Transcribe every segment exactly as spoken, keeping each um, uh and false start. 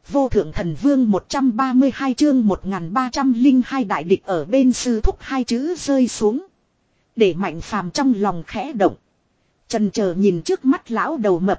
Vô thượng thần vương một trăm ba mươi hai chương một nghìn ba trăm lẻ hai đại địch ở bên sư thúc hai chữ rơi xuống. Để Mạnh Phàm trong lòng khẽ động. Chần chờ nhìn trước mắt lão đầu mập.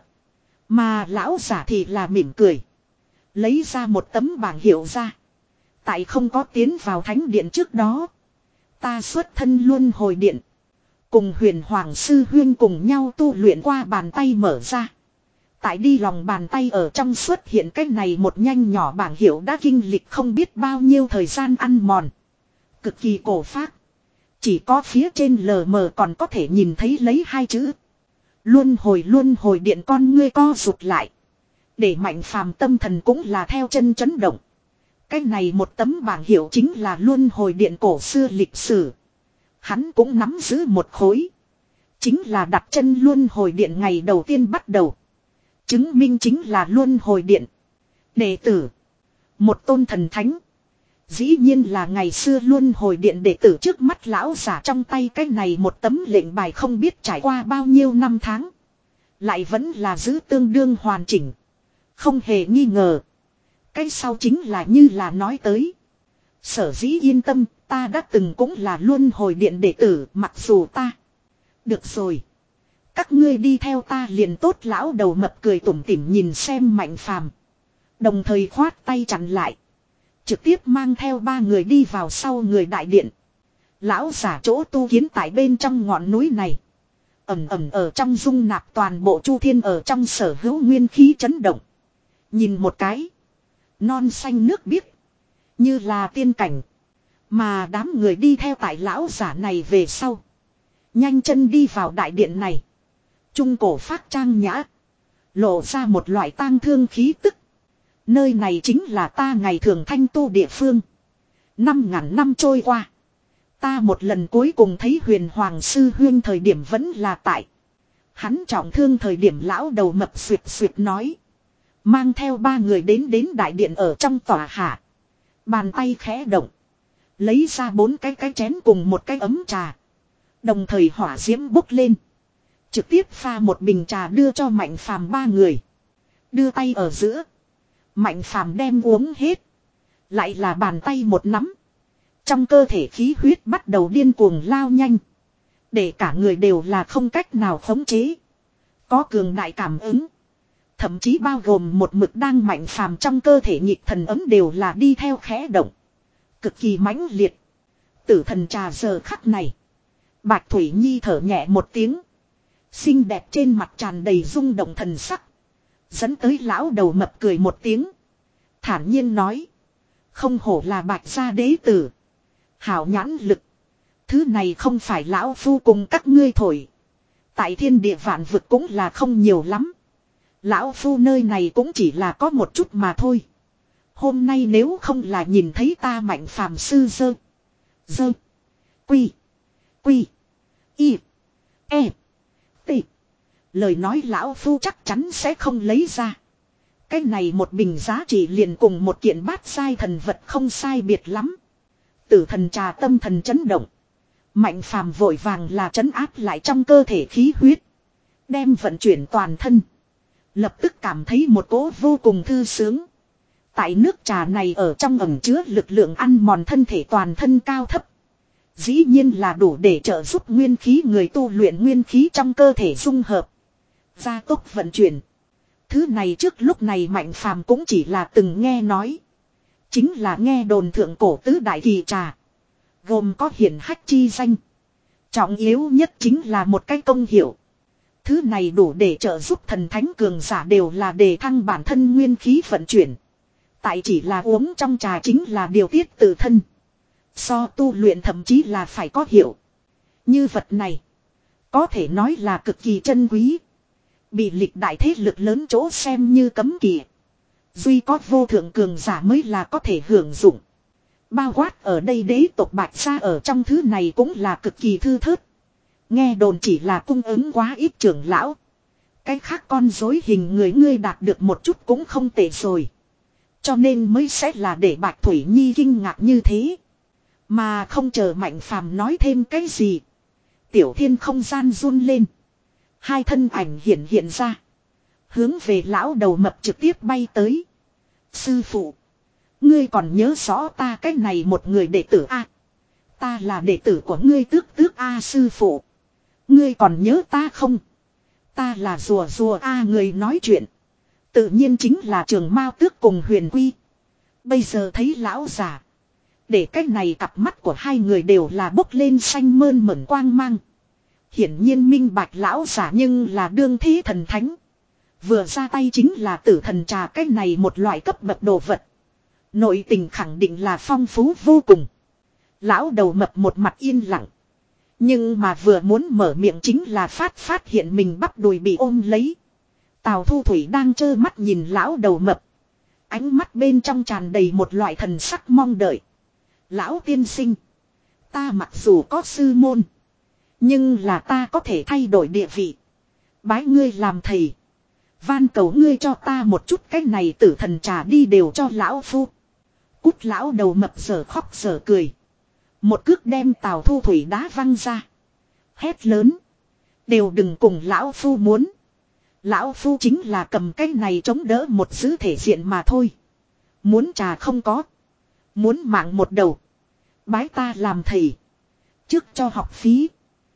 Mà lão giả thì là mỉm cười. Lấy ra một tấm bảng hiệu ra. Tại không có tiến vào thánh điện trước đó. Ta xuất thân luân hồi điện. Cùng huyền hoàng sư huyên cùng nhau tu luyện qua bàn tay mở ra. Tại đi lòng bàn tay ở trong xuất hiện cái này một nhanh nhỏ bảng hiệu đã kinh lịch không biết bao nhiêu thời gian ăn mòn. Cực kỳ cổ phác. Chỉ có phía trên lờ mờ còn có thể nhìn thấy lấy hai chữ. Luân hồi luân hồi điện con ngươi co rụt lại. Để Mạnh Phàm tâm thần cũng là theo chân chấn động. Cái này một tấm bảng hiệu chính là luân hồi điện cổ xưa lịch sử. Hắn cũng nắm giữ một khối. Chính là đặt chân luân hồi điện ngày đầu tiên bắt đầu. Chứng minh chính là luân hồi điện. Đệ tử. Một tôn thần thánh. Dĩ nhiên là ngày xưa luân hồi điện đệ tử trước mắt lão giả trong tay cái này một tấm lệnh bài không biết trải qua bao nhiêu năm tháng. Lại vẫn là giữ tương đương hoàn chỉnh. Không hề nghi ngờ. Cái sau chính là như là nói tới. Sở dĩ yên tâm, ta đã từng cũng là luân hồi điện đệ tử mặc dù ta. Được rồi. Các ngươi đi theo ta liền tốt lão đầu mập cười tủm tỉm nhìn xem Mạnh Phàm. Đồng thời khoát tay chặn lại. Trực tiếp mang theo ba người đi vào sau người đại điện. Lão giả chỗ tu kiến tại bên trong ngọn núi này. Ẩm ẩm ở trong dung nạp toàn bộ chu thiên ở trong sở hữu nguyên khí chấn động. Nhìn một cái. Non xanh nước biếc. Như là tiên cảnh. Mà đám người đi theo tại lão giả này về sau. Nhanh chân đi vào đại điện này. Trung cổ phát trang nhã. Lộ ra một loại tang thương khí tức. Nơi này chính là ta ngày thường thanh tu địa phương. Năm ngàn năm trôi qua. Ta một lần cuối cùng thấy huyền hoàng sư huyên thời điểm vẫn là tại. Hắn trọng thương thời điểm lão đầu mập suyệt suyệt nói. Mang theo ba người đến đến đại điện ở trong tòa hạ. Bàn tay khẽ động. Lấy ra bốn cái cái chén cùng một cái ấm trà. Đồng thời hỏa diễm bốc lên. Trực tiếp pha một bình trà đưa cho Mạnh Phàm ba người. Đưa tay ở giữa. Mạnh Phàm đem uống hết. Lại là bàn tay một nắm. Trong cơ thể khí huyết bắt đầu điên cuồng lao nhanh. Để cả người đều là không cách nào khống chế. Có cường đại cảm ứng. Thậm chí bao gồm một mực đang Mạnh Phàm trong cơ thể nhịp thần ấm đều là đi theo khẽ động. Cực kỳ mãnh liệt. Tử thần trà giờ khắc này. Bạch Thủy Nhi thở nhẹ một tiếng. Xinh đẹp trên mặt tràn đầy rung động thần sắc. Dẫn tới lão đầu mập cười một tiếng. Thản nhiên nói. Không hổ là Bạch gia đế tử. Hảo nhãn lực. Thứ này không phải lão phu cùng các ngươi thổi. Tại thiên địa vạn vực cũng là không nhiều lắm. Lão phu nơi này cũng chỉ là có một chút mà thôi. Hôm nay nếu không là nhìn thấy ta Mạnh Phàm sư dơ. Dơ. Quy. Quy. Y. E. T. Lời nói lão phu chắc chắn sẽ không lấy ra. Cái này một bình giá trị liền cùng một kiện bát sai thần vật không sai biệt lắm. Tử thần trà tâm thần chấn động. Mạnh Phàm vội vàng là trấn áp lại trong cơ thể khí huyết. Đem vận chuyển toàn thân. Lập tức cảm thấy một cỗ vô cùng thư sướng. Tại nước trà này ở trong ẩn chứa lực lượng ăn mòn thân thể toàn thân cao thấp. Dĩ nhiên là đủ để trợ giúp nguyên khí người tu luyện nguyên khí trong cơ thể dung hợp. Gia tốc vận chuyển. Thứ này trước lúc này Mạnh Phàm cũng chỉ là từng nghe nói. Chính là nghe đồn thượng cổ tứ đại kỳ trà. Gồm có hiển hách chi danh. Trọng yếu nhất chính là một cái công hiệu. Thứ này đủ để trợ giúp thần thánh cường giả đều là đề thăng bản thân nguyên khí vận chuyển. Tại chỉ là uống trong trà chính là điều tiết tự thân. So tu luyện thậm chí là phải có hiệu. Như vật này. Có thể nói là cực kỳ chân quý. Bị lịch đại thế lực lớn chỗ xem như cấm kỵ. Duy có vô thượng cường giả mới là có thể hưởng dụng. Bao quát ở đây đế tộc Bạch gia ở trong thứ này cũng là cực kỳ thư thớt. Nghe đồn chỉ là cung ứng quá ít trưởng lão. Cái khác con rối hình người ngươi đạt được một chút cũng không tệ rồi. Cho nên mới sẽ là để Bạch Thủy Nhi kinh ngạc như thế. Mà không chờ Mạnh Phàm nói thêm cái gì. Tiểu thiên không gian run lên. Hai thân ảnh hiện hiện ra. Hướng về lão đầu mập trực tiếp bay tới. Sư phụ. Ngươi còn nhớ rõ ta cái này một người đệ tử A. Ta là đệ tử của ngươi tước tước A sư phụ. Ngươi còn nhớ ta không? Ta là rùa rùa A người nói chuyện. Tự nhiên chính là Trường Mao Tước cùng Huyền Quy. Bây giờ thấy lão già. Để cái này cặp mắt của hai người đều là bốc lên xanh mơn mởn quang mang. Hiển nhiên minh bạch lão già nhưng là đương thế thần thánh. Vừa ra tay chính là tử thần trà cái này một loại cấp bậc đồ vật. Nội tình khẳng định là phong phú vô cùng. Lão đầu mập một mặt yên lặng. Nhưng mà vừa muốn mở miệng chính là phát phát hiện mình bắp đùi bị ôm lấy. Tào Thu Thủy đang trơ mắt nhìn lão đầu mập. Ánh mắt bên trong tràn đầy một loại thần sắc mong đợi. Lão tiên sinh. Ta mặc dù có sư môn. Nhưng là ta có thể thay đổi địa vị. Bái ngươi làm thầy. Van cầu ngươi cho ta một chút cái này tử thần trà đi đều cho lão phu. Cút lão đầu mập giờ khóc giờ cười. Một cước đem Tào Thu Thủy đá văng ra. Hét lớn. Đều đừng cùng lão phu muốn. Lão phu chính là cầm cái này chống đỡ một giữ thể diện mà thôi. Muốn trà không có. Muốn mạng một đầu. Bái ta làm thầy. Trước cho học phí.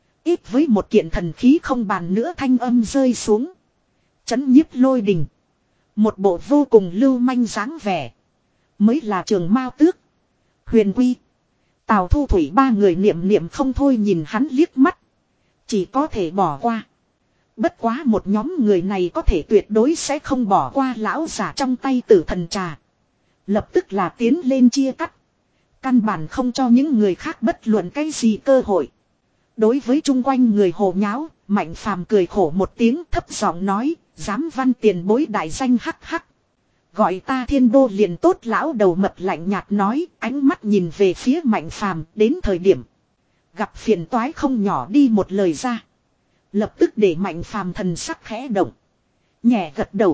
Ít với một kiện thần khí không bàn nữa thanh âm rơi xuống. Chấn nhiếp lôi đình. Một bộ vô cùng lưu manh dáng vẻ. Mới là Trường Mao Tước. Huyền Quy. Tào Thu Thủy ba người niệm niệm không thôi nhìn hắn liếc mắt. Chỉ có thể bỏ qua. Bất quá một nhóm người này có thể tuyệt đối sẽ không bỏ qua lão giả trong tay tử thần trà. Lập tức là tiến lên chia cắt. Căn bản không cho những người khác bất luận cái gì cơ hội. Đối với chung quanh người hồ nháo, Mạnh Phàm cười khổ một tiếng thấp giọng nói, dám văn tiền bối đại danh hắc hắc. Gọi ta Thiên Đô liền tốt lão đầu mập lạnh nhạt nói, ánh mắt nhìn về phía Mạnh Phàm đến thời điểm. Gặp phiền toái không nhỏ đi một lời ra. Lập tức để Mạnh Phàm thần sắc khẽ động. Nhẹ gật đầu.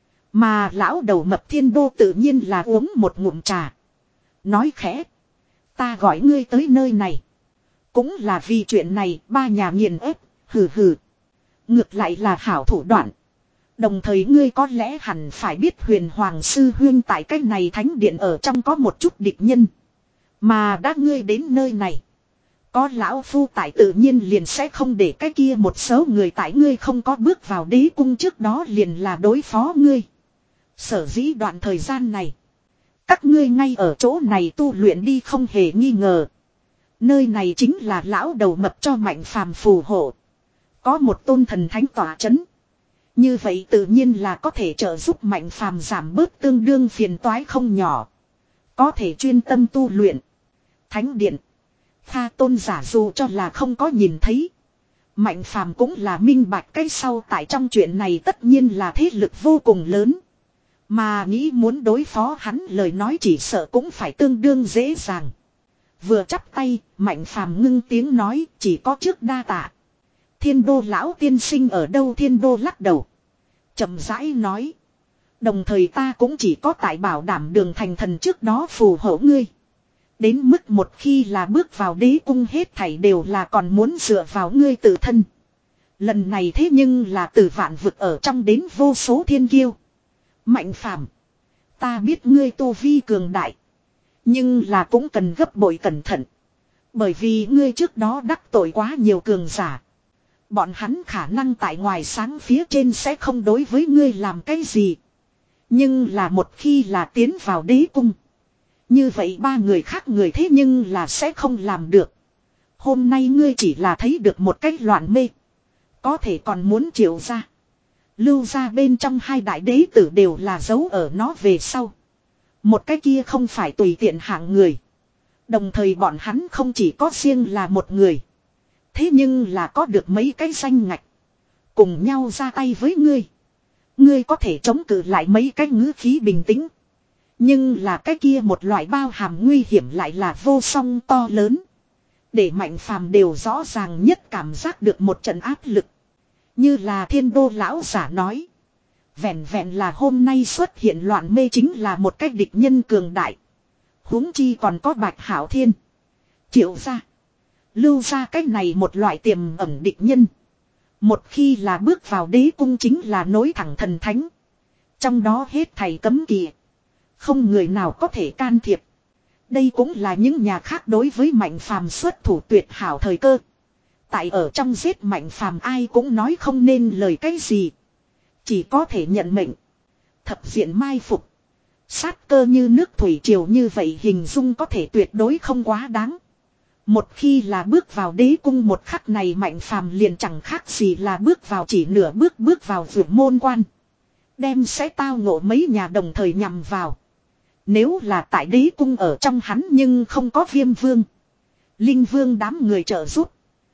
Mà lão đầu mập Thiên Đô tự nhiên là uống một ngụm trà. Nói khẽ. Ta gọi ngươi tới nơi này. Cũng là vì chuyện này ba nhà nghiền ép, hừ hừ. Ngược lại là hảo thủ đoạn. Đồng thời ngươi có lẽ hẳn phải biết Huyền Hoàng Sư Huyên tại cách này thánh điện ở trong có một chút địch nhân. Mà đã ngươi đến nơi này. Có lão phu tại tự nhiên liền sẽ không để cái kia một số người tại ngươi không có bước vào đế cung trước đó liền là đối phó ngươi. Sở dĩ đoạn thời gian này. Các ngươi ngay ở chỗ này tu luyện đi không hề nghi ngờ. Nơi này chính là lão đầu mập cho Mạnh Phàm phù hộ. Có một tôn thần thánh tỏa chấn. Như vậy tự nhiên là có thể trợ giúp Mạnh Phàm giảm bớt tương đương phiền toái không nhỏ. Có thể chuyên tâm tu luyện. Thánh điện. Tha tôn giả dù cho là không có nhìn thấy. Mạnh Phàm cũng là minh bạch cái sau tại trong chuyện này tất nhiên là thế lực vô cùng lớn. Mà nghĩ muốn đối phó hắn lời nói chỉ sợ cũng phải tương đương dễ dàng. Vừa chắp tay, Mạnh Phàm ngưng tiếng nói chỉ có trước đa tạ. Thiên Đô lão tiên sinh ở đâu? Thiên Đô lắc đầu. Chậm rãi nói. Đồng thời ta cũng chỉ có tại bảo đảm đường thành thần trước đó phù hộ ngươi. Đến mức một khi là bước vào đế cung hết thảy đều là còn muốn dựa vào ngươi tự thân. Lần này thế nhưng là từ vạn vực ở trong đến vô số thiên kiêu. Mạnh Phàm, ta biết ngươi tu vi cường đại. Nhưng là cũng cần gấp bội cẩn thận. Bởi vì ngươi trước đó đắc tội quá nhiều cường giả. Bọn hắn khả năng tại ngoài sáng phía trên sẽ không đối với ngươi làm cái gì. Nhưng là một khi là tiến vào đế cung. Như vậy ba người khác người thế nhưng là sẽ không làm được. Hôm nay ngươi chỉ là thấy được một cách loạn mê. Có thể còn muốn triệu ra. Lưu ra bên trong hai đại đế tử đều là giấu ở nó về sau. Một cái kia không phải tùy tiện hạng người. Đồng thời bọn hắn không chỉ có riêng là một người. Thế nhưng là có được mấy cái danh ngạch. Cùng nhau ra tay với ngươi. Ngươi có thể chống cự lại mấy cái ngữ khí bình tĩnh. Nhưng là cái kia một loại bao hàm nguy hiểm lại là vô song to lớn. Để Mạnh Phàm đều rõ ràng nhất cảm giác được một trận áp lực. Như là Thiên Đô lão giả nói. Vẹn vẹn là hôm nay xuất hiện loạn mê chính là một cái địch nhân cường đại. Huống chi còn có Bạch Hảo Thiên. Triệu ra. Lưu ra cái này một loại tiềm ẩn địch nhân. Một khi là bước vào đế cung chính là nối thẳng thần thánh. Trong đó hết thầy cấm kỵ. Không người nào có thể can thiệp. Đây cũng là những nhà khác đối với Mạnh Phàm xuất thủ tuyệt hảo thời cơ. Tại ở trong giết Mạnh Phàm ai cũng nói không nên lời cái gì. Chỉ có thể nhận mệnh. Thập diện mai phục. Sát cơ như nước thủy triều như vậy hình dung có thể tuyệt đối không quá đáng. Một khi là bước vào đế cung một khắc này Mạnh Phàm liền chẳng khác gì là bước vào chỉ nửa bước bước vào vượt môn quan. Đem sẽ tao ngộ mấy nhà đồng thời nhằm vào. Nếu là tại đế cung ở trong hắn nhưng không có Viêm Vương. Linh Vương đám người trợ giúp.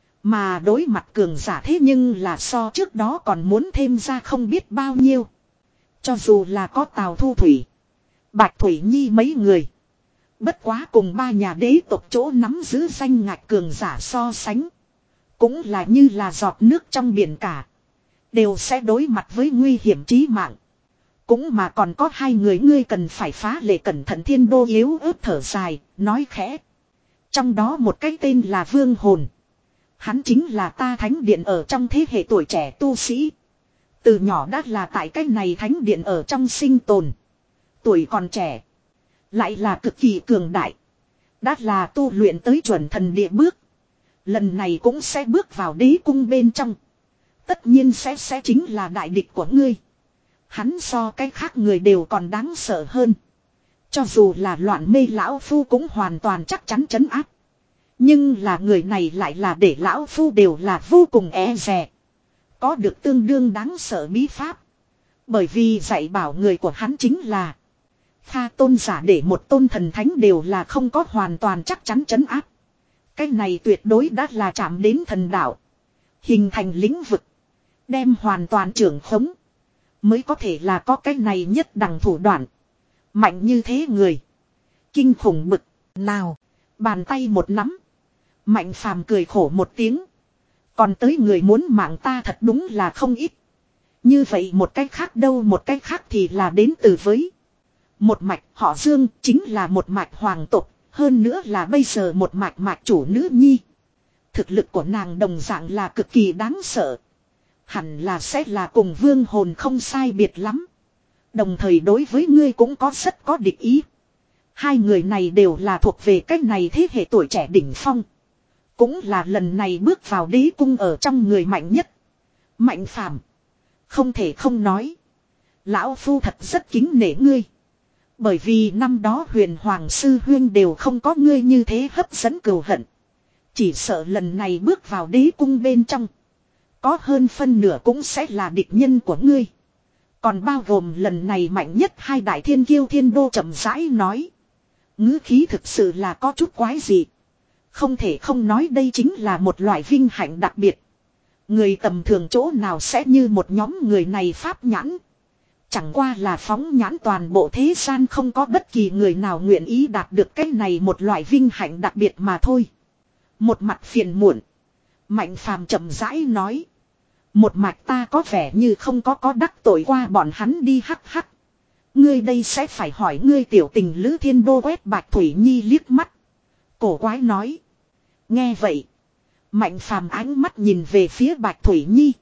Mà đối mặt cường giả thế nhưng là so trước đó còn muốn thêm ra không biết bao nhiêu. Cho dù là có Tào Thu Thủy, Bạch Thủy Nhi mấy người. Bất quá cùng ba nhà đế tộc chỗ nắm giữ danh ngạch cường giả so sánh. Cũng là như là giọt nước trong biển cả. Đều sẽ đối mặt với nguy hiểm chí mạng. Cũng mà còn có hai người ngươi cần phải phá lệ cẩn thận. Thiên Đô yếu ớt thở dài, nói khẽ. Trong đó một cái tên là Vương Hồn. Hắn chính là ta thánh điện ở trong thế hệ tuổi trẻ tu sĩ. Từ nhỏ đã là tại cái này thánh điện ở trong sinh tồn. Tuổi còn trẻ. Lại là cực kỳ cường đại. Đã là tu luyện tới chuẩn thần địa bước. Lần này cũng sẽ bước vào đế cung bên trong. Tất nhiên sẽ sẽ chính là đại địch của ngươi. Hắn so cái khác người đều còn đáng sợ hơn. Cho dù là loạn mê lão phu cũng hoàn toàn chắc chắn trấn áp. Nhưng là người này lại là để lão phu đều là vô cùng e dè. Có được tương đương đáng sợ bí pháp. Bởi vì dạy bảo người của hắn chính là Pha tôn giả để một tôn thần thánh đều là không có hoàn toàn chắc chắn trấn áp. Cái này tuyệt đối đã là chạm đến thần đạo. Hình thành lĩnh vực. Đem hoàn toàn trưởng khống. Mới có thể là có cái này nhất đẳng thủ đoạn. Mạnh như thế người. Kinh khủng bực. Nào. Bàn tay một nắm. Mạnh Phàm cười khổ một tiếng. Còn tới người muốn mạng ta thật đúng là không ít. Như vậy một cách khác đâu một cách khác thì là đến từ với. Một mạch họ Dương chính là một mạch hoàng tộc. Hơn nữa là bây giờ một mạch mạch chủ nữ nhi. Thực lực của nàng đồng dạng là cực kỳ đáng sợ. Hẳn là sẽ là cùng Vương Hồn không sai biệt lắm. Đồng thời đối với ngươi cũng có rất có địch ý. Hai người này đều là thuộc về cách này thế hệ tuổi trẻ đỉnh phong. Cũng là lần này bước vào đế cung ở trong người mạnh nhất. Mạnh Phàm, không thể không nói. Lão phu thật rất kính nể ngươi. Bởi vì năm đó Huyền Hoàng sư huyên đều không có ngươi như thế hấp dẫn cừu hận. Chỉ sợ lần này bước vào đế cung bên trong. Có hơn phân nửa cũng sẽ là địch nhân của ngươi. Còn bao gồm lần này mạnh nhất hai đại thiên kiêu Thiên Đô chậm rãi nói. Ngữ khí thực sự là có chút quái dị. Không thể không nói đây chính là một loại vinh hạnh đặc biệt. Người tầm thường chỗ nào sẽ như một nhóm người này pháp nhãn. Chẳng qua là phóng nhãn toàn bộ thế gian không có bất kỳ người nào nguyện ý đạt được cái này một loại vinh hạnh đặc biệt mà thôi. Một mặt phiền muộn. Mạnh Phàm chậm rãi nói. Một mạch ta có vẻ như không có có đắc tội qua bọn hắn đi hắc hắc. Ngươi đây sẽ phải hỏi ngươi tiểu tình Lữ Thiên Đô quét Bạch Thủy Nhi liếc mắt. Cổ quái nói. Nghe vậy. Mạnh Phàm ánh mắt nhìn về phía Bạch Thủy Nhi.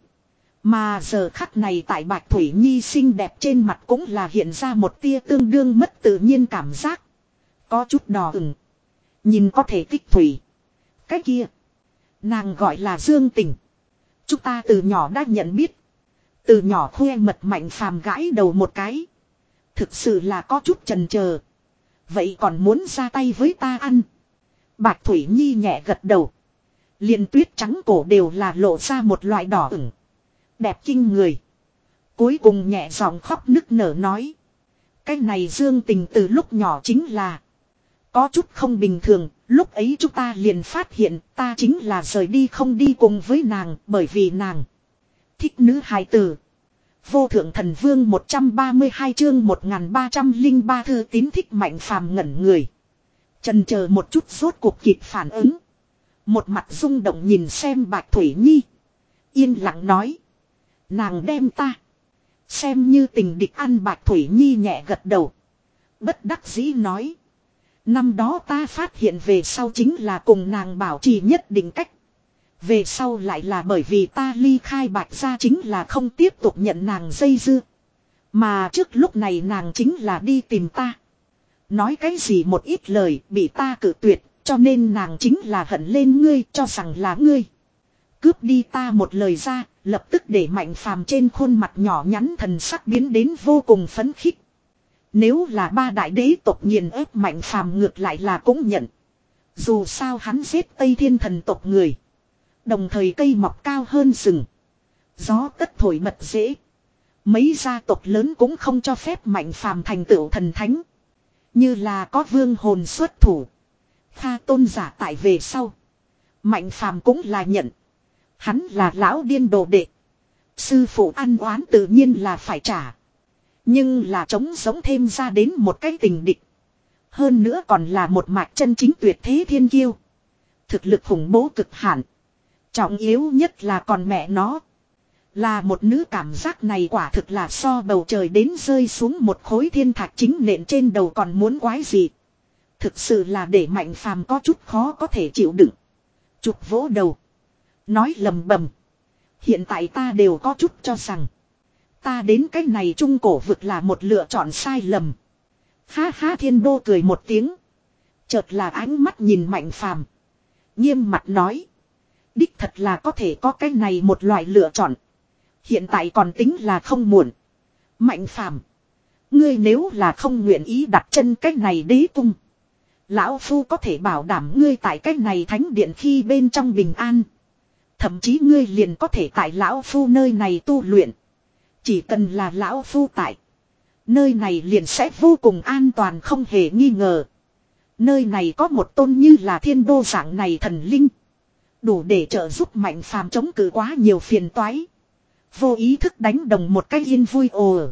Mà giờ khắc này tại Bạch Thủy Nhi xinh đẹp trên mặt cũng là hiện ra một tia tương đương mất tự nhiên cảm giác. Có chút đỏ ửng. Nhìn có thể kích thủy. Cái kia. Nàng gọi là Dương Tình. Chúng ta từ nhỏ đã nhận biết. Từ nhỏ khoe mật Mạnh Phàm gãi đầu một cái. Thực sự là có chút chần chờ. Vậy còn muốn ra tay với ta ăn. Bạch Thủy Nhi nhẹ gật đầu. Liền tuyết trắng cổ đều là lộ ra một loại đỏ ửng. Đẹp kinh người. Cuối cùng nhẹ giọng khóc nức nở nói. Cái này Dương Tình từ lúc nhỏ chính là. Có chút không bình thường. Lúc ấy chúng ta liền phát hiện ta chính là rời đi không đi cùng với nàng. Bởi vì nàng thích nữ hài tử. Vô thượng thần vương một trăm ba mươi hai chương một nghìn ba trăm lẻ ba thư tín thích Mạnh Phàm ngẩn người. Chần chờ một chút rốt cuộc kịp phản ứng. Một mặt rung động nhìn xem Bạch Thủy Nhi. Yên lặng nói. Nàng đem ta. Xem như tình địch ăn. Bạch Thủy Nhi nhẹ gật đầu. Bất đắc dĩ nói. Năm đó ta phát hiện về sau chính là cùng nàng bảo trì nhất định cách. Về sau lại là bởi vì ta ly khai Bạch gia chính là không tiếp tục nhận nàng dây dưa. Mà trước lúc này nàng chính là đi tìm ta. Nói cái gì một ít lời bị ta cự tuyệt, cho nên nàng chính là hận lên ngươi, cho rằng là ngươi. Cướp đi ta một lời ra, lập tức để Mạnh Phàm trên khuôn mặt nhỏ nhắn thần sắc biến đến vô cùng phấn khích. Nếu là ba đại đế tộc nghiền ép Mạnh Phàm ngược lại là cũng nhận. Dù sao hắn giết Tây Thiên thần tộc người. Đồng thời cây mọc cao hơn rừng. Gió tất thổi bật dễ. Mấy gia tộc lớn cũng không cho phép Mạnh Phàm thành tựu thần thánh. Như là có vương hồn xuất thủ. Kha tôn giả tại về sau. Mạnh Phàm cũng là nhận. Hắn là lão điên đồ đệ. Sư phụ ăn oán tự nhiên là phải trả. Nhưng là trống giống thêm ra đến một cái tình địch. Hơn nữa còn là một mạch chân chính tuyệt thế thiên kiêu. Thực lực khủng bố cực hạn. Trọng yếu nhất là còn mẹ nó. Là một nữ, cảm giác này quả thực là so bầu trời đến rơi xuống một khối thiên thạch chính nện trên đầu còn muốn quái gì. Thực sự là để Mạnh Phàm có chút khó có thể chịu đựng. Chụp vỗ đầu. Nói lầm bầm. Hiện tại ta đều có chút cho rằng. Ta đến cái này trung cổ vực là một lựa chọn sai lầm. Ha ha, Thiên Đô cười một tiếng. Chợt là ánh mắt nhìn Mạnh Phàm, nghiêm mặt nói. Đích thật là có thể có cái này một loại lựa chọn. Hiện tại còn tính là không muộn. Mạnh Phàm, ngươi nếu là không nguyện ý đặt chân cái này đế cung, lão phu có thể bảo đảm ngươi tại cái này thánh điện khi bên trong bình an. Thậm chí ngươi liền có thể tại lão phu nơi này tu luyện. Chỉ cần là lão phu tại, nơi này liền sẽ vô cùng an toàn không hề nghi ngờ. Nơi này có một tôn như là Thiên Đô dạng này thần linh. Đủ để trợ giúp Mạnh Phàm chống cự quá nhiều phiền toái. Vô ý thức đánh đồng một cái yên vui ồ.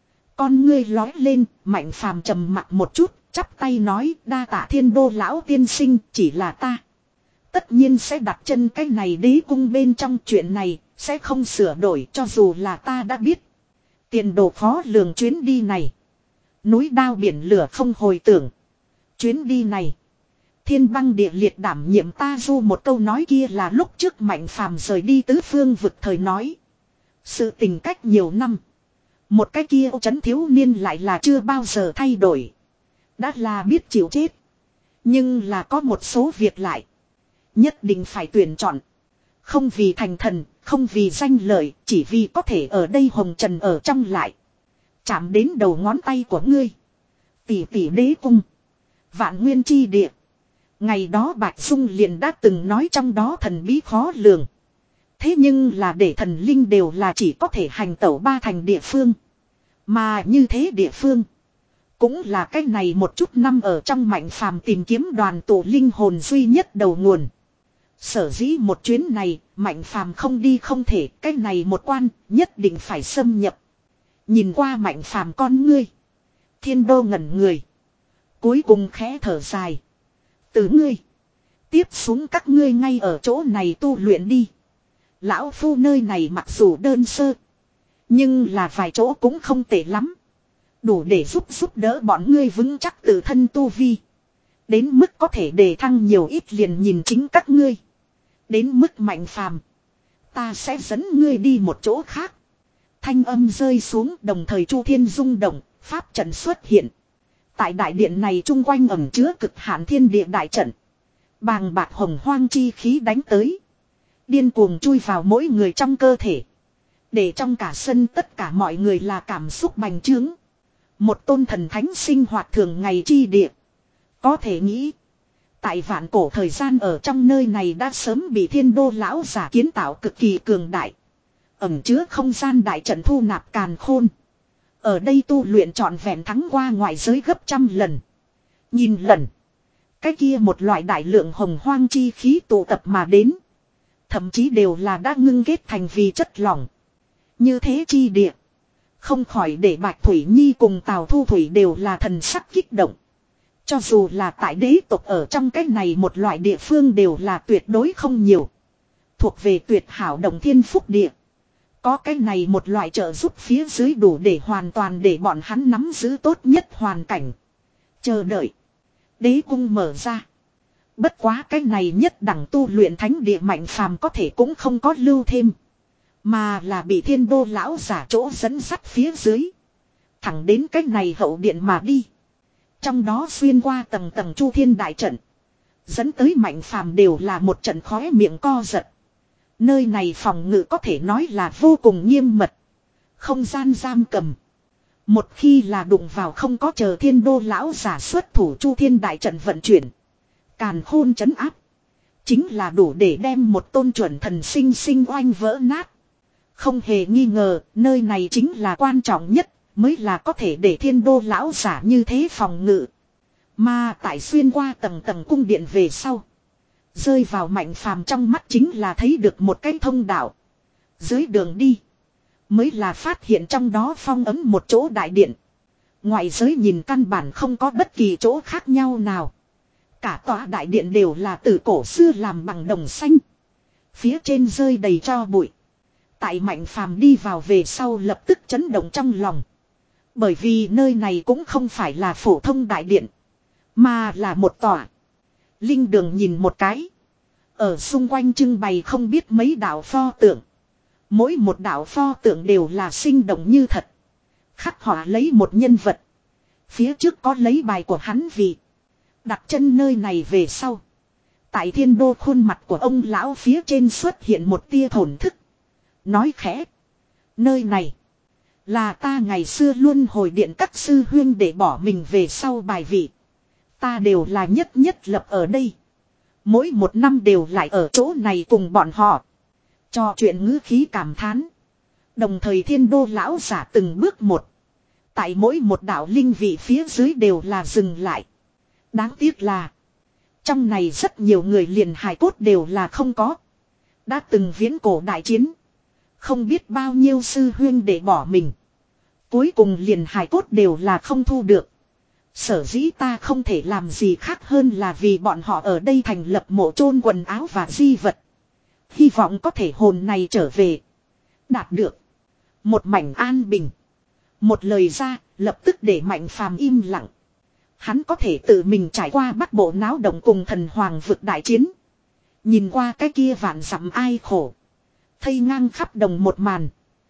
Con ngươi lói lên, Mạnh Phàm trầm mặt một chút, chắp tay nói đa tạ Thiên Đô lão tiên sinh, chỉ là ta. Tất nhiên sẽ đặt chân cái này đế cung bên trong, chuyện này sẽ không sửa đổi cho dù là ta đã biết. Tiền đồ khó lường chuyến đi này. Núi đao biển lửa không hồi tưởng. Chuyến đi này. Thiên băng địa liệt đảm nhiệm ta du một câu nói kia là lúc trước Mạnh Phàm rời đi tứ phương vực thời nói. Sự tình cách nhiều năm. Một cái kia ô trấn thiếu niên lại là chưa bao giờ thay đổi. Đã là biết chịu chết. Nhưng là có một số việc lại. Nhất định phải tuyển chọn. Không vì thành thần, không vì danh lợi, chỉ vì có thể ở đây hồng trần ở trong lại. Chạm đến đầu ngón tay của ngươi. Tỷ tỷ đế cung. Vạn nguyên chi địa. Ngày đó Bạch Dung liền đã từng nói trong đó thần bí khó lường. Thế nhưng là để thần linh đều là chỉ có thể hành tẩu ba thành địa phương. Mà như thế địa phương. Cũng là cái này một chút năm ở trong Mạnh Phàm tìm kiếm đoàn tụ linh hồn duy nhất đầu nguồn. Sở dĩ một chuyến này, Mạnh Phàm không đi không thể, cái này một quan, nhất định phải xâm nhập. Nhìn qua Mạnh Phàm con ngươi. Thiên Đô ngẩn người. Cuối cùng khẽ thở dài. Từ ngươi. Tiếp xuống các ngươi ngay ở chỗ này tu luyện đi. Lão phu nơi này mặc dù đơn sơ. Nhưng là vài chỗ cũng không tệ lắm. Đủ để giúp giúp đỡ bọn ngươi vững chắc tự thân tu vi. Đến mức có thể đề thăng nhiều ít liền nhìn chính các ngươi. Đến mức Mạnh Phàm, ta sẽ dẫn ngươi đi một chỗ khác. Thanh âm rơi xuống, đồng thời Chu Thiên rung động, pháp trận xuất hiện. Tại đại điện này chung quanh ẩn chứa cực hạn thiên địa đại trận. Bàng bạc hồng hoang chi khí đánh tới. Điên cuồng chui vào mỗi người trong cơ thể. Để trong cả sân tất cả mọi người là cảm xúc bành trướng. Một tôn thần thánh sinh hoạt thường ngày chi địa. Có thể nghĩ. Tại vạn cổ thời gian ở trong nơi này đã sớm bị Thiên Đô lão giả kiến tạo cực kỳ cường đại. Ẩn chứa không gian đại trận thu nạp càn khôn. Ở đây tu luyện trọn vẹn thắng qua ngoại giới gấp trăm lần. Nhìn lần. Cái kia một loại đại lượng hồng hoang chi khí tụ tập mà đến. Thậm chí đều là đã ngưng kết thành vì chất lỏng. Như thế chi địa. Không khỏi để Bạch Thủy Nhi cùng Tào Thu Thủy đều là thần sắc kích động. Cho dù là tại đế tộc ở trong cái này một loại địa phương đều là tuyệt đối không nhiều. Thuộc về tuyệt hảo đồng thiên phúc địa. Có cái này một loại trợ giúp phía dưới đủ để hoàn toàn để bọn hắn nắm giữ tốt nhất hoàn cảnh. Chờ đợi. Đế cung mở ra. Bất quá cái này nhất đẳng tu luyện thánh địa Mạnh Phàm có thể cũng không có lưu thêm. Mà là bị Thiên Đô lão giả chỗ dẫn dắt phía dưới. Thẳng đến cái này hậu điện mà đi. Trong đó xuyên qua tầng tầng chu thiên đại trận. Dẫn tới Mạnh Phàm đều là một trận khóe miệng co giật. Nơi này phòng ngự có thể nói là vô cùng nghiêm mật. Không gian giam cầm. Một khi là đụng vào không có chờ thiên đô lão giả xuất thủ chu thiên đại trận vận chuyển. Càn khôn trấn áp. Chính là đủ để đem một tôn chuẩn thần sinh sinh oanh vỡ nát. Không hề nghi ngờ, nơi này chính là quan trọng nhất, mới là có thể để thiên đô lão giả như thế phòng ngự. Mà tại xuyên qua tầng tầng cung điện về sau. Rơi vào Mạnh Phàm trong mắt chính là thấy được một cái thông đạo. Dưới đường đi. Mới là phát hiện trong đó phong ấm một chỗ đại điện. Ngoại giới nhìn căn bản không có bất kỳ chỗ khác nhau nào. Cả tòa đại điện đều là từ cổ xưa làm bằng đồng xanh. Phía trên rơi đầy tro bụi. Tại Mạnh Phàm đi vào về sau lập tức chấn động trong lòng. Bởi vì nơi này cũng không phải là phổ thông đại điện. Mà là một tòa. Linh đường nhìn một cái. Ở xung quanh trưng bày không biết mấy đạo pho tượng. Mỗi một đạo pho tượng đều là sinh động như thật. Khắc họa lấy một nhân vật. Phía trước có lấy bài của hắn vị. Đặt chân nơi này về sau. Tại thiên đô khuôn mặt của ông lão phía trên xuất hiện một tia thổn thức. Nói khẽ. Nơi này. Là ta ngày xưa luôn hồi điện các sư huyên để bỏ mình về sau bài vị. Ta đều là nhất nhất lập ở đây. Mỗi một năm đều lại ở chỗ này cùng bọn họ. Trò chuyện ngữ khí cảm thán. Đồng thời thiên đô lão giả từng bước một. Tại mỗi một đạo linh vị phía dưới đều là dừng lại. Đáng tiếc là. Trong này rất nhiều người liền hài cốt đều là không có. Đã từng viễn cổ đại chiến. Không biết bao nhiêu sư huyên để bỏ mình. Cuối cùng liền hài cốt đều là không thu được. Sở dĩ ta không thể làm gì khác hơn là vì bọn họ ở đây thành lập mộ chôn quần áo và di vật. Hy vọng có thể hồn này trở về. Đạt được. Một mảnh an bình. Một lời ra, lập tức để Mạnh Phàm im lặng. Hắn có thể tự mình trải qua bắc bộ náo động cùng thần hoàng vực đại chiến. Nhìn qua cái kia vạn dặm ai khổ. Thây ngang khắp đồng một màn.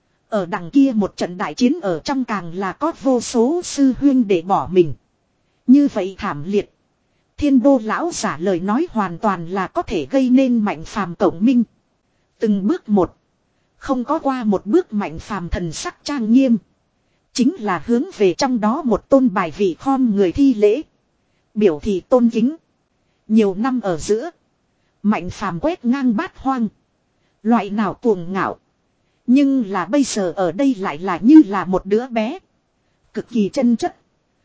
Ở đằng kia một trận đại chiến ở trong càng là có vô số sư huyên để bỏ mình. Như vậy thảm liệt. Thiên đô lão giả lời nói hoàn toàn là có thể gây nên Mạnh Phàm cộng minh. Từng bước một. Không có qua một bước Mạnh Phàm thần sắc trang nghiêm. Chính là hướng về trong đó một tôn bài vị khom người thi lễ. Biểu thị tôn kính. Nhiều năm ở giữa. Mạnh Phàm quét ngang bát hoang. Loại nào cuồng ngạo. Nhưng là bây giờ ở đây lại là như là một đứa bé. Cực kỳ chân chất.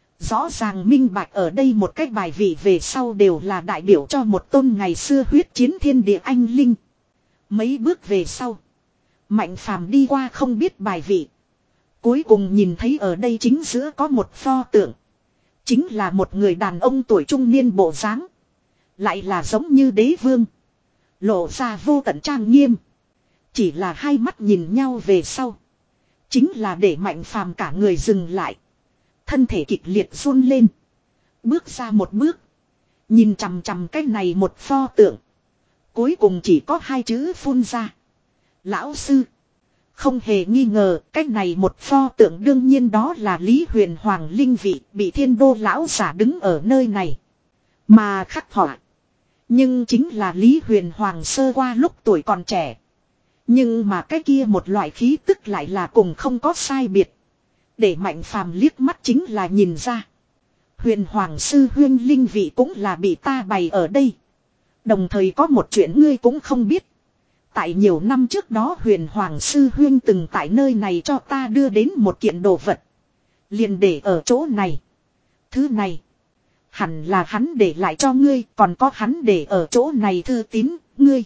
Rõ ràng minh bạch ở đây một cách bài vị về sau đều là đại biểu cho một tôn ngày xưa huyết chiến thiên địa anh linh. Mấy bước về sau. Mạnh Phàm đi qua không biết bài vị. Cuối cùng nhìn thấy ở đây chính giữa có một pho tượng. Chính là một người đàn ông tuổi trung niên bộ dáng. Lại là giống như đế vương. Lộ ra vô tận trang nghiêm. Chỉ là hai mắt nhìn nhau về sau. Chính là để Mạnh Phàm cả người dừng lại. Thân thể kịch liệt run lên. Bước ra một bước. Nhìn chằm chằm cái này một pho tượng. Cuối cùng chỉ có hai chữ phun ra. Lão sư. Không hề nghi ngờ, cái này một pho tượng đương nhiên đó là Lý Huyền Hoàng linh vị bị thiên đô lão giả đứng ở nơi này. Mà khắc họa. Nhưng chính là Lý Huyền Hoàng sơ qua lúc tuổi còn trẻ. Nhưng mà cái kia một loại khí tức lại là cùng không có sai biệt. Để Mạnh Phàm liếc mắt chính là nhìn ra. Huyền Hoàng sư huyên linh vị cũng là bị ta bày ở đây. Đồng thời có một chuyện ngươi cũng không biết. Tại nhiều năm trước đó Huyền Hoàng sư huyên từng tại nơi này cho ta đưa đến một kiện đồ vật. Liền để ở chỗ này. Thứ này. Hẳn là hắn để lại cho ngươi. Còn có hắn để ở chỗ này thư tín. Ngươi.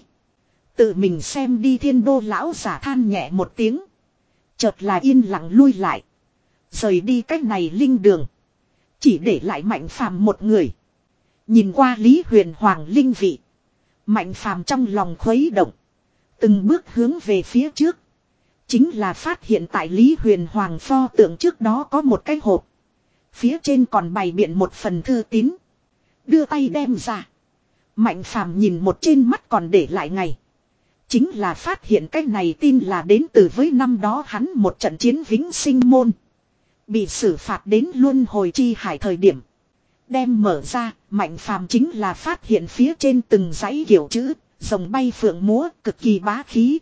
Tự mình xem đi thiên đô lão giả than nhẹ một tiếng. Chợt là yên lặng lui lại. Rời đi cách này linh đường. Chỉ để lại Mạnh Phàm một người. Nhìn qua Lý Huyền Hoàng linh vị. Mạnh Phàm trong lòng khuấy động. Từng bước hướng về phía trước. Chính là phát hiện tại Lý Huyền Hoàng pho tượng trước đó có một cái hộp. Phía trên còn bày biện một phần thư tín. Đưa tay đem ra. Mạnh Phàm nhìn một trên mắt còn để lại ngày. Chính là phát hiện cái này tin là đến từ với năm đó hắn một trận chiến vĩnh sinh môn. Bị xử phạt đến luân hồi chi hải thời điểm. Đem mở ra, Mạnh Phàm chính là phát hiện phía trên từng dãy kiểu chữ, rồng bay phượng múa, cực kỳ bá khí.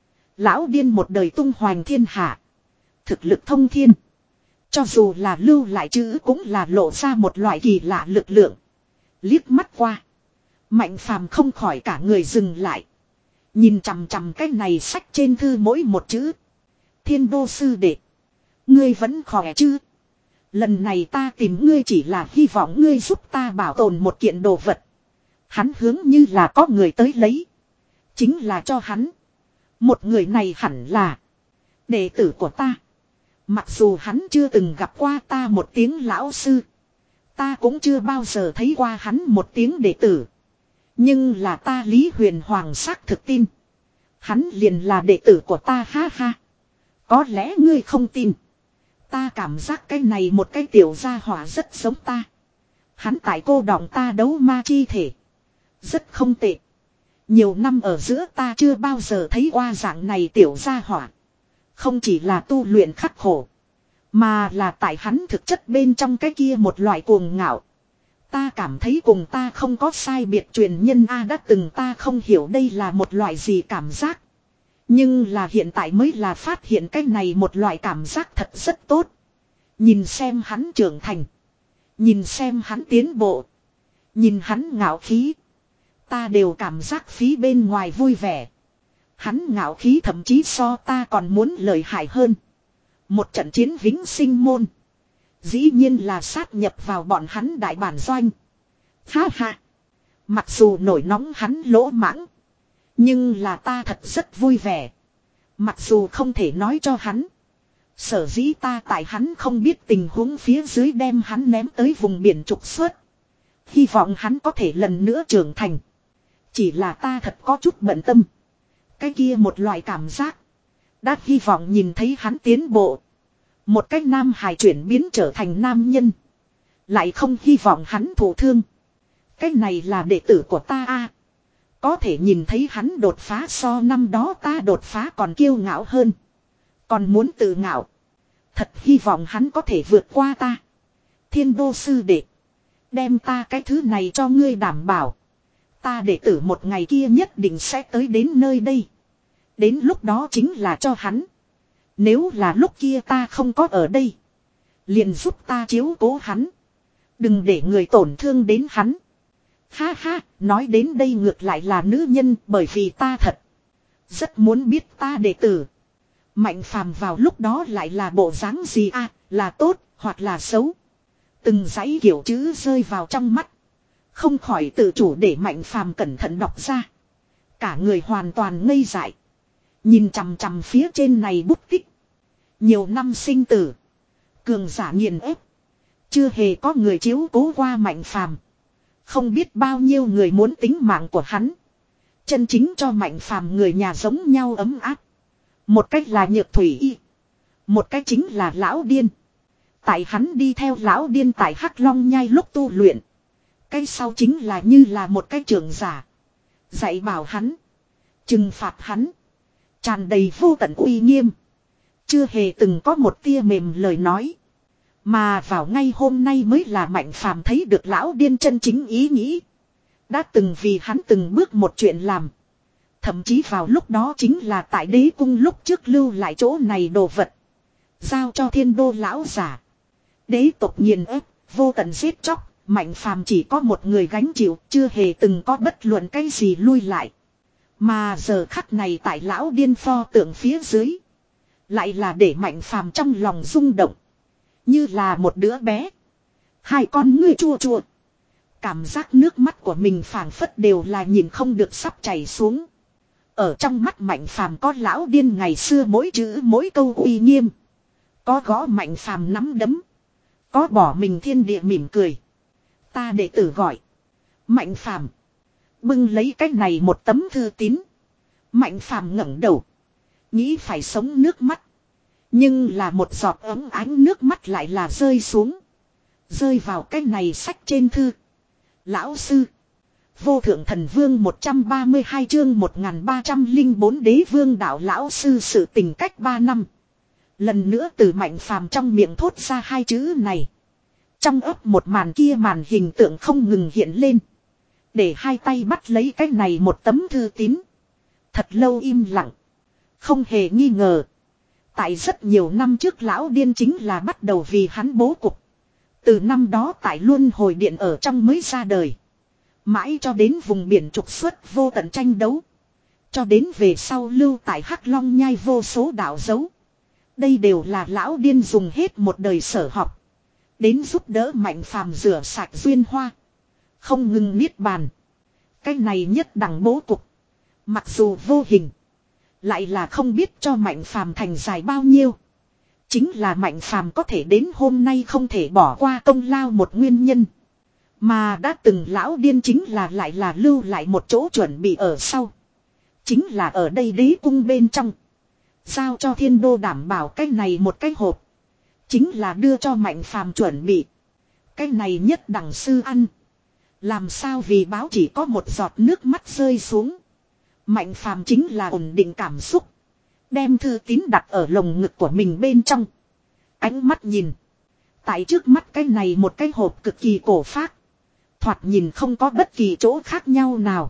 Lão điên một đời tung hoành thiên hạ. Thực lực thông thiên. Cho dù là lưu lại chữ cũng là lộ ra một loại kỳ lạ lực lượng. Liếc mắt qua. Mạnh Phàm không khỏi cả người dừng lại. Nhìn chằm chằm cái này sách trên thư mỗi một chữ. Thiên đô sư đệ. Ngươi vẫn khỏe chứ? Lần này ta tìm ngươi chỉ là hy vọng ngươi giúp ta bảo tồn một kiện đồ vật. Hắn hướng như là có người tới lấy. Chính là cho hắn. Một người này hẳn là đệ tử của ta. Mặc dù hắn chưa từng gặp qua ta một tiếng lão sư. Ta cũng chưa bao giờ thấy qua hắn một tiếng đệ tử. Nhưng là ta Lý Huyền Hoàng xác thực tin. Hắn liền là đệ tử của ta ha ha. Có lẽ ngươi không tin. Ta cảm giác cái này một cái tiểu gia hỏa rất giống ta. Hắn tại cô đọng ta đấu ma chi thể. Rất không tệ. Nhiều năm ở giữa ta chưa bao giờ thấy qua dạng này tiểu gia hỏa. Không chỉ là tu luyện khắc khổ. Mà là tại hắn thực chất bên trong cái kia một loại cuồng ngạo. Ta cảm thấy cùng ta không có sai biệt truyền nhân A đã từng ta không hiểu đây là một loại gì cảm giác. Nhưng là hiện tại mới là phát hiện cái này một loại cảm giác thật rất tốt. Nhìn xem hắn trưởng thành. Nhìn xem hắn tiến bộ. Nhìn hắn ngạo khí. Ta đều cảm giác phí bên ngoài vui vẻ. Hắn ngạo khí thậm chí so ta còn muốn lợi hại hơn. Một trận chiến vĩnh sinh môn. Dĩ nhiên là sát nhập vào bọn hắn đại bản doanh. Ha ha. Mặc dù nổi nóng hắn lỗ mãng. Nhưng là ta thật rất vui vẻ. Mặc dù không thể nói cho hắn. Sở dĩ ta tại hắn không biết tình huống phía dưới đem hắn ném tới vùng biển trục xuất. Hy vọng hắn có thể lần nữa trưởng thành. Chỉ là ta thật có chút bận tâm. Cái kia một loại cảm giác. Đã hy vọng nhìn thấy hắn tiến bộ. Một cách nam hài chuyển biến trở thành nam nhân. Lại không hy vọng hắn thụ thương. Cái này là đệ tử của ta a. Có thể nhìn thấy hắn đột phá so năm đó ta đột phá còn kiêu ngạo hơn. Còn muốn tự ngạo. Thật hy vọng hắn có thể vượt qua ta. Thiên đô sư đệ. Đem ta cái thứ này cho ngươi đảm bảo. Ta đệ tử một ngày kia nhất định sẽ tới đến nơi đây. Đến lúc đó chính là cho hắn. Nếu là lúc kia ta không có ở đây. Liền giúp ta chiếu cố hắn. Đừng để người tổn thương đến hắn. Ha ha, nói đến đây ngược lại là nữ nhân bởi vì ta thật. Rất muốn biết ta đệ tử. Mạnh Phàm vào lúc đó lại là bộ dáng gì à, là tốt, hoặc là xấu. Từng dãy kiểu chữ rơi vào trong mắt. Không khỏi tự chủ để Mạnh Phàm cẩn thận đọc ra. Cả người hoàn toàn ngây dại. Nhìn chằm chằm phía trên này bút tích. Nhiều năm sinh tử. Cường giả nghiền ép. Chưa hề có người chiếu cố qua Mạnh Phàm. Không biết bao nhiêu người muốn tính mạng của hắn. Chân chính cho Mạnh Phàm người nhà giống nhau ấm áp. Một cách là Nhược Thủy Y. Một cách chính là Lão Điên. Tại hắn đi theo Lão Điên tại Hắc Long Nhai lúc tu luyện. Cái sau chính là như là một cái trưởng giả. Dạy bảo hắn. Trừng phạt hắn. Tràn đầy vô tận uy nghiêm. Chưa hề từng có một tia mềm lời nói. Mà vào ngay hôm nay mới là Mạnh Phàm thấy được Lão Điên chân chính ý nghĩ. Đã từng vì hắn từng bước một chuyện làm. Thậm chí vào lúc đó chính là tại đế cung lúc trước lưu lại chỗ này đồ vật. Giao cho thiên đô lão giả. Đế tộc nghiền ép, vô tận giết chóc, Mạnh Phàm chỉ có một người gánh chịu, chưa hề từng có bất luận cái gì lui lại. Mà giờ khắc này tại Lão Điên pho tượng phía dưới. Lại là để Mạnh Phàm trong lòng rung động. Như là một đứa bé. Hai con ngươi chua chua. Cảm giác nước mắt của mình phảng phất đều là nhìn không được sắp chảy xuống. Ở trong mắt Mạnh Phàm có Lão Điên ngày xưa mỗi chữ mỗi câu uy nghiêm. Có gõ Mạnh Phàm nắm đấm. Có bỏ mình thiên địa mỉm cười. Ta đệ tử gọi. Mạnh Phàm. Bưng lấy cái này một tấm thư tín. Mạnh Phàm ngẩng đầu. Nghĩ phải sống nước mắt. Nhưng là một giọt ấm ánh nước mắt lại là rơi xuống. Rơi vào cái này sách trên thư. Lão sư. Vô thượng thần vương một trăm ba mươi hai chương một nghìn ba trăm lẻ bốn đế vương đạo lão sư sự tình cách ba năm. Lần nữa từ Mạnh Phàm trong miệng thốt ra hai chữ này. Trong ấp một màn kia màn hình tượng không ngừng hiện lên. Để hai tay bắt lấy cái này một tấm thư tín. Thật lâu im lặng. Không hề nghi ngờ. Tại rất nhiều năm trước lão điên chính là bắt đầu vì hắn bố cục. Từ năm đó tại luân hồi điện ở trong mới ra đời. Mãi cho đến vùng biển trục xuất vô tận tranh đấu. Cho đến về sau lưu tại Hắc Long nhai vô số đạo dấu. Đây đều là lão điên dùng hết một đời sở học. Đến giúp đỡ Mạnh Phàm rửa sạch duyên hoa. Không ngừng niết bàn. Cái này nhất đẳng bố cục. Mặc dù vô hình. Lại là không biết cho Mạnh Phàm thành dài bao nhiêu. Chính là Mạnh Phàm có thể đến hôm nay không thể bỏ qua công lao một nguyên nhân. Mà đã từng lão điên chính là lại là lưu lại một chỗ chuẩn bị ở sau. Chính là ở đây đế cung bên trong. Giao cho thiên đô đảm bảo cái này một cái hộp. Chính là đưa cho Mạnh Phàm chuẩn bị. Cái này nhất đẳng sư ăn. Làm sao vì báo chỉ có một giọt nước mắt rơi xuống. Mạnh Phàm chính là ổn định cảm xúc. Đem thư tín đặt ở lồng ngực của mình bên trong. Ánh mắt nhìn. Tại trước mắt cái này một cái hộp cực kỳ cổ phác. Thoạt nhìn không có bất kỳ chỗ khác nhau nào.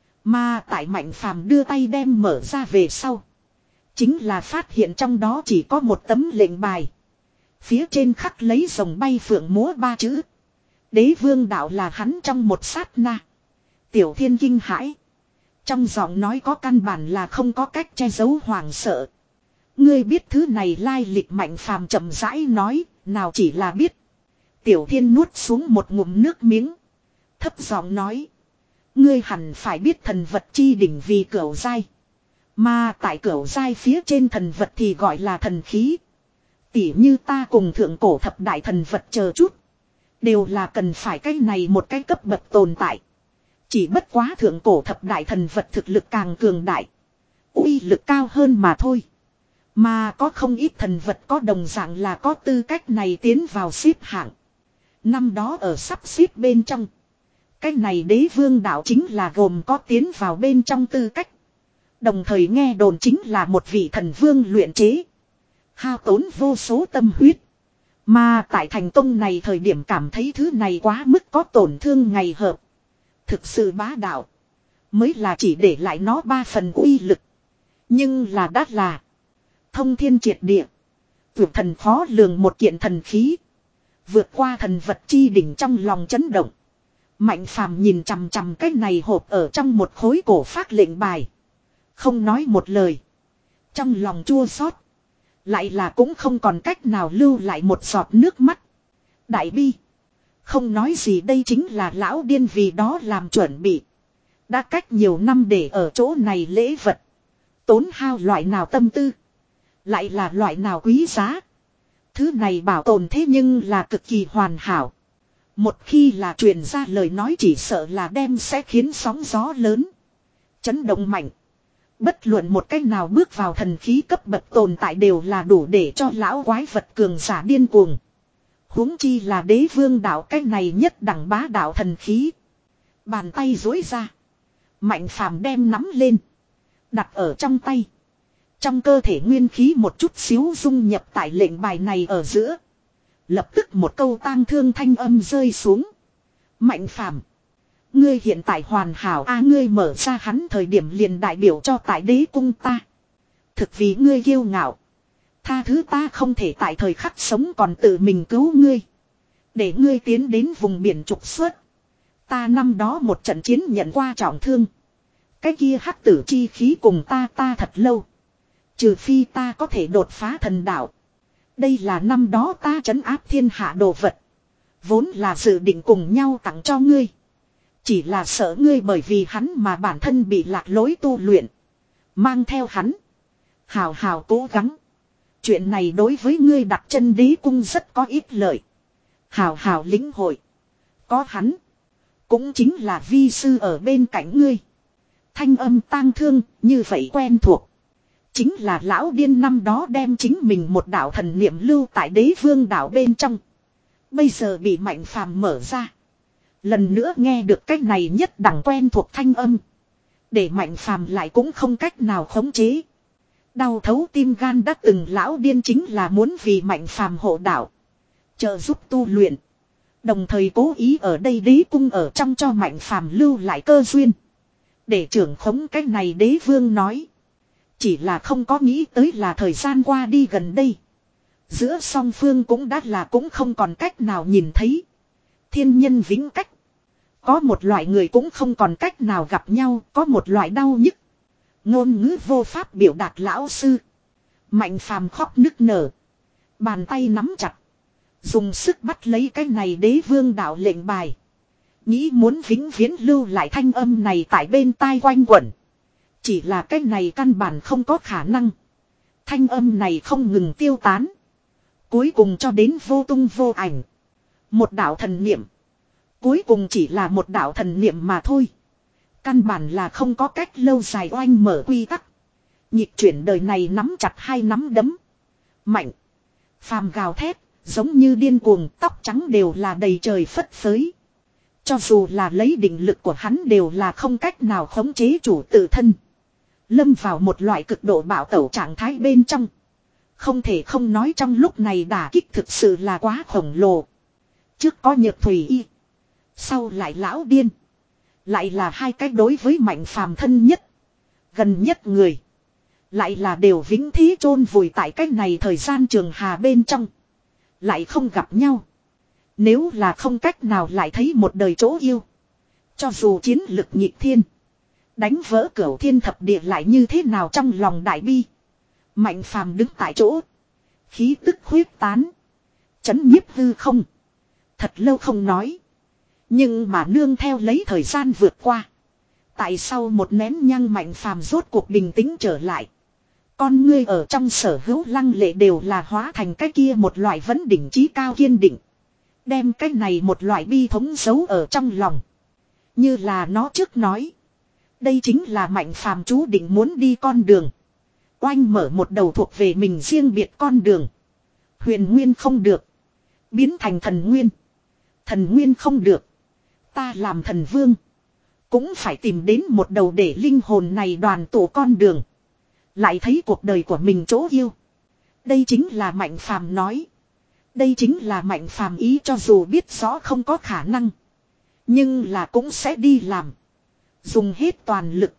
Mà tại Mạnh Phàm đưa tay đem mở ra về sau. Chính là phát hiện trong đó chỉ có một tấm lệnh bài. Phía trên khắc lấy rồng bay phượng múa ba chữ. Đế vương đạo là hắn trong một sát na. Tiểu Thiên kinh hãi. Trong giọng nói có căn bản là không có cách che giấu hoàng sợ. Ngươi biết thứ này lai lịch Mạnh Phàm chậm rãi nói, nào chỉ là biết. Tiểu Thiên nuốt xuống một ngụm nước miếng. Thấp giọng nói. Ngươi hẳn phải biết thần vật chi đỉnh vì cửu giai. Mà tại cửu giai phía trên thần vật thì gọi là thần khí. Tỉ như ta cùng thượng cổ thập đại thần vật chờ chút. Đều là cần phải cái này một cái cấp bậc tồn tại. Chỉ bất quá thượng cổ thập đại thần vật thực lực càng cường đại. Uy lực cao hơn mà thôi. Mà có không ít thần vật có đồng dạng là có tư cách này tiến vào xếp hạng. Năm đó ở sắp xếp bên trong. Cái này đế vương đạo chính là gồm có tiến vào bên trong tư cách. Đồng thời nghe đồn chính là một vị thần vương luyện chế. Hao tốn vô số tâm huyết. Mà tại thành công này thời điểm cảm thấy thứ này quá mức có tổn thương ngày hợp. Thực sự bá đạo. Mới là chỉ để lại nó ba phần uy lực. Nhưng là đắt là. Thông thiên triệt địa. Vượt thần khó lường một kiện thần khí. Vượt qua thần vật chi đỉnh trong lòng chấn động. Mạnh Phàm nhìn chằm chằm cái này hộp ở trong một khối cổ phác lệnh bài. Không nói một lời. Trong lòng chua xót. Lại là cũng không còn cách nào lưu lại một giọt nước mắt. Đại bi. Không nói gì đây chính là lão điên vì đó làm chuẩn bị. Đã cách nhiều năm để ở chỗ này lễ vật. Tốn hao loại nào tâm tư. Lại là loại nào quý giá. Thứ này bảo tồn thế nhưng là cực kỳ hoàn hảo. Một khi là truyền ra lời nói chỉ sợ là đem sẽ khiến sóng gió lớn. Chấn động mạnh. Bất luận một cách nào bước vào thần khí cấp bậc tồn tại đều là đủ để cho lão quái vật cường giả điên cuồng. Huống chi là đế vương đạo cái này nhất đẳng bá đạo thần khí. Bàn tay duỗi ra. Mạnh Phàm đem nắm lên. Đặt ở trong tay. Trong cơ thể nguyên khí một chút xíu dung nhập tại lệnh bài này ở giữa. Lập tức một câu tang thương thanh âm rơi xuống. Mạnh Phàm, ngươi hiện tại hoàn hảo a, ngươi mở ra hắn thời điểm liền đại biểu cho tại đế cung ta. Thực vì ngươi kiêu ngạo. Tha thứ ta không thể tại thời khắc sống còn tự mình cứu ngươi. Để ngươi tiến đến vùng biển trục xuất. Ta năm đó một trận chiến nhận qua trọng thương. Cái kia hắc tử chi khí cùng ta ta thật lâu. Trừ phi ta có thể đột phá thần đạo. Đây là năm đó ta trấn áp thiên hạ đồ vật. Vốn là dự định cùng nhau tặng cho ngươi. Chỉ là sợ ngươi bởi vì hắn mà bản thân bị lạc lối tu luyện. Mang theo hắn. Hào hào cố gắng. Chuyện này đối với ngươi đặt chân đế cung rất có ích lợi. Hào hào lĩnh hội. Có hắn. Cũng chính là vi sư ở bên cạnh ngươi. Thanh âm tang thương như vậy quen thuộc. Chính là lão điên năm đó đem chính mình một đạo thần niệm lưu tại đế vương đạo bên trong. Bây giờ bị Mạnh Phàm mở ra. Lần nữa nghe được cái này nhất đẳng quen thuộc thanh âm. Để Mạnh Phàm lại cũng không cách nào khống chế. Đau thấu tim gan đã từng lão điên chính là muốn vì Mạnh Phàm hộ đạo. Trợ giúp tu luyện. Đồng thời cố ý ở đây đế cung ở trong cho Mạnh Phàm lưu lại cơ duyên. Để trưởng khống cái này đế vương nói. Chỉ là không có nghĩ tới là thời gian qua đi gần đây. Giữa song phương cũng đã là cũng không còn cách nào nhìn thấy. Thiên nhân vĩnh cách. Có một loại người cũng không còn cách nào gặp nhau, có một loại đau nhức. Ngôn ngữ vô pháp biểu đạt lão sư. Mạnh Phàm khóc nức nở. Bàn tay nắm chặt. Dùng sức bắt lấy cái này đế vương đạo lệnh bài. Nghĩ muốn vĩnh viễn lưu lại thanh âm này tại bên tai quanh quẩn. Chỉ là cái này căn bản không có khả năng. Thanh âm này không ngừng tiêu tán. Cuối cùng cho đến vô tung vô ảnh. Một đạo thần niệm. Cuối cùng chỉ là một đạo thần niệm mà thôi. Căn bản là không có cách lâu dài oanh mở quy tắc. Nhịp chuyển đời này nắm chặt hai nắm đấm. Mạnh. Phàm gào thét. Giống như điên cuồng, tóc trắng đều là đầy trời phất phới. Cho dù là lấy định lực của hắn đều là không cách nào khống chế chủ tự thân. Lâm vào một loại cực độ bạo tẩu trạng thái bên trong. Không thể không nói trong lúc này đả kích thực sự là quá khổng lồ. Trước có Nhược Thủy Y. Sau lại lão điên. Lại là hai cái đối với Mạnh Phàm thân nhất. Gần nhất người. Lại là đều vĩnh thí chôn vùi tại cái này thời gian trường hà bên trong. Lại không gặp nhau. Nếu là không cách nào lại thấy một đời chỗ yêu. Cho dù chiến lực nhịp thiên. Đánh vỡ cửu thiên thập địa lại như thế nào trong lòng đại bi. Mạnh Phàm đứng tại chỗ. Khí tức huyết tán. Chấn nhiếp hư không. Thật lâu không nói. Nhưng mà nương theo lấy thời gian vượt qua. Tại sau một nén nhang Mạnh Phàm rốt cuộc bình tĩnh trở lại. Con ngươi ở trong sở hữu lăng lệ đều là hóa thành cái kia một loại vấn đỉnh chí cao kiên định. Đem cái này một loại bi thống giấu ở trong lòng. Như là nó trước nói. Đây chính là Mạnh Phàm chú định muốn đi con đường. Oanh mở một đầu thuộc về mình riêng biệt con đường. Huyền nguyên không được. Biến thành thần nguyên. Thần nguyên không được. Ta làm thần vương. Cũng phải tìm đến một đầu để linh hồn này đoàn tụ con đường. Lại thấy cuộc đời của mình chỗ yêu. Đây chính là Mạnh Phàm nói. Đây chính là Mạnh Phàm ý, cho dù biết rõ không có khả năng. Nhưng là cũng sẽ đi làm. Dùng hết toàn lực.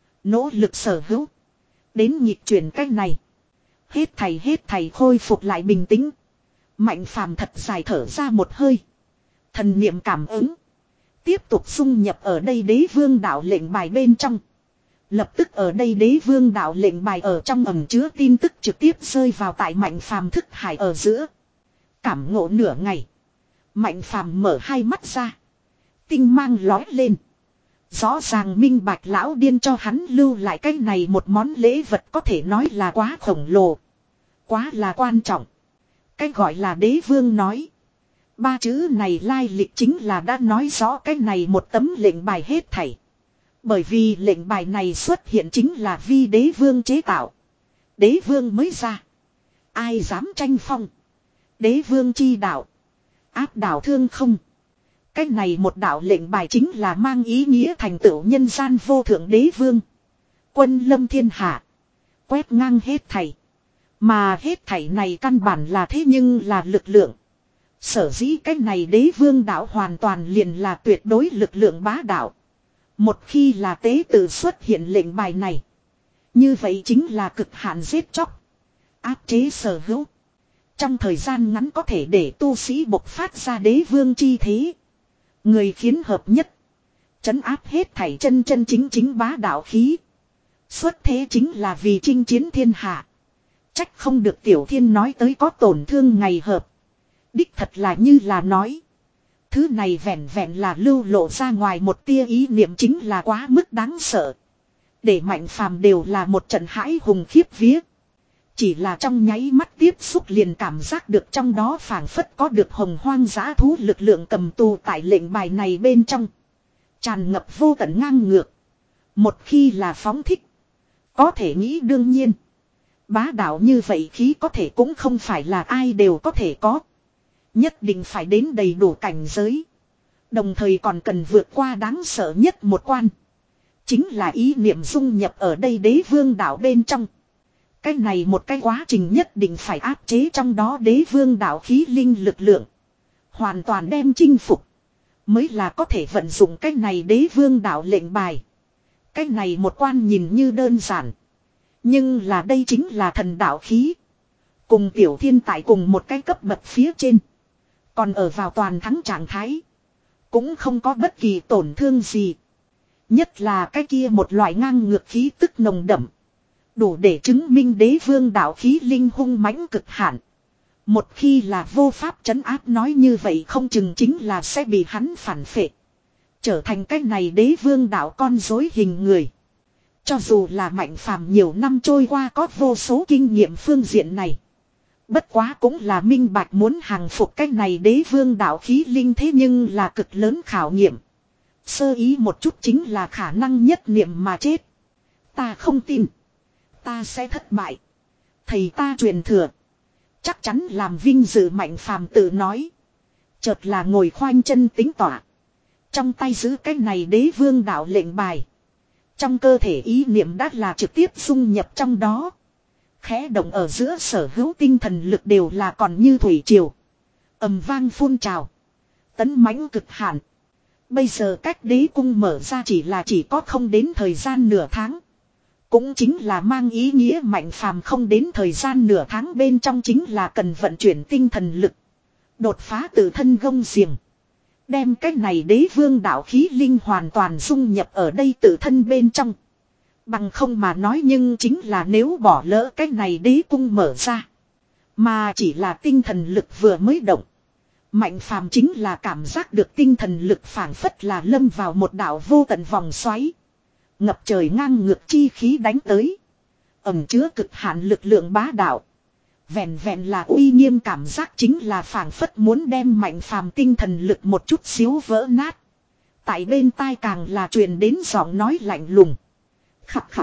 Nỗ lực sở hữu. Đến nhịp chuyển cách này. Hết thầy hết thầy khôi phục lại bình tĩnh. Mạnh Phàm thật dài thở ra một hơi. Thần niệm cảm ứng. Tiếp tục xung nhập ở đây đế vương đạo lệnh bài bên trong. Lập tức ở đây đế vương đạo lệnh bài ở trong ẩm chứa tin tức trực tiếp rơi vào tại Mạnh Phàm thức hải ở giữa. Cảm ngộ nửa ngày. Mạnh Phàm mở hai mắt ra. Tinh mang lói lên. Rõ ràng minh bạch lão điên cho hắn lưu lại cái này một món lễ vật có thể nói là quá khổng lồ. Quá là quan trọng. Cái gọi là đế vương nói. Ba chữ này lai lịch chính là đã nói rõ cái này một tấm lệnh bài hết thảy. Bởi vì lệnh bài này xuất hiện chính là vi đế vương chế tạo. Đế vương mới ra. Ai dám tranh phong. Đế vương chi đạo. Áp đảo thương không. Cái này một đạo lệnh bài chính là mang ý nghĩa thành tựu nhân gian vô thượng đế vương. Quân lâm thiên hạ. Quét ngang hết thảy. Mà hết thảy này căn bản là thế nhưng là lực lượng. Sở dĩ cái này đế vương đạo hoàn toàn liền là tuyệt đối lực lượng bá đạo. Một khi là tế tự xuất hiện lệnh bài này. Như vậy chính là cực hạn giết chóc. Áp chế sở hữu. Trong thời gian ngắn có thể để tu sĩ bộc phát ra đế vương chi thế. Người khiến hợp nhất. Trấn áp hết thảy chân chân chính chính bá đạo khí. Xuất thế chính là vì chinh chiến thiên hạ. Trách không được Tiểu Thiên nói tới có tổn thương ngày hợp. Đích thật là như là nói. Thứ này vẹn vẹn là lưu lộ ra ngoài một tia ý niệm chính là quá mức đáng sợ. Để Mạnh Phàm đều là một trận hãi hùng khiếp vía. Chỉ là trong nháy mắt tiếp xúc liền cảm giác được trong đó phảng phất có được hồng hoang dã thú lực lượng cầm tù tại lệnh bài này bên trong. Tràn ngập vô tận ngang ngược. Một khi là phóng thích. Có thể nghĩ đương nhiên. Bá đạo như vậy khí có thể cũng không phải là ai đều có thể có. Nhất định phải đến đầy đủ cảnh giới. Đồng thời còn cần vượt qua đáng sợ nhất một quan. Chính là ý niệm dung nhập ở đây đế vương đạo bên trong. Cái này một cái quá trình nhất định phải áp chế trong đó đế vương đạo khí linh lực lượng. Hoàn toàn đem chinh phục. Mới là có thể vận dụng cái này đế vương đạo lệnh bài. Cái này một quan nhìn như đơn giản. Nhưng là đây chính là thần đạo khí. Cùng tiểu thiên tại cùng một cái cấp bậc phía trên. Còn ở vào toàn thắng trạng thái. Cũng không có bất kỳ tổn thương gì. Nhất là cái kia một loại ngang ngược khí tức nồng đậm. Đủ để chứng minh đế vương đạo khí linh hung mãnh cực hạn. Một khi là vô pháp trấn áp nói như vậy không chừng chính là sẽ bị hắn phản phệ. Trở thành cái này đế vương đạo con rối hình người. Cho dù là Mạnh Phàm nhiều năm trôi qua có vô số kinh nghiệm phương diện này. Bất quá cũng là minh bạch muốn hàng phục cái này đế vương đạo khí linh thế nhưng là cực lớn khảo nghiệm. Sơ ý một chút chính là khả năng nhất niệm mà chết. Ta không tin. Ta sẽ thất bại. Thầy ta truyền thừa. Chắc chắn làm vinh dự Mạnh Phàm tự nói. Chợt là ngồi khoanh chân tính tỏa. Trong tay giữ cái này đế vương đạo lệnh bài. Trong cơ thể ý niệm đã là trực tiếp dung nhập trong đó. Khẽ động ở giữa sở hữu tinh thần lực đều là còn như thủy triều. Ầm vang phun trào. Tấn mãnh cực hạn. Bây giờ cách đế cung mở ra chỉ là chỉ có không đến thời gian nửa tháng. Cũng chính là mang ý nghĩa Mạnh Phàm không đến thời gian nửa tháng bên trong chính là cần vận chuyển tinh thần lực. Đột phá tự thân gông xiềng. Đem cái này đế vương đạo khí linh hoàn toàn dung nhập ở đây tự thân bên trong. Bằng không mà nói nhưng chính là nếu bỏ lỡ cái này đế cung mở ra. Mà chỉ là tinh thần lực vừa mới động. Mạnh Phàm chính là cảm giác được tinh thần lực phảng phất là lâm vào một đảo vô tận vòng xoáy. Ngập trời ngang ngược chi khí đánh tới. Ẩm chứa cực hạn lực lượng bá đạo. Vẹn vẹn là uy nghiêm cảm giác chính là phảng phất muốn đem Mạnh Phàm tinh thần lực một chút xíu vỡ nát. Tại bên tai càng là truyền đến giọng nói lạnh lùng. Khập khập.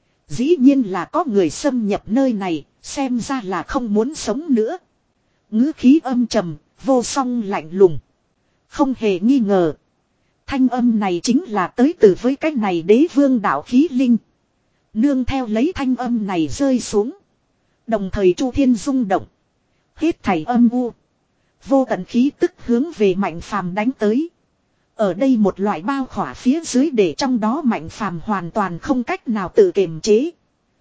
Dĩ nhiên là có người xâm nhập nơi này, xem ra là không muốn sống nữa. Ngữ khí âm trầm, vô song lạnh lùng. Không hề nghi ngờ. Thanh âm này chính là tới từ với cái này đế vương đạo khí linh. Nương theo lấy thanh âm này rơi xuống. Đồng thời Chu Thiên rung động. Hết thảy âm u. Vô tận khí tức hướng về Mạnh Phàm đánh tới. Ở đây một loại bao khỏa phía dưới để trong đó Mạnh Phàm hoàn toàn không cách nào tự kiềm chế.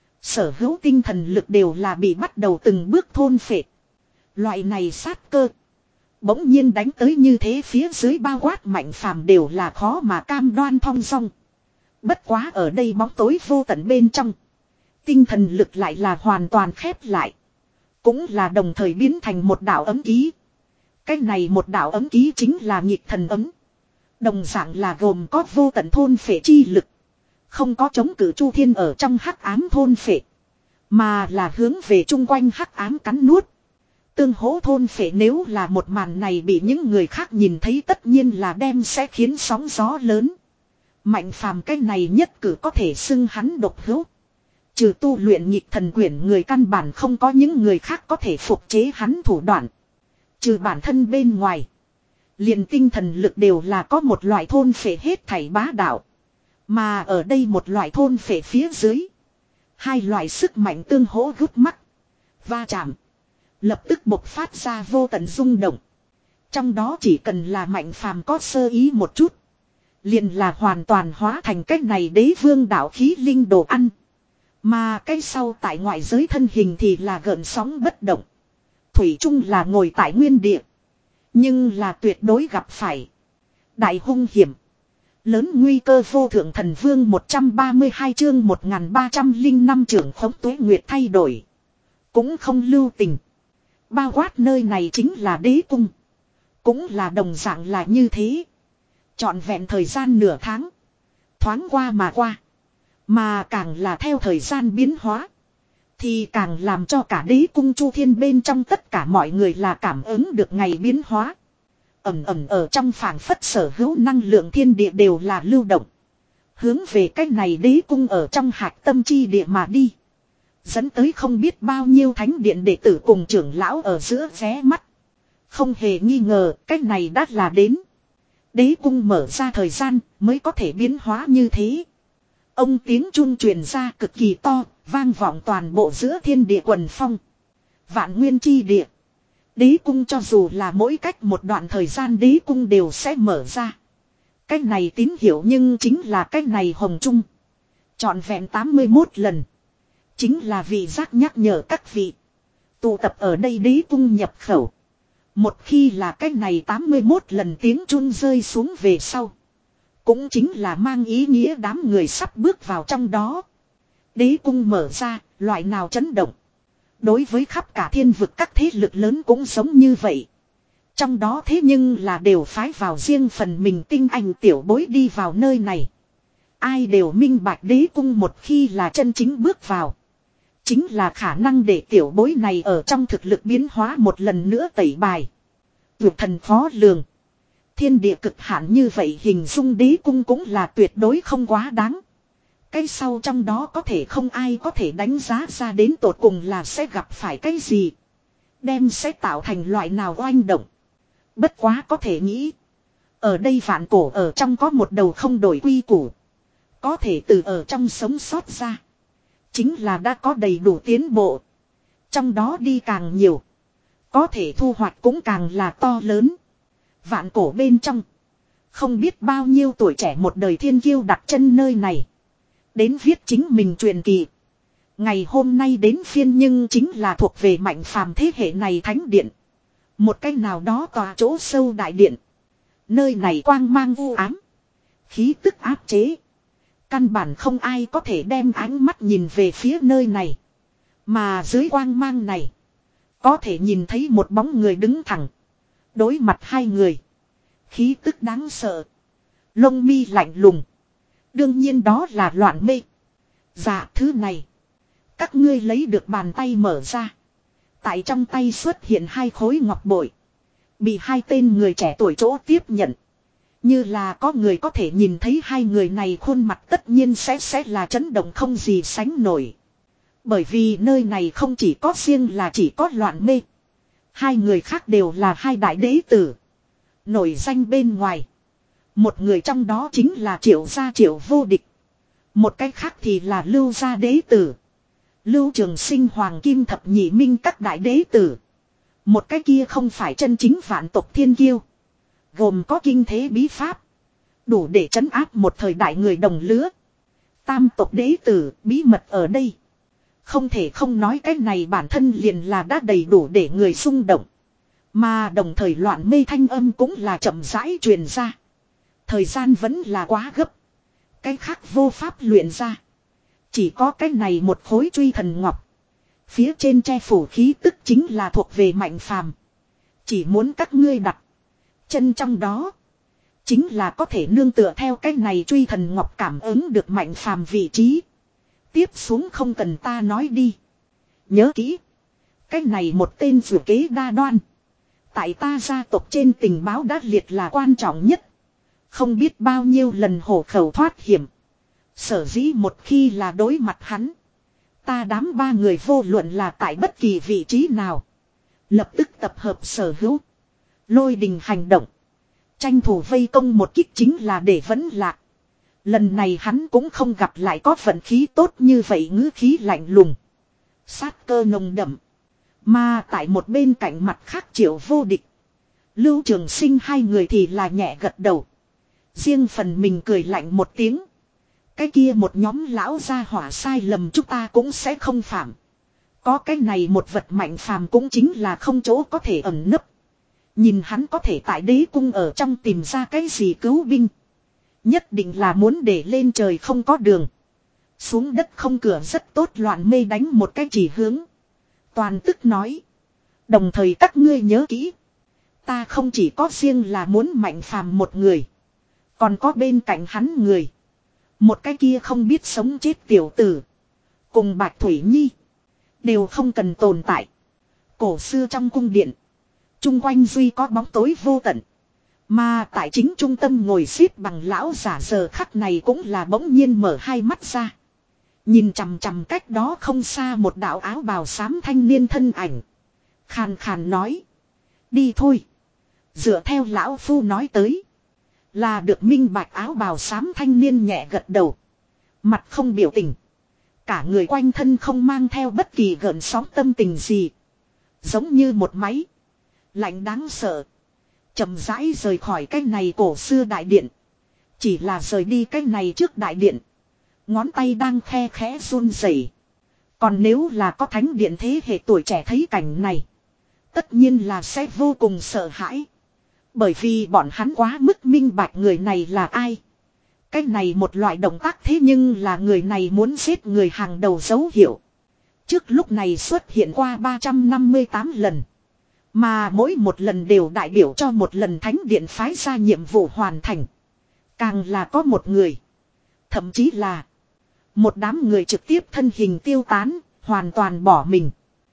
Sở hữu tinh thần lực đều là bị bắt đầu từng bước thôn phệ. Loại này sát cơ. Bỗng nhiên đánh tới như thế phía dưới bao quát Mạnh Phàm đều là khó mà cam đoan thong dong. Bất quá ở đây bóng tối vô tận bên trong. Tinh thần lực lại là hoàn toàn khép lại. Cũng là đồng thời biến thành một đạo ấm ký. Cái này một đạo ấm ký chính là nhịp thần ấm. Đồng dạng là gồm có vô tận thôn phệ chi lực. Không có chống cự Chu Thiên ở trong hắc ám thôn phệ. Mà là hướng về chung quanh hắc ám cắn nuốt. Tương hỗ thôn phệ nếu là một màn này bị những người khác nhìn thấy tất nhiên là đem sẽ khiến sóng gió lớn. Mạnh Phàm cái này nhất cử có thể xưng hắn độc hữu. Trừ tu luyện nhịp thần quyển người căn bản không có những người khác có thể phục chế hắn thủ đoạn. Trừ bản thân bên ngoài. Liền tinh thần lực đều là có một loại thôn phệ hết thảy bá đạo. Mà ở đây một loại thôn phệ phía dưới. Hai loại sức mạnh tương hỗ gút mắt. Va chạm. Lập tức bộc phát ra vô tận rung động. Trong đó chỉ cần là Mạnh Phàm có sơ ý một chút. Liền là hoàn toàn hóa thành cách này đế vương đạo khí linh đồ ăn. Mà cái sau tại ngoại giới thân hình thì là gợn sóng bất động. Thủy chung là ngồi tại nguyên địa. Nhưng là tuyệt đối gặp phải. Đại hung hiểm. Lớn nguy cơ vô thượng thần vương một trăm ba mươi hai chương một nghìn ba trăm lẻ năm trưởng khống tuế nguyệt thay đổi. Cũng không lưu tình. Bao quát nơi này chính là đế cung. Cũng là đồng dạng là như thế. Trọn vẹn thời gian nửa tháng. Thoáng qua mà qua. Mà càng là theo thời gian biến hóa. Thì càng làm cho cả đế cung Chu Thiên bên trong tất cả mọi người là cảm ứng được ngày biến hóa. Ẩm ẩm ở trong phảng phất sở hữu năng lượng thiên địa đều là lưu động. Hướng về cách này đế cung ở trong hạt tâm chi địa mà đi. Dẫn tới không biết bao nhiêu thánh điện đệ tử cùng trưởng lão ở giữa vé mắt. Không hề nghi ngờ cách này đã là đến. Đế cung mở ra thời gian mới có thể biến hóa như thế. Ông tiếng chuông truyền ra cực kỳ to, vang vọng toàn bộ giữa thiên địa quần phong. Vạn nguyên chi địa. Đế cung cho dù là mỗi cách một đoạn thời gian đế cung đều sẽ mở ra. Cách này tín hiệu nhưng chính là cách này hồng trung. Trọn vẹn tám mươi mốt lần. Chính là vị giác nhắc nhở các vị. Tụ tập ở đây đế cung nhập khẩu. Một khi là cách này tám mươi mốt lần tiếng chun rơi xuống về sau. Cũng chính là mang ý nghĩa đám người sắp bước vào trong đó. Đế cung mở ra, loại nào chấn động. Đối với khắp cả thiên vực các thế lực lớn cũng giống như vậy. Trong đó thế nhưng là đều phái vào riêng phần mình tinh anh tiểu bối đi vào nơi này. Ai đều minh bạch đế cung một khi là chân chính bước vào. Chính là khả năng để tiểu bối này ở trong thực lực biến hóa một lần nữa tẩy bài. Vượt thần khó lường. Thiên địa cực hạn như vậy hình dung đế cung cũng là tuyệt đối không quá đáng. Cái sau trong đó có thể không ai có thể đánh giá ra đến tột cùng là sẽ gặp phải cái gì. Đem sẽ tạo thành loại nào oanh động. Bất quá có thể nghĩ. Ở đây vạn cổ ở trong có một đầu không đổi quy củ. Có thể từ ở trong sống sót ra. Chính là đã có đầy đủ tiến bộ. Trong đó đi càng nhiều. Có thể thu hoạch cũng càng là to lớn. Vạn cổ bên trong. Không biết bao nhiêu tuổi trẻ một đời thiên kiêu đặt chân nơi này. Đến viết chính mình truyền kỳ. Ngày hôm nay đến phiên nhưng chính là thuộc về mạnh phàm thế hệ này thánh điện. Một cái nào đó tòa chỗ sâu đại điện. Nơi này quang mang u ám. Khí tức áp chế. Căn bản không ai có thể đem ánh mắt nhìn về phía nơi này. Mà dưới quang mang này. Có thể nhìn thấy một bóng người đứng thẳng. Đối mặt hai người. Khí tức đáng sợ. Lông mi lạnh lùng. Đương nhiên đó là loạn mê. Dạ thứ này. Các ngươi lấy được bàn tay mở ra. Tại trong tay xuất hiện hai khối ngọc bội. Bị hai tên người trẻ tuổi chỗ tiếp nhận. Như là có người có thể nhìn thấy hai người này khuôn mặt tất nhiên sẽ sẽ là chấn động không gì sánh nổi. Bởi vì nơi này không chỉ có riêng là chỉ có loạn mê. Hai người khác đều là hai đại đế tử. Nổi danh bên ngoài. Một người trong đó chính là Triệu gia Triệu vô địch. Một cách khác thì là Lưu gia đế tử. Lưu Trường Sinh Hoàng Kim Thập Nhị Minh các đại đế tử. Một cái kia không phải chân chính vạn tộc thiên kiêu. Gồm có kinh thế bí pháp. Đủ để trấn áp một thời đại người đồng lứa. Tam tộc đế tử bí mật ở đây. Không thể không nói cái này bản thân liền là đã đầy đủ để người xung động. Mà đồng thời loạn mê thanh âm cũng là chậm rãi truyền ra. Thời gian vẫn là quá gấp. Cái khác vô pháp luyện ra. Chỉ có cái này một khối truy thần ngọc. Phía trên che phủ khí tức chính là thuộc về mạnh phàm. Chỉ muốn các ngươi đặt chân trong đó. Chính là có thể nương tựa theo cái này truy thần ngọc cảm ứng được mạnh phàm vị trí. Tiếp xuống không cần ta nói đi. Nhớ kỹ. Cái này một tên dù kế đa đoan. Tại ta gia tộc trên tình báo đã liệt là quan trọng nhất. Không biết bao nhiêu lần hổ khẩu thoát hiểm. Sở dĩ một khi là đối mặt hắn. Ta đám ba người vô luận là tại bất kỳ vị trí nào. Lập tức tập hợp sở hữu. Lôi đình hành động. Tranh thủ vây công một kích chính là để vẫn lạc. Lần này hắn cũng không gặp lại có vận khí tốt như vậy ngữ khí lạnh lùng. Sát cơ nồng đậm. Mà tại một bên cạnh mặt khác Triệu vô địch. Lưu Trường Sinh hai người thì là nhẹ gật đầu. Riêng phần mình cười lạnh một tiếng. Cái kia một nhóm lão gia hỏa sai lầm chúng ta cũng sẽ không phạm. Có cái này một vật mạnh phàm cũng chính là không chỗ có thể ẩn nấp. Nhìn hắn có thể tại đế cung ở trong tìm ra cái gì cứu binh. Nhất định là muốn để lên trời không có đường. Xuống đất không cửa rất tốt loạn mê đánh một cái chỉ hướng. Toàn tức nói. Đồng thời các ngươi nhớ kỹ. Ta không chỉ có riêng là muốn mạnh phàm một người. Còn có bên cạnh hắn người. Một cái kia không biết sống chết tiểu tử. Cùng Bạch Thủy Nhi. Đều không cần tồn tại. Cổ xưa trong cung điện. Trung quanh duy có bóng tối vô tận. Mà tại chính trung tâm ngồi xếp bằng lão giả giờ khắc này cũng là bỗng nhiên mở hai mắt ra. Nhìn chằm chằm cách đó không xa một đạo áo bào xám thanh niên thân ảnh. Khàn khàn nói. Đi thôi. Dựa theo lão phu nói tới. Là được minh bạch áo bào xám thanh niên nhẹ gật đầu. Mặt không biểu tình. Cả người quanh thân không mang theo bất kỳ gợn sóng tâm tình gì. Giống như một máy. Lạnh đáng sợ. Chậm rãi rời khỏi cái này cổ xưa đại điện. Chỉ là rời đi cái này trước đại điện. Ngón tay đang khe khẽ run rẩy. Còn nếu là có thánh điện thế hệ tuổi trẻ thấy cảnh này. Tất nhiên là sẽ vô cùng sợ hãi. Bởi vì bọn hắn quá mức minh bạch người này là ai. Cái này một loại động tác thế nhưng là người này muốn giết người hàng đầu dấu hiệu. Trước lúc này xuất hiện qua ba trăm năm mươi tám lần. Mà mỗi một lần đều đại biểu cho một lần thánh điện phái ra nhiệm vụ hoàn thành. Càng là có một người. Thậm chí là một đám người trực tiếp thân hình tiêu tán, hoàn toàn bỏ mình.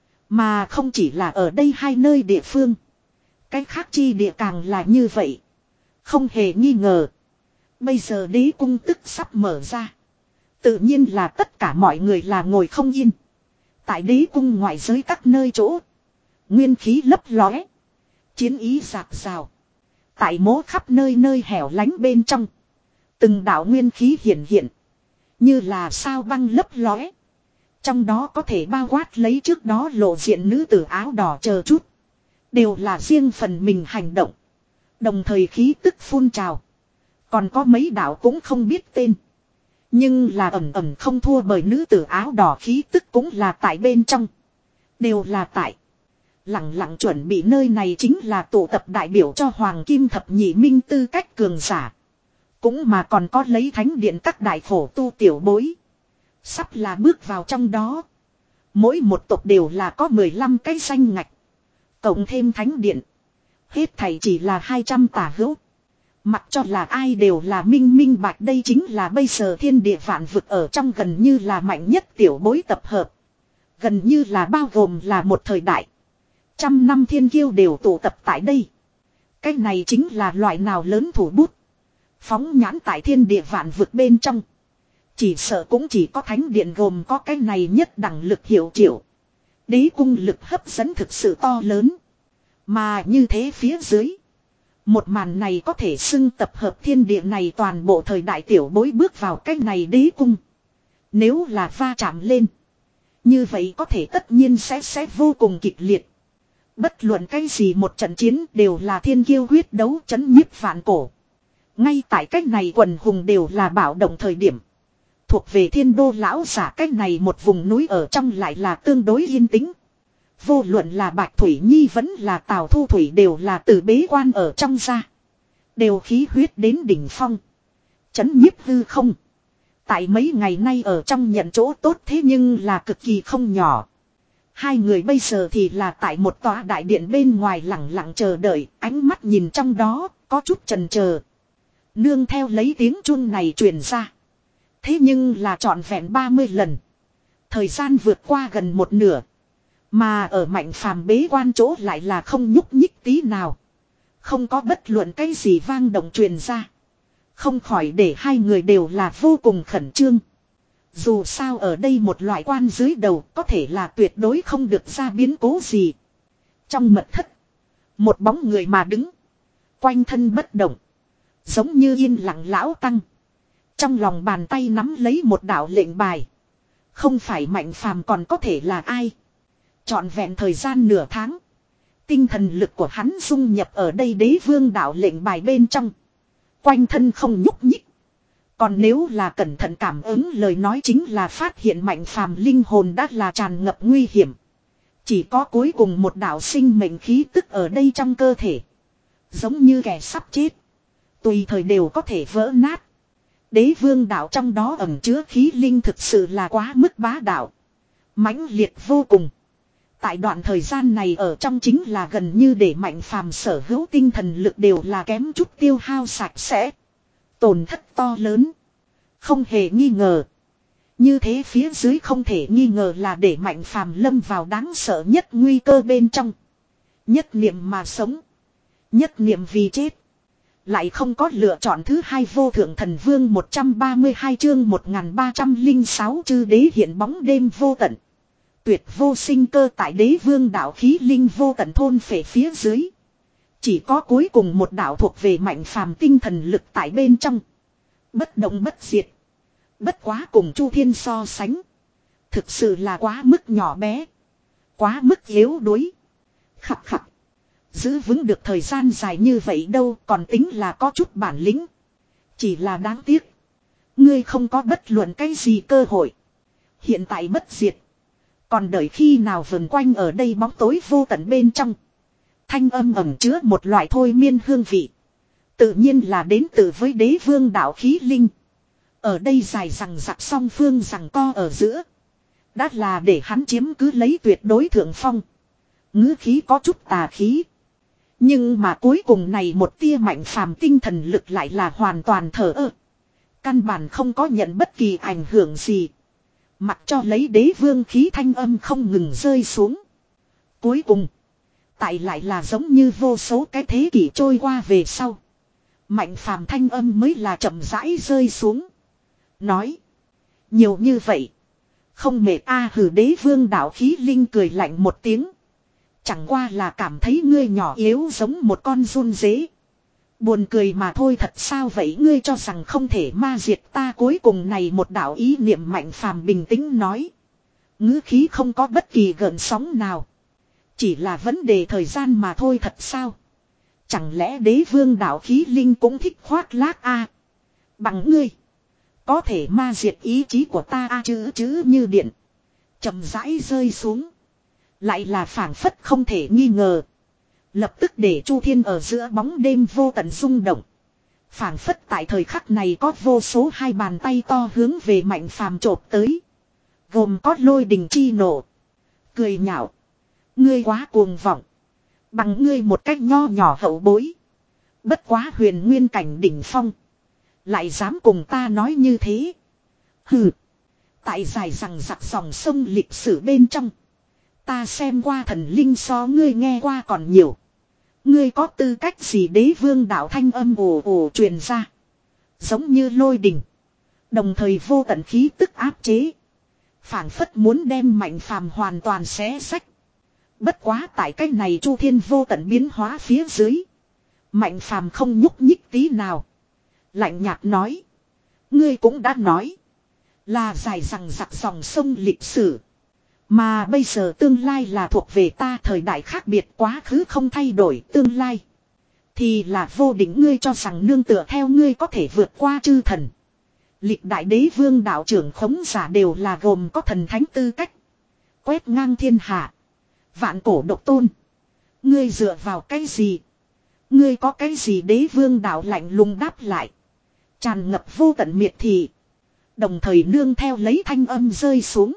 Mà không chỉ là ở đây hai nơi địa phương. Cái khác chi địa càng là như vậy. Không hề nghi ngờ. Bây giờ đế cung tức sắp mở ra. Tự nhiên là tất cả mọi người là ngồi không yên. Tại đế cung ngoại giới các nơi chỗ. Nguyên khí lấp lóe. Chiến ý rạc rào. Tại mố khắp nơi nơi hẻo lánh bên trong. Từng đạo nguyên khí hiện hiện. Như là sao băng lấp lóe. Trong đó có thể bao quát lấy trước đó lộ diện nữ tử áo đỏ chờ chút. Đều là riêng phần mình hành động. Đồng thời khí tức phun trào. Còn có mấy đạo cũng không biết tên. Nhưng là ẩm ẩm không thua bởi nữ tử áo đỏ khí tức cũng là tại bên trong. Đều là tại. Lặng lặng chuẩn bị nơi này chính là tụ tập đại biểu cho Hoàng Kim Thập Nhị Minh tư cách cường giả. Cũng mà còn có lấy thánh điện các đại phổ tu tiểu bối. Sắp là bước vào trong đó. Mỗi một tộc đều là có mười lăm cái danh ngạch. Cộng thêm thánh điện. Hết thảy chỉ là hai trăm tả hữu. Mặc cho là ai đều là minh minh bạch đây chính là bây giờ thiên địa vạn vực ở trong gần như là mạnh nhất tiểu bối tập hợp. Gần như là bao gồm là một thời đại. Trăm năm thiên kiêu đều tụ tập tại đây. Cái này chính là loại nào lớn thủ bút. Phóng nhãn tại thiên địa vạn vực bên trong. Chỉ sợ cũng chỉ có thánh điện gồm có cái này nhất đẳng lực hiệu triệu. Đế cung lực hấp dẫn thực sự to lớn. Mà như thế phía dưới. Một màn này có thể xưng tập hợp thiên địa này toàn bộ thời đại tiểu bối bước vào cái này đế cung. Nếu là va chạm lên. Như vậy có thể tất nhiên sẽ sẽ vô cùng kịch liệt. Bất luận cái gì một trận chiến đều là thiên kiêu quyết đấu chấn nhiếp vạn cổ. Ngay tại cách này quần hùng đều là bảo động thời điểm. Thuộc về thiên đô lão giả cách này một vùng núi ở trong lại là tương đối yên tĩnh. Vô luận là Bạch Thủy Nhi vẫn là Tào Thu Thủy đều là từ bế quan ở trong ra. Đều khí huyết đến đỉnh phong. Chấn nhiếp hư không. Tại mấy ngày nay ở trong nhận chỗ tốt thế nhưng là cực kỳ không nhỏ. Hai người bây giờ thì là tại một tòa đại điện bên ngoài lặng lặng chờ đợi, ánh mắt nhìn trong đó, có chút chần chờ. Nương theo lấy tiếng chuông này truyền ra. Thế nhưng là trọn vẹn ba mươi lần. Thời gian vượt qua gần một nửa. Mà ở Mạnh Phàm bế quan chỗ lại là không nhúc nhích tí nào. Không có bất luận cái gì vang động truyền ra. Không khỏi để hai người đều là vô cùng khẩn trương. Dù sao ở đây một loại quan dưới đầu có thể là tuyệt đối không được ra biến cố gì. Trong mật thất. Một bóng người mà đứng. Quanh thân bất động. Giống như yên lặng lão tăng. Trong lòng bàn tay nắm lấy một đạo lệnh bài. Không phải Mạnh Phàm còn có thể là ai. Trọn vẹn thời gian nửa tháng. Tinh thần lực của hắn dung nhập ở đây đế vương đạo lệnh bài bên trong. Quanh thân không nhúc nhích. Còn nếu là cẩn thận cảm ứng lời nói chính là phát hiện Mạnh Phàm linh hồn đã là tràn ngập nguy hiểm. Chỉ có cuối cùng một đạo sinh mệnh khí tức ở đây trong cơ thể. Giống như kẻ sắp chết. Tùy thời đều có thể vỡ nát. Đế vương đạo trong đó ẩn chứa khí linh thực sự là quá mức bá đạo. Mãnh liệt vô cùng. Tại đoạn thời gian này ở trong chính là gần như để Mạnh Phàm sở hữu tinh thần lực đều là kém chút tiêu hao sạch sẽ. Tổn thất to lớn. Không hề nghi ngờ. Như thế phía dưới không thể nghi ngờ là để Mạnh Phàm lâm vào đáng sợ nhất nguy cơ bên trong. Nhất niệm mà sống. Nhất niệm vì chết. Lại không có lựa chọn thứ hai vô thượng thần vương một trăm ba mươi hai chương một nghìn ba trăm lẻ sáu chư đế hiện bóng đêm vô tận. Tuyệt vô sinh cơ tại đế vương đạo khí linh vô tận thôn phệ phía dưới. Chỉ có cuối cùng một đạo thuộc về Mạnh Phàm tinh thần lực tại bên trong. Bất động bất diệt. Bất quá cùng Chu Thiên so sánh. Thực sự là quá mức nhỏ bé. Quá mức yếu đuối. Khập khập. Giữ vững được thời gian dài như vậy đâu còn tính là có chút bản lĩnh. Chỉ là đáng tiếc. Ngươi không có bất luận cái gì cơ hội. Hiện tại bất diệt. Còn đợi khi nào vần quanh ở đây bóng tối vô tận bên trong. Thanh âm ẩm chứa một loại thôi miên hương vị. Tự nhiên là đến từ với đế vương đạo khí linh. Ở đây dài rằng giặc song phương rằng co ở giữa. Đã là để hắn chiếm cứ lấy tuyệt đối thượng phong. Ngữ khí có chút tà khí. Nhưng mà cuối cùng này một tia mạnh phàm tinh thần lực lại là hoàn toàn thở ơ. Căn bản không có nhận bất kỳ ảnh hưởng gì. Mặc cho lấy đế vương khí thanh âm không ngừng rơi xuống. Cuối cùng. Tại lại là giống như vô số cái thế kỷ trôi qua về sau. Mạnh phàm thanh âm mới là chậm rãi rơi xuống. Nói. Nhiều như vậy. Không mệt a hừ đế vương đạo khí linh cười lạnh một tiếng. Chẳng qua là cảm thấy ngươi nhỏ yếu giống một con run dế. Buồn cười mà thôi thật sao vậy ngươi cho rằng không thể ma diệt ta cuối cùng này một đạo ý niệm mạnh phàm bình tĩnh nói. Ngữ khí không có bất kỳ gợn sóng nào. Chỉ là vấn đề thời gian mà thôi thật sao. Chẳng lẽ đế vương đạo khí linh cũng thích khoác lác a Bằng ngươi. Có thể ma diệt ý chí của ta a chữ chữ như điện. Chậm rãi rơi xuống. Lại là phảng phất không thể nghi ngờ. Lập tức để Chu Thiên ở giữa bóng đêm vô tận rung động. Phảng phất tại thời khắc này có vô số hai bàn tay to hướng về mạnh phàm chộp tới. Gồm có lôi đình chi nổ. Cười nhạo. Ngươi quá cuồng vọng. Bằng ngươi một cách nho nhỏ hậu bối. Bất quá huyền nguyên cảnh đỉnh phong. Lại dám cùng ta nói như thế. Hừ. Tại dài rằng giặc dòng sông lịch sử bên trong. Ta xem qua thần linh so ngươi nghe qua còn nhiều. Ngươi có tư cách gì đế vương đạo thanh âm ồ ồ truyền ra. Giống như lôi đình. Đồng thời vô tận khí tức áp chế. Phảng phất muốn đem mạnh phàm hoàn toàn xé sách. Bất quá tại cách này Chu Thiên vô tận biến hóa phía dưới. Mạnh phàm không nhúc nhích tí nào. Lạnh nhạt nói. Ngươi cũng đã nói. Là dài rằng giặc dòng sông lịch sử. Mà bây giờ tương lai là thuộc về ta thời đại khác biệt quá khứ không thay đổi tương lai. Thì là vô định ngươi cho rằng nương tựa theo ngươi có thể vượt qua chư thần. Lịch đại đế vương đạo trưởng khống giả đều là gồm có thần thánh tư cách. Quét ngang thiên hạ. Vạn cổ độc tôn. Ngươi dựa vào cái gì? Ngươi có cái gì đế vương đạo lạnh lùng đáp lại. Tràn ngập vô tận miệt thị. Đồng thời nương theo lấy thanh âm rơi xuống.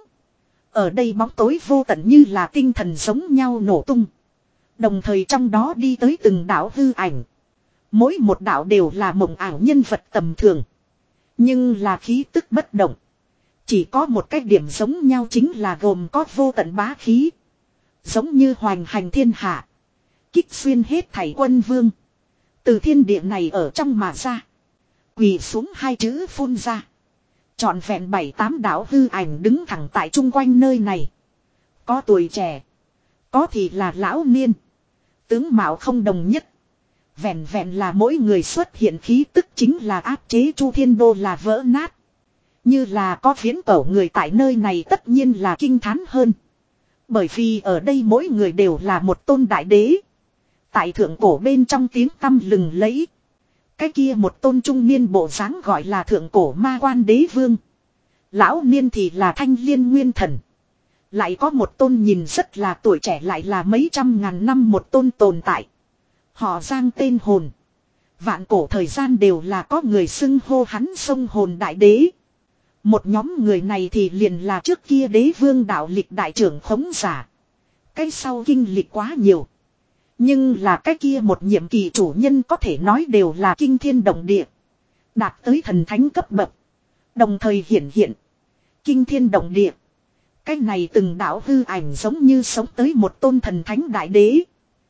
Ở đây bóng tối vô tận như là tinh thần giống nhau nổ tung. Đồng thời trong đó đi tới từng đạo hư ảnh. Mỗi một đạo đều là mộng ảo nhân vật tầm thường. Nhưng là khí tức bất động. Chỉ có một cái điểm giống nhau chính là gồm có vô tận bá khí. Giống như hoành hành thiên hạ. Kích xuyên hết thảy quân vương. Từ thiên địa này ở trong mà ra. Quỳ xuống hai chữ phun ra. Trọn vẹn bảy tám đạo hư ảnh đứng thẳng tại chung quanh nơi này. Có tuổi trẻ. Có thì là lão niên. Tướng mạo không đồng nhất. Vẹn vẹn là mỗi người xuất hiện khí tức chính là áp chế Chu Thiên Đô là vỡ nát. Như là có viễn cổ người tại nơi này tất nhiên là kinh thán hơn. Bởi vì ở đây mỗi người đều là một tôn đại đế. Tại thượng cổ bên trong tiếng tăm lừng lẫy. Cái kia một tôn trung niên bộ dáng gọi là thượng cổ ma quan đế vương. Lão niên thì là thanh liên nguyên thần. Lại có một tôn nhìn rất là tuổi trẻ lại là mấy trăm ngàn năm một tôn tồn tại. Họ giang tên hồn. Vạn cổ thời gian đều là có người xưng hô hắn sông hồn đại đế. Một nhóm người này thì liền là trước kia đế vương đạo lịch đại trưởng khống giả. Cái sau kinh lịch quá nhiều. Nhưng là cái kia một nhiệm kỳ chủ nhân có thể nói đều là kinh thiên động địa. Đạt tới thần thánh cấp bậc. Đồng thời hiển hiện. Kinh thiên động địa. Cái này từng đạo hư ảnh giống như sống tới một tôn thần thánh đại đế.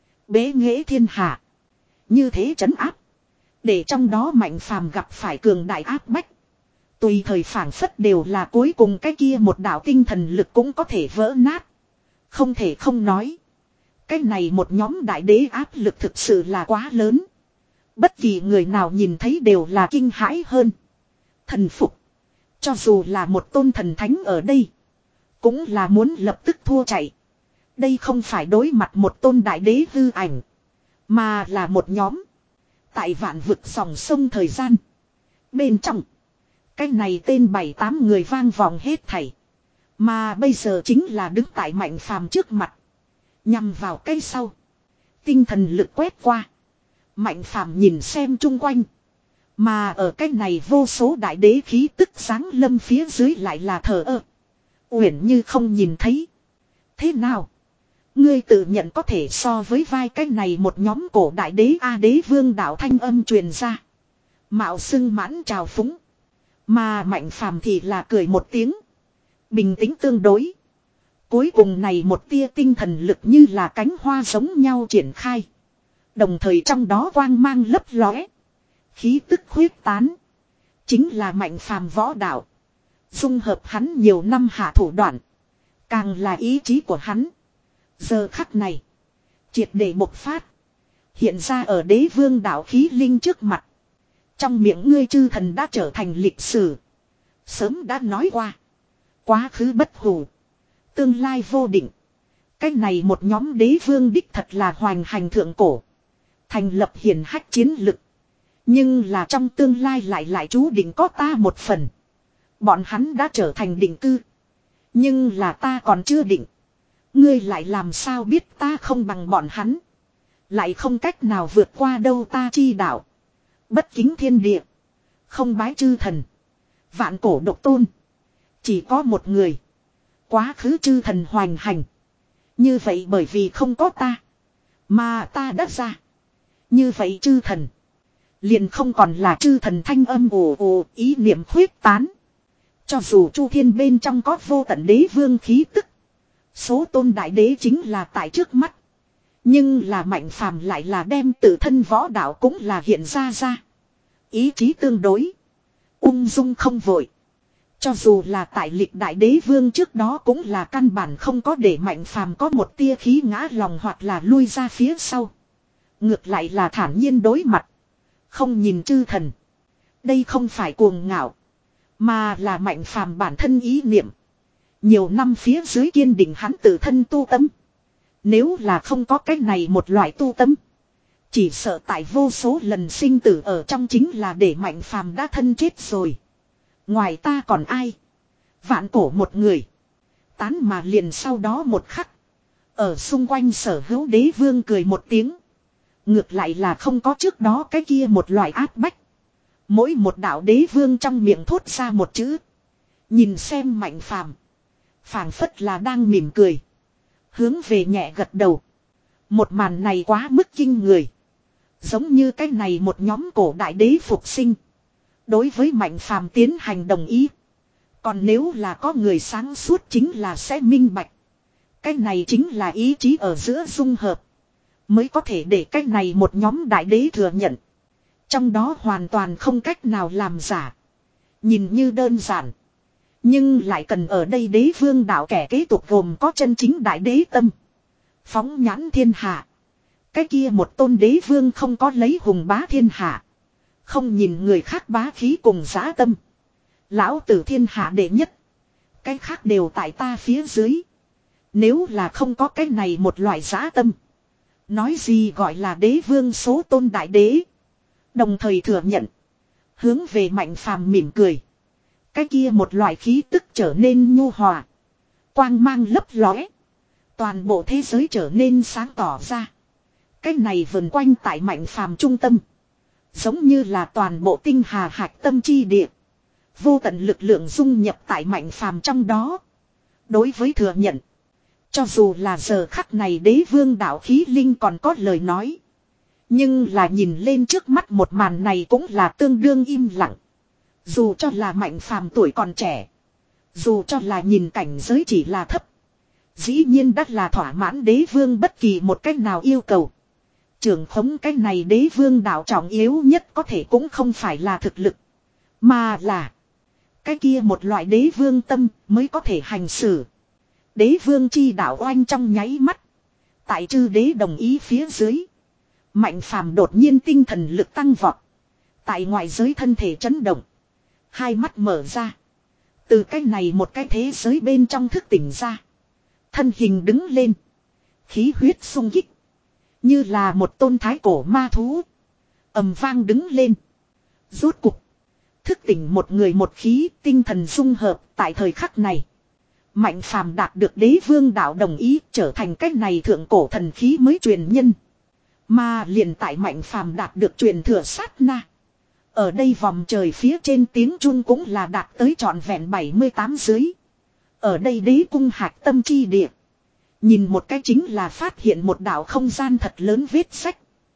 Bế nghệ thiên hạ. Như thế trấn áp. Để trong đó mạnh phàm gặp phải cường đại áp bách. Tùy thời phản phất đều là cuối cùng cái kia một đạo tinh thần lực cũng có thể vỡ nát. Không thể không nói. Cái này một nhóm đại đế áp lực thực sự là quá lớn. Bất kỳ người nào nhìn thấy đều là kinh hãi hơn. Thần phục. Cho dù là một tôn thần thánh ở đây. Cũng là muốn lập tức thua chạy. Đây không phải đối mặt một tôn đại đế hư ảnh. Mà là một nhóm. Tại vạn vực dòng sông thời gian. Bên trong. Cái này tên bảy tám người vang vòng hết thảy. Mà bây giờ chính là đứng tại Mạnh Phàm trước mặt. Nhằm vào cái sau. Tinh thần lực quét qua. Mạnh Phàm nhìn xem chung quanh. Mà ở cái này vô số đại đế khí tức sáng lâm phía dưới lại là thờ ơ. Uyển như không nhìn thấy. Thế nào? Ngươi tự nhận có thể so với vai cái này một nhóm cổ đại đế A đế vương đạo thanh âm truyền ra. Mạo xưng mãn trào phúng. Mà Mạnh Phàm thì là cười một tiếng. Bình tĩnh tương đối. Cuối cùng này một tia tinh thần lực như là cánh hoa giống nhau triển khai. Đồng thời trong đó quang mang lấp lóe. Khí tức khuyết tán. Chính là Mạnh Phàm võ đạo. Dung hợp hắn nhiều năm hạ thủ đoạn. Càng là ý chí của hắn. Giờ khắc này. Triệt để bộc phát. Hiện ra ở đế vương đạo khí linh trước mặt. Trong miệng ngươi chư thần đã trở thành lịch sử. Sớm đã nói qua. Quá khứ bất hủ. Tương lai vô định. Cái này một nhóm đế vương đích thật là hoành hành thượng cổ. Thành lập hiển hách chiến lực. Nhưng là trong tương lai lại lại chú định có ta một phần. Bọn hắn đã trở thành định cư. Nhưng là ta còn chưa định. Ngươi lại làm sao biết ta không bằng bọn hắn. Lại không cách nào vượt qua đâu ta chi đạo. Bất kính thiên địa. Không bái chư thần. Vạn cổ độc tôn. Chỉ có một người. Quá khứ chư thần hoành hành. Như vậy bởi vì không có ta. Mà ta đã ra. Như vậy chư thần. Liền không còn là chư thần thanh âm ồ ồ ý niệm khuyết tán. Cho dù chu thiên bên trong có vô tận đế vương khí tức. Số tôn đại đế chính là tại trước mắt. Nhưng là Mạnh Phàm lại là đem tự thân võ đạo cũng là hiện ra ra. Ý chí tương đối. Ung dung không vội. Cho dù là tại lịch đại đế vương trước đó cũng là căn bản không có để Mạnh Phàm có một tia khí ngã lòng hoặc là lui ra phía sau. Ngược lại là thản nhiên đối mặt. Không nhìn chư thần. Đây không phải cuồng ngạo. Mà là Mạnh Phàm bản thân ý niệm. Nhiều năm phía dưới kiên định hắn tự thân tu tâm. Nếu là không có cái này một loại tu tâm. Chỉ sợ tại vô số lần sinh tử ở trong chính là để Mạnh Phàm đã thân chết rồi. Ngoài ta còn ai? Vạn cổ một người. Tán mà liền sau đó một khắc. Ở xung quanh sở hữu đế vương cười một tiếng. Ngược lại là không có trước đó cái kia một loại áp bách. Mỗi một đạo đế vương trong miệng thốt ra một chữ. Nhìn xem Mạnh Phàm, phảng phất là đang mỉm cười. Hướng về nhẹ gật đầu. Một màn này quá mức kinh người. Giống như cái này một nhóm cổ đại đế phục sinh. Đối với Mạnh Phàm tiến hành đồng ý. Còn nếu là có người sáng suốt chính là sẽ minh bạch. Cái này chính là ý chí ở giữa dung hợp. Mới có thể để cái này một nhóm đại đế thừa nhận. Trong đó hoàn toàn không cách nào làm giả. Nhìn như đơn giản. Nhưng lại cần ở đây đế vương đạo kẻ kế tục gồm có chân chính đại đế tâm. Phóng nhãn thiên hạ. Cái kia một tôn đế vương không có lấy hùng bá thiên hạ. Không nhìn người khác bá khí cùng giá tâm. Lão tử thiên hạ đệ nhất. Cái khác đều tại ta phía dưới. Nếu là không có cái này một loại giá tâm. Nói gì gọi là đế vương số tôn đại đế. Đồng thời thừa nhận. Hướng về Mạnh Phàm mỉm cười. Cái kia một loại khí tức trở nên nhu hòa. Quang mang lấp lóe. Toàn bộ thế giới trở nên sáng tỏ ra. Cái này vần quanh tại Mạnh Phàm trung tâm. Giống như là toàn bộ tinh hà hạch tâm chi địa. Vô tận lực lượng dung nhập tại Mạnh Phàm trong đó. Đối với thừa nhận. Cho dù là giờ khắc này đế vương đạo khí linh còn có lời nói. Nhưng là nhìn lên trước mắt một màn này cũng là tương đương im lặng. Dù cho là Mạnh Phàm tuổi còn trẻ. Dù cho là nhìn cảnh giới chỉ là thấp. Dĩ nhiên đắt là thỏa mãn đế vương bất kỳ một cách nào yêu cầu. Trưởng khống cái này đế vương đạo trọng yếu nhất có thể cũng không phải là thực lực. Mà là cái kia một loại đế vương tâm mới có thể hành xử. Đế vương chi đạo oanh trong nháy mắt. Tại chư đế đồng ý phía dưới. Mạnh Phàm đột nhiên tinh thần lực tăng vọt. Tại ngoại giới thân thể chấn động. Hai mắt mở ra. Từ cái này một cái thế giới bên trong thức tỉnh ra. Thân hình đứng lên. Khí huyết sung kích. Như là một tôn thái cổ ma thú. Ầm vang đứng lên. Rốt cục. Thức tỉnh một người một khí, tinh thần dung hợp tại thời khắc này. Mạnh phàm đạt được đế vương đạo đồng ý trở thành cách này thượng cổ thần khí mới truyền nhân. Mà liền tại mạnh phàm đạt được truyền thừa sát na. Ở đây vòng trời phía trên tiếng chuông cũng là đạt tới trọn vẹn bảy mươi tám dưới. Ở đây đế cung hạc tâm chi địa. Nhìn một cái chính là phát hiện một đạo không gian thật lớn vết sách.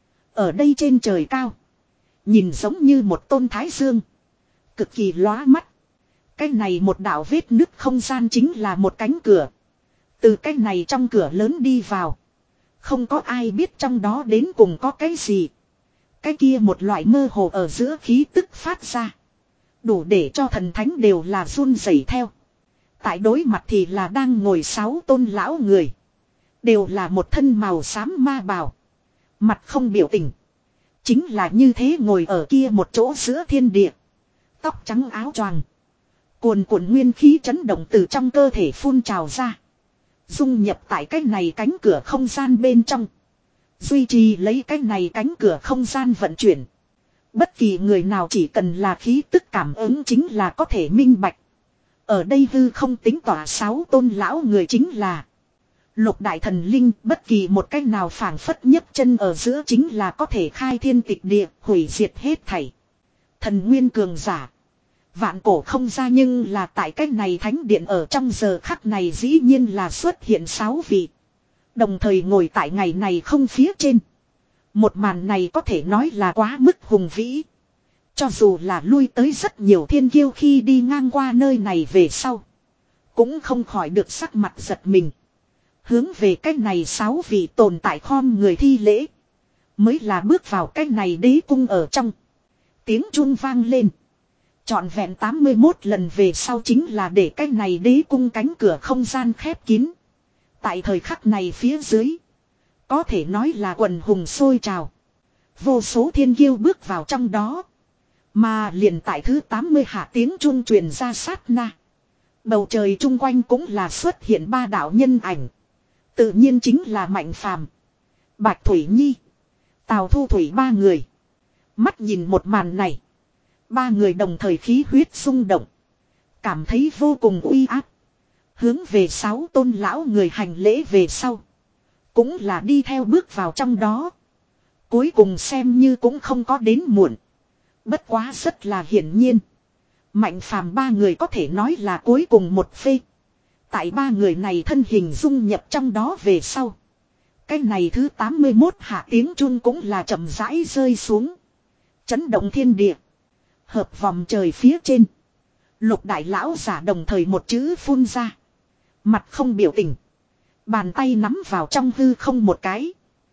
Ở đây trên trời cao. Nhìn giống như một tôn thái dương. Cực kỳ lóa mắt. Cái này một đạo vết nứt không gian chính là một cánh cửa. Từ cái này trong cửa lớn đi vào. Không có ai biết trong đó đến cùng có cái gì. Cái kia một loại mơ hồ ở giữa khí tức phát ra. Đủ để cho thần thánh đều là run rẩy theo. Tại đối mặt thì là đang ngồi sáu tôn lão người. Đều là một thân màu xám ma bào. Mặt không biểu tình. Chính là như thế ngồi ở kia một chỗ giữa thiên địa. Tóc trắng áo choàng. Cuồn cuộn nguyên khí chấn động từ trong cơ thể phun trào ra. Dung nhập tại cái này cánh cửa không gian bên trong. Duy trì lấy cái này cánh cửa không gian vận chuyển. Bất kỳ người nào chỉ cần là khí tức cảm ứng chính là có thể minh bạch. Ở đây hư không tính tỏa sáu tôn lão người chính là lục đại thần linh, bất kỳ một cách nào phảng phất nhấc chân ở giữa chính là có thể khai thiên tịch địa, hủy diệt hết thảy. Thần nguyên cường giả. Vạn cổ không ra nhưng là tại cách này thánh điện ở trong giờ khắc này dĩ nhiên là xuất hiện sáu vị. Đồng thời ngồi tại ngày này không phía trên. Một màn này có thể nói là quá mức hùng vĩ. Cho dù là lui tới rất nhiều thiên kiêu khi đi ngang qua nơi này về sau. Cũng không khỏi được sắc mặt giật mình. Hướng về cách này sáu vị tồn tại khom người thi lễ. Mới là bước vào cách này đế cung ở trong. Tiếng chuông vang lên. Trọn vẹn tám mươi mốt lần về sau chính là để cách này đế cung cánh cửa không gian khép kín. Tại thời khắc này phía dưới. Có thể nói là quần hùng sôi trào. Vô số thiên kiêu bước vào trong đó. Mà liền tại thứ tám mươi hạ tiếng chuông truyền ra sát na. Bầu trời chung quanh cũng là xuất hiện ba đạo nhân ảnh. Tự nhiên chính là Mạnh Phàm, Bạch Thủy Nhi, Tào Thu Thủy ba người. Mắt nhìn một màn này. Ba người đồng thời khí huyết xung động. Cảm thấy vô cùng uy áp. Hướng về sáu tôn lão người hành lễ về sau. Cũng là đi theo bước vào trong đó. Cuối cùng xem như cũng không có đến muộn. Bất quá rất là hiển nhiên. Mạnh Phàm ba người có thể nói là cuối cùng một phê. Tại ba người này thân hình dung nhập trong đó về sau. Cái này thứ tám mươi mốt hạ tiếng chuông cũng là chậm rãi rơi xuống. Chấn động thiên địa. Hợp vòng trời phía trên. Lục đại lão giả đồng thời một chữ phun ra. Mặt không biểu tình. Bàn tay nắm vào trong hư không một cái.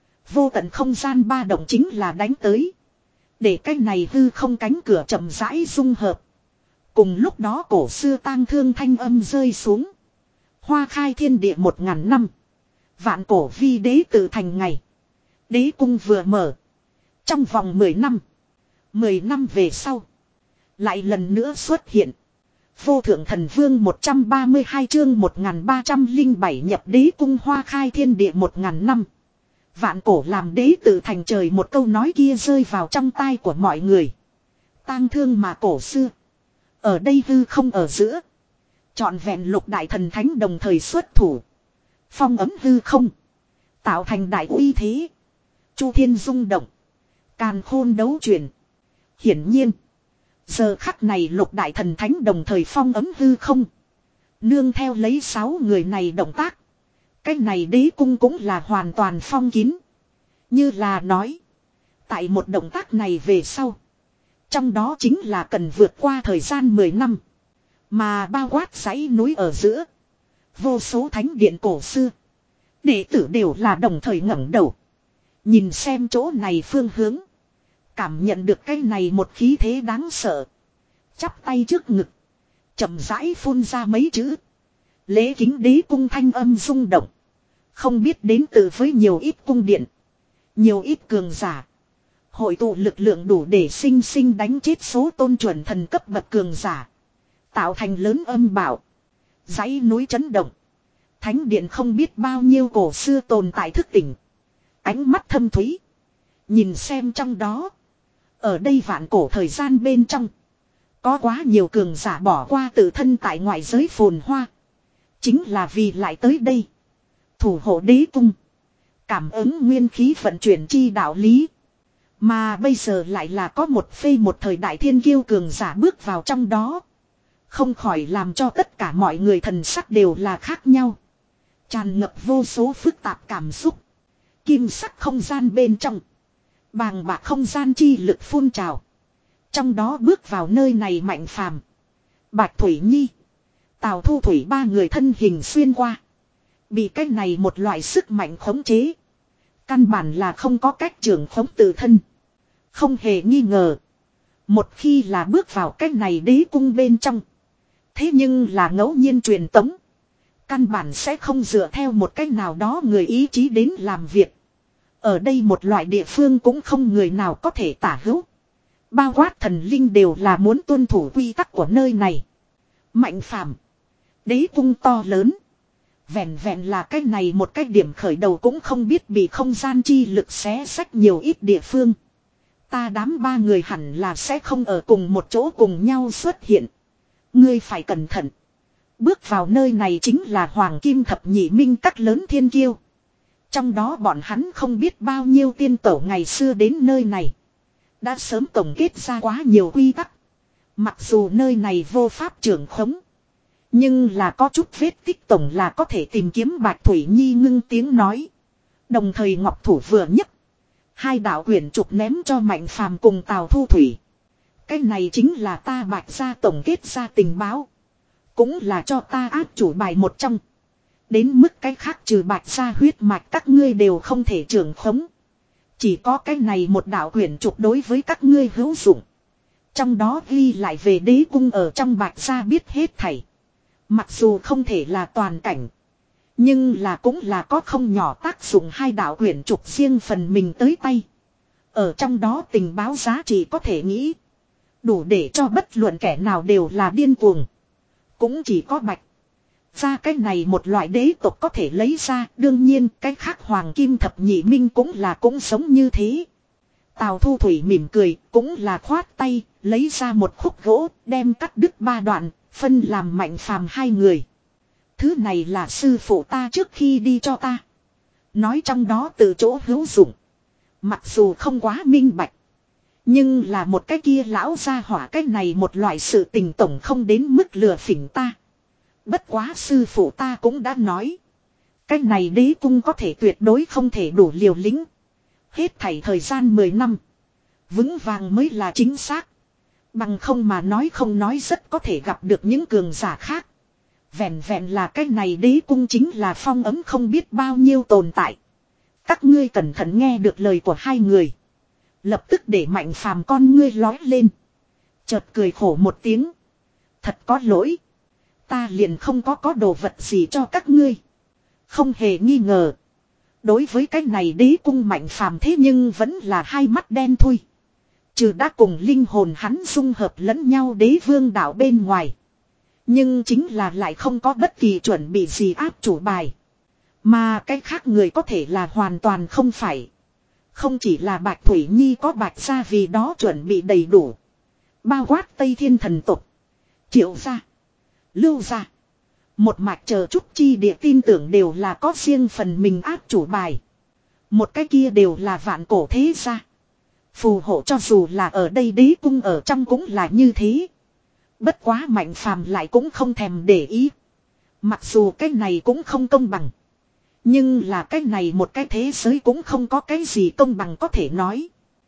Vô tận không gian ba động chính là đánh tới. Để cái này hư không cánh cửa chậm rãi dung hợp. Cùng lúc đó cổ xưa tang thương thanh âm rơi xuống. Hoa khai thiên địa một ngàn năm. Vạn cổ vi đế tự thành ngày. Đế cung vừa mở. Trong vòng mười năm. Mười năm về sau. Lại lần nữa xuất hiện. Vô thượng thần vương một trăm ba mươi hai chương một nghìn ba trăm lẻ bảy nhập đế cung hoa khai thiên địa một ngàn năm. Vạn cổ làm đế tự thành trời, một câu nói kia rơi vào trong tai của mọi người. Tang thương mà cổ xưa. Ở đây hư không ở giữa. Trọn vẹn lục đại thần thánh đồng thời xuất thủ. Phong ấm hư không. Tạo thành đại uy thế. Chu thiên rung động. Càn khôn đấu chuyển. Hiển nhiên. Giờ khắc này lục đại thần thánh đồng thời phong ấm hư không. Nương theo lấy sáu người này động tác. Cái này đế cung cũng là hoàn toàn phong kín. Như là nói. Tại một động tác này về sau. Trong đó chính là cần vượt qua thời gian mười năm. Mà bao quát dãy núi ở giữa. Vô số thánh điện cổ xưa. Đệ tử đều là đồng thời ngẩng đầu. Nhìn xem chỗ này phương hướng. Cảm nhận được cái này một khí thế đáng sợ. Chắp tay trước ngực. Chậm rãi phun ra mấy chữ. Lễ kính đế cung thanh âm rung động. Không biết đến từ với nhiều ít cung điện. Nhiều ít cường giả. Hội tụ lực lượng đủ để sinh sinh đánh chết số tôn chuẩn thần cấp bậc cường giả. Tạo thành lớn âm bảo. Dãy núi chấn động. Thánh điện không biết bao nhiêu cổ xưa tồn tại thức tỉnh. Ánh mắt thâm thúy. Nhìn xem trong đó. Ở đây vạn cổ thời gian bên trong. Có quá nhiều cường giả bỏ qua tự thân tại ngoại giới phồn hoa. Chính là vì lại tới đây. Thủ hộ đế cung. Cảm ứng nguyên khí vận chuyển chi đạo lý. Mà bây giờ lại là có một phê một thời đại thiên kiêu cường giả bước vào trong đó. Không khỏi làm cho tất cả mọi người thần sắc đều là khác nhau. Tràn ngập vô số phức tạp cảm xúc. Kim sắc không gian bên trong. Bàng bạc không gian chi lực phun trào. Trong đó bước vào nơi này Mạnh Phàm, Bạch Thủy Nhi, Tào Thu Thủy ba người thân hình xuyên qua. Bị cái này một loại sức mạnh khống chế. Căn bản là không có cách trưởng khống tự thân. Không hề nghi ngờ. Một khi là bước vào cái này đế cung bên trong. Thế nhưng là ngẫu nhiên truyền tống. Căn bản sẽ không dựa theo một cách nào đó người ý chí đến làm việc. Ở đây một loại địa phương cũng không người nào có thể tả hữu. Bao quát thần linh đều là muốn tuân thủ quy tắc của nơi này. Mạnh Phàm, đế cung to lớn. Vẹn vẹn là cái này một cái điểm khởi đầu cũng không biết bị không gian chi lực xé xách nhiều ít địa phương. Ta đám ba người hẳn là sẽ không ở cùng một chỗ cùng nhau xuất hiện. Ngươi phải cẩn thận. Bước vào nơi này chính là Hoàng Kim Thập Nhị Minh các lớn thiên kiêu. Trong đó bọn hắn không biết bao nhiêu tiên tổ ngày xưa đến nơi này. Đã sớm tổng kết ra quá nhiều quy tắc. Mặc dù nơi này vô pháp trưởng khống. Nhưng là có chút vết tích tổng là có thể tìm kiếm Bạch Thủy Nhi ngưng tiếng nói. Đồng thời ngọc thủ vừa nhấc. Hai đạo quyển trục ném cho Mạnh Phàm cùng Tào Thu Thủy. Cái này chính là ta Bạch gia tổng kết ra tình báo. Cũng là cho ta áp chủ bài một trong. Đến mức cái khác trừ Bạch gia huyết mạch các ngươi đều không thể trưởng khống. Chỉ có cái này một đạo quyển trục đối với các ngươi hữu dụng. Trong đó ghi lại về đế cung ở trong Bạch gia biết hết thảy. Mặc dù không thể là toàn cảnh. Nhưng là cũng là có không nhỏ tác dụng hai đạo quyển trục riêng phần mình tới tay. Ở trong đó tình báo giá trị có thể nghĩ. Đủ để cho bất luận kẻ nào đều là điên cuồng. Cũng chỉ có Bạch gia cái này một loại đế tộc có thể lấy ra. Đương nhiên cái khác Hoàng Kim Thập Nhị Minh cũng là cũng sống như thế. Tào Thu Thủy mỉm cười cũng là khoát tay. Lấy ra một khúc gỗ đem cắt đứt ba đoạn. Phân làm Mạnh Phàm hai người. Thứ này là sư phụ ta trước khi đi cho ta. Nói trong đó từ chỗ hữu dụng. Mặc dù không quá minh bạch. Nhưng là một cái kia lão gia hỏa cái này một loại sự tình tổng không đến mức lừa phỉnh ta. Bất quá sư phụ ta cũng đã nói. Cái này đế cung có thể tuyệt đối không thể đủ liều lĩnh. Hết thảy thời gian mười năm. Vững vàng mới là chính xác. Bằng không mà nói không nói rất có thể gặp được những cường giả khác. Vẹn vẹn là cái này đế cung chính là phong ấm không biết bao nhiêu tồn tại. Các ngươi cẩn thận nghe được lời của hai người. Lập tức để Mạnh Phàm con ngươi lói lên. Chợt cười khổ một tiếng. Thật có lỗi. Ta liền không có có đồ vật gì cho các ngươi. Không hề nghi ngờ. Đối với cái này đế cung Mạnh Phàm thế nhưng vẫn là hai mắt đen thui. Trừ đã cùng linh hồn hắn dung hợp lẫn nhau đế vương đạo bên ngoài. Nhưng chính là lại không có bất kỳ chuẩn bị gì áp chủ bài. Mà cái khác người có thể là hoàn toàn không phải. Không chỉ là Bạch Thủy Nhi có Bạch gia vì đó chuẩn bị đầy đủ. Bao quát Tây Thiên thần tục. Triệu gia. Lưu gia. Một mạch chờ chút chi địa tin tưởng đều là có riêng phần mình áp chủ bài. Một cái kia đều là vạn cổ thế gia. Phù hộ cho dù là ở đây đế cung ở trong cũng là như thế. Bất quá Mạnh Phàm lại cũng không thèm để ý. Mặc dù cái này cũng không công bằng. Nhưng là cái này một cái thế giới cũng không có cái gì công bằng có thể nói.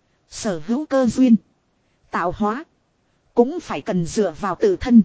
Sở hữu cơ duyên. Tạo hóa. Cũng phải cần dựa vào tự thân.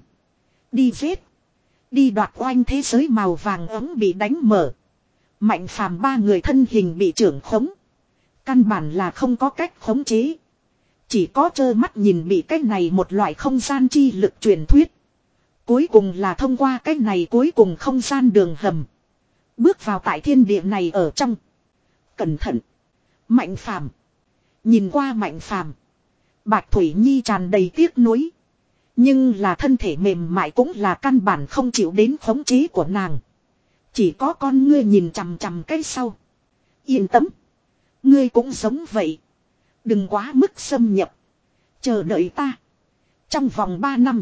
Đi giết. Đi đoạt oanh thế giới màu vàng ấm bị đánh mở. Mạnh Phàm ba người thân hình bị trưởng khống. Căn bản là không có cách khống chế. Chỉ có trơ mắt nhìn bị cái này một loại không gian chi lực truyền thuyết. Cuối cùng là thông qua cái này cuối cùng không gian đường hầm. Bước vào tại thiên địa này ở trong. Cẩn thận. Mạnh Phàm. Nhìn qua Mạnh Phàm. Bạch Thủy Nhi tràn đầy tiếc nuối. Nhưng là thân thể mềm mại cũng là căn bản không chịu đến khống chế của nàng. Chỉ có con ngươi nhìn chằm chằm cái sau. Yên tâm. Ngươi cũng giống vậy. Đừng quá mức xâm nhập. Chờ đợi ta. Trong vòng ba năm.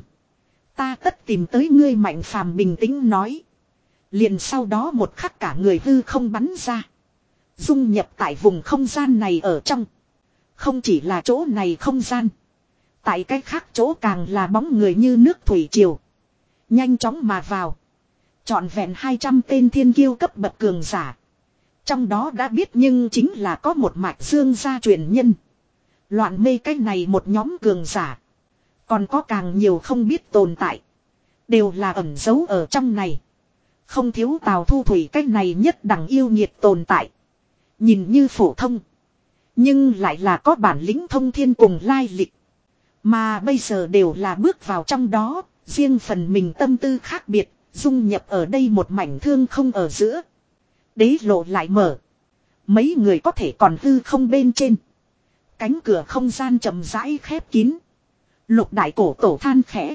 Ta tất tìm tới ngươi Mạnh Phàm bình tĩnh nói. Liền sau đó một khắc cả người hư không bắn ra. Dung nhập tại vùng không gian này ở trong. Không chỉ là chỗ này không gian. Tại cái khác chỗ càng là bóng người như nước thủy triều. Nhanh chóng mà vào. Trọn vẹn hai trăm tên thiên kiêu cấp bậc cường giả. Trong đó đã biết nhưng chính là có một mạch dương gia truyền nhân. Loạn mê cái này một nhóm cường giả. Còn có càng nhiều không biết tồn tại. Đều là ẩn giấu ở trong này. Không thiếu Tào Thu Thủy cái này nhất đẳng yêu nhiệt tồn tại. Nhìn như phổ thông. Nhưng lại là có bản lĩnh thông thiên cùng lai lịch. Mà bây giờ đều là bước vào trong đó. Riêng phần mình tâm tư khác biệt. Dung nhập ở đây một mảnh thương không ở giữa. Đế lộ lại mở. Mấy người có thể còn hư không bên trên. Cánh cửa không gian chậm rãi khép kín. Lục đại cổ tổ than khẽ.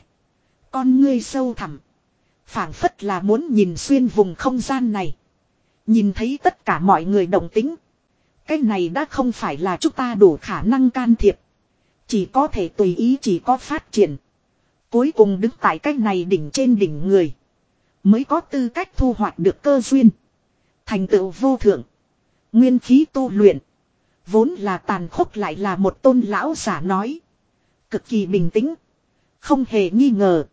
Con ngươi sâu thẳm. Phảng phất là muốn nhìn xuyên vùng không gian này. Nhìn thấy tất cả mọi người đồng tính. Cái này đã không phải là chúng ta đủ khả năng can thiệp. Chỉ có thể tùy ý chỉ có phát triển. Cuối cùng đứng tại cái này đỉnh trên đỉnh người. Mới có tư cách thu hoạch được cơ duyên. Thành tựu vô thượng. Nguyên khí tu luyện. Vốn là tàn khốc lại là một tôn lão giả nói. Cực kỳ bình tĩnh. Không hề nghi ngờ.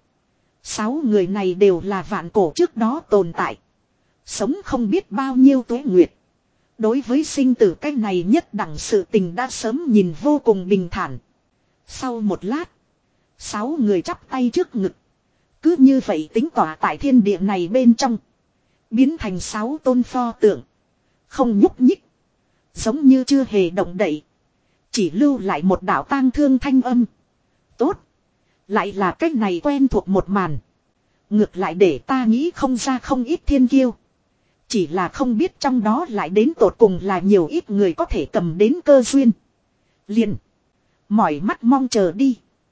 Sáu người này đều là vạn cổ trước đó tồn tại. Sống không biết bao nhiêu tuế nguyệt. Đối với sinh tử cái này nhất đẳng sự tình đã sớm nhìn vô cùng bình thản. Sau một lát. Sáu người chắp tay trước ngực. Cứ như vậy tính tỏa tại thiên địa này bên trong. Biến thành sáu tôn pho tượng. Không nhúc nhích. Giống như chưa hề động đậy. Chỉ lưu lại một đạo tang thương thanh âm. Tốt. Lại là cách này quen thuộc một màn. Ngược lại để ta nghĩ không ra không ít thiên kiêu. Chỉ là không biết trong đó lại đến tột cùng là nhiều ít người có thể cầm đến cơ duyên. Liền. Mỏi mắt mong chờ đi.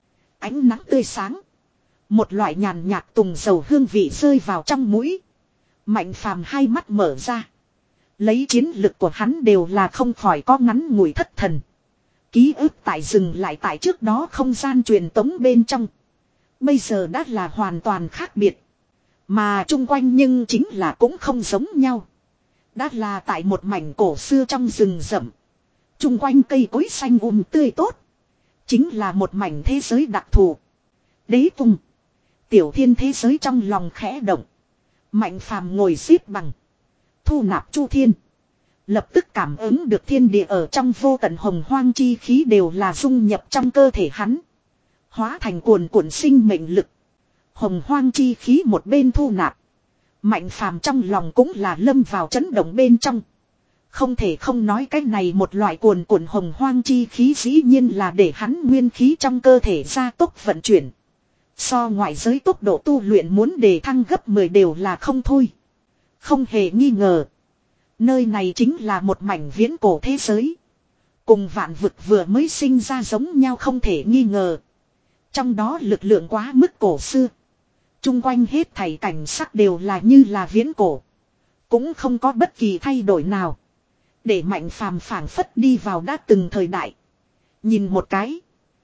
Ánh nắng tươi sáng. Một loại nhàn nhạt tùng dầu hương vị rơi vào trong mũi. Mạnh Phàm hai mắt mở ra. Lấy chiến lực của hắn đều là không khỏi có ngắn ngủi thất thần. Ký ức tại dừng lại tại trước đó không gian truyền tống bên trong. Bây giờ đã là hoàn toàn khác biệt. Mà chung quanh nhưng chính là cũng không giống nhau. Đã là tại một mảnh cổ xưa trong rừng rậm. Chung quanh cây cối xanh um tươi tốt. Chính là một mảnh thế giới đặc thù. Đế cung. Tiểu thiên thế giới trong lòng khẽ động. Mạnh Phàm ngồi xếp bằng. Thu nạp chu thiên. Lập tức cảm ứng được thiên địa ở trong vô tận hồng hoang chi khí đều là dung nhập trong cơ thể hắn. Hóa thành cuồn cuộn sinh mệnh lực. Hồng hoang chi khí một bên thu nạp. Mạnh Phàm trong lòng cũng là lâm vào chấn động bên trong. Không thể không nói cái này một loại cuồn cuộn hồng hoang chi khí dĩ nhiên là để hắn nguyên khí trong cơ thể gia tốc vận chuyển. So ngoại giới tốc độ tu luyện muốn đề thăng gấp mười đều là không thôi. Không hề nghi ngờ. Nơi này chính là một mảnh viễn cổ thế giới. Cùng vạn vực vừa mới sinh ra giống nhau không thể nghi ngờ. Trong đó lực lượng quá mức cổ xưa. Trung quanh hết thảy cảnh sắc đều là như là viễn cổ. Cũng không có bất kỳ thay đổi nào. Để Mạnh Phàm phảng phất đi vào đã từng thời đại. Nhìn một cái.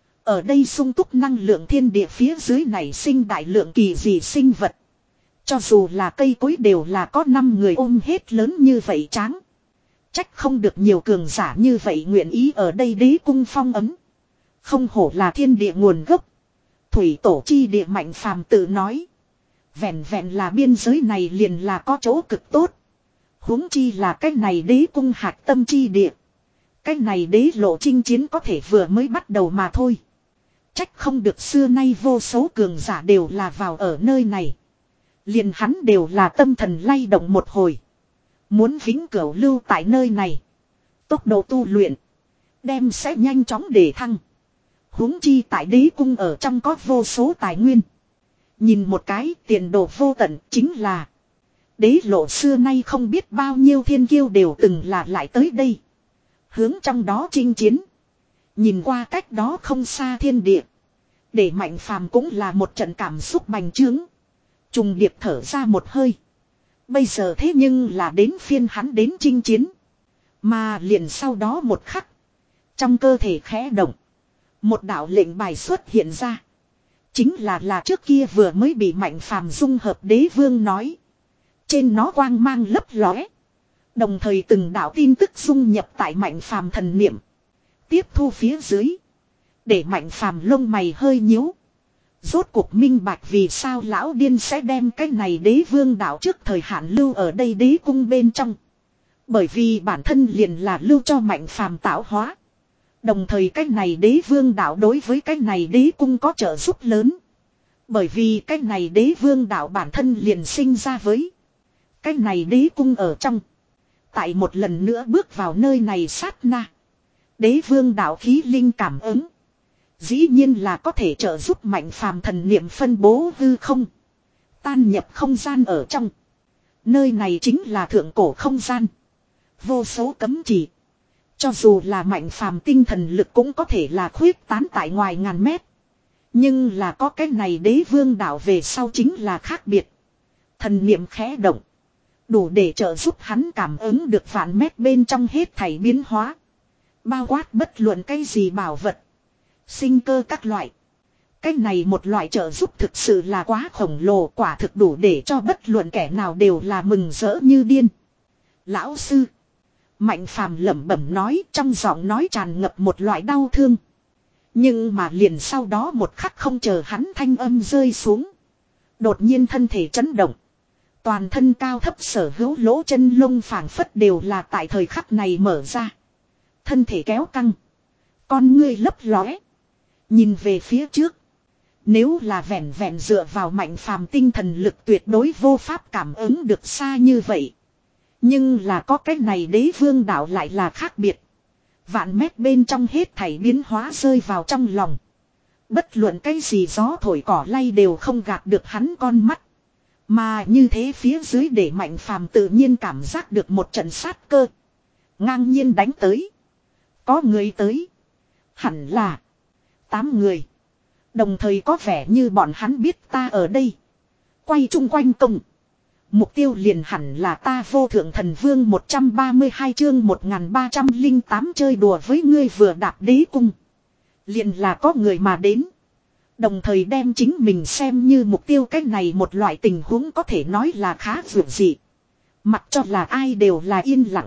Ở đây sung túc năng lượng thiên địa phía dưới này sinh đại lượng kỳ dị sinh vật. Cho dù là cây cối đều là có năm người ôm hết lớn như vậy tráng. Trách không được nhiều cường giả như vậy nguyện ý ở đây đế cung phong ấm. Không hổ là thiên địa nguồn gốc. Thủy tổ chi địa Mạnh Phàm tự nói. Vẹn vẹn là biên giới này liền là có chỗ cực tốt. Huống chi là cái này đế cung hạt tâm chi địa. Cái này đế lộ chinh chiến có thể vừa mới bắt đầu mà thôi. Trách không được xưa nay vô số cường giả đều là vào ở nơi này. Liền hắn đều là tâm thần lay động một hồi. Muốn vĩnh cửu lưu tại nơi này. Tốc độ tu luyện. Đem sẽ nhanh chóng để thăng. Huống chi tại đế cung ở trong có vô số tài nguyên. Nhìn một cái tiền đồ vô tận chính là. Đế lộ xưa nay không biết bao nhiêu thiên kiêu đều từng là lại tới đây. Hướng trong đó chinh chiến. Nhìn qua cách đó không xa thiên địa. Để Mạnh Phàm cũng là một trận cảm xúc bành trướng. Trùng điệp thở ra một hơi. Bây giờ thế nhưng là đến phiên hắn đến chinh chiến. Mà liền sau đó một khắc. Trong cơ thể khẽ động. Một đạo lệnh bài xuất hiện ra. Chính là là trước kia vừa mới bị Mạnh Phàm dung hợp đế vương nói. Trên nó quang mang lấp lóe. Đồng thời từng đạo tin tức dung nhập tại Mạnh Phàm thần niệm. Tiếp thu phía dưới. Để Mạnh Phàm lông mày hơi nhíu. Rốt cuộc minh bạch vì sao lão điên sẽ đem cái này đế vương đạo trước thời hạn lưu ở đây đế cung bên trong. Bởi vì bản thân liền là lưu cho Mạnh Phàm tạo hóa. Đồng thời cái này đế vương đạo đối với cái này đế cung có trợ giúp lớn. Bởi vì cái này đế vương đạo bản thân liền sinh ra với cái này đế cung ở trong. Tại một lần nữa bước vào nơi này sát na. Đế vương đạo khí linh cảm ứng. Dĩ nhiên là có thể trợ giúp Mạnh Phàm thần niệm phân bố hư không. Tan nhập không gian ở trong. Nơi này chính là thượng cổ không gian. Vô số cấm chỉ. Cho dù là Mạnh Phàm tinh thần lực cũng có thể là khuyết tán tại ngoài ngàn mét. Nhưng là có cái này đế vương đạo về sau chính là khác biệt. Thần niệm khẽ động. Đủ để trợ giúp hắn cảm ứng được vạn mét bên trong hết thảy biến hóa. Bao quát bất luận cái gì bảo vật. Sinh cơ các loại. Cái này một loại trợ giúp thực sự là quá khổng lồ, quả thực đủ để cho bất luận kẻ nào đều là mừng rỡ như điên. Lão sư. Mạnh Phàm lẩm bẩm nói, trong giọng nói tràn ngập một loại đau thương. Nhưng mà liền sau đó một khắc không chờ hắn thanh âm rơi xuống. Đột nhiên thân thể chấn động. Toàn thân cao thấp sở hữu lỗ chân lông phảng phất đều là tại thời khắc này mở ra. Thân thể kéo căng. Con ngươi lấp lóe. Nhìn về phía trước. Nếu là vẹn vẹn dựa vào Mạnh Phàm tinh thần lực tuyệt đối vô pháp cảm ứng được xa như vậy. Nhưng là có cái này đế vương đạo lại là khác biệt. Vạn mét bên trong hết thảy biến hóa rơi vào trong lòng. Bất luận cái gì gió thổi cỏ lay đều không gạt được hắn con mắt. Mà như thế phía dưới để Mạnh Phàm tự nhiên cảm giác được một trận sát cơ. Ngang nhiên đánh tới. Có người tới. Hẳn là tám người. Đồng thời có vẻ như bọn hắn biết ta ở đây. Quay chung quanh công. Mục tiêu liền hẳn là ta vô thượng thần vương một trăm ba mươi hai chương một nghìn ba trăm lẻ tám chơi đùa với ngươi vừa đạp đế cung. Liền là có người mà đến. Đồng thời đem chính mình xem như mục tiêu, cách này một loại tình huống có thể nói là khá vượt dị. Mặc cho là ai đều là yên lặng.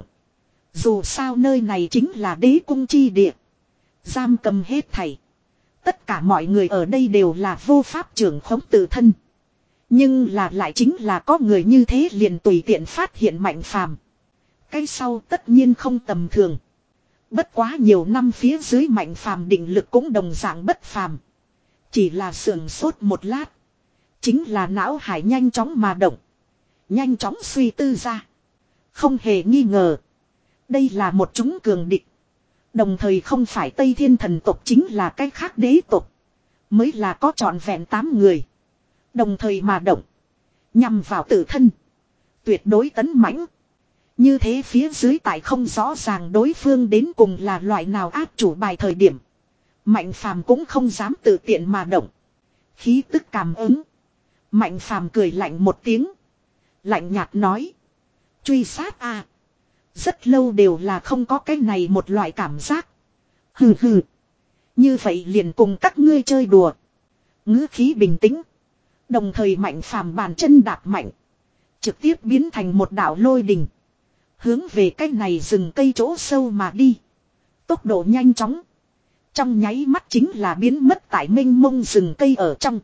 Dù sao nơi này chính là đế cung chi địa. Giam cầm hết thảy. Tất cả mọi người ở đây đều là vô pháp trưởng khống tự thân. Nhưng là lại chính là có người như thế liền tùy tiện phát hiện Mạnh Phàm. Cái sau tất nhiên không tầm thường. Bất quá nhiều năm phía dưới Mạnh Phàm định lực cũng đồng dạng bất phàm. Chỉ là sườn sốt một lát. Chính là não hải nhanh chóng mà động. Nhanh chóng suy tư ra. Không hề nghi ngờ. Đây là một chúng cường địch. Đồng thời không phải Tây Thiên thần tộc chính là cái khác đế tộc. Mới là có trọn vẹn tám người. Đồng thời mà động. Nhằm vào tự thân. Tuyệt đối tấn mãnh. Như thế phía dưới tại không rõ ràng đối phương đến cùng là loại nào áp chủ bài thời điểm. Mạnh Phàm cũng không dám tự tiện mà động. Khí tức cảm ứng. Mạnh Phàm cười lạnh một tiếng. Lạnh nhạt nói. Truy sát à. Rất lâu đều là không có cái này một loại cảm giác. Hừ hừ. Như vậy liền cùng các ngươi chơi đùa. Ngữ khí bình tĩnh. Đồng thời Mạnh Phàm bàn chân đạp mạnh. Trực tiếp biến thành một đạo lôi đình. Hướng về cái này rừng cây chỗ sâu mà đi. Tốc độ nhanh chóng. Trong nháy mắt chính là biến mất tại mênh mông rừng cây ở trong.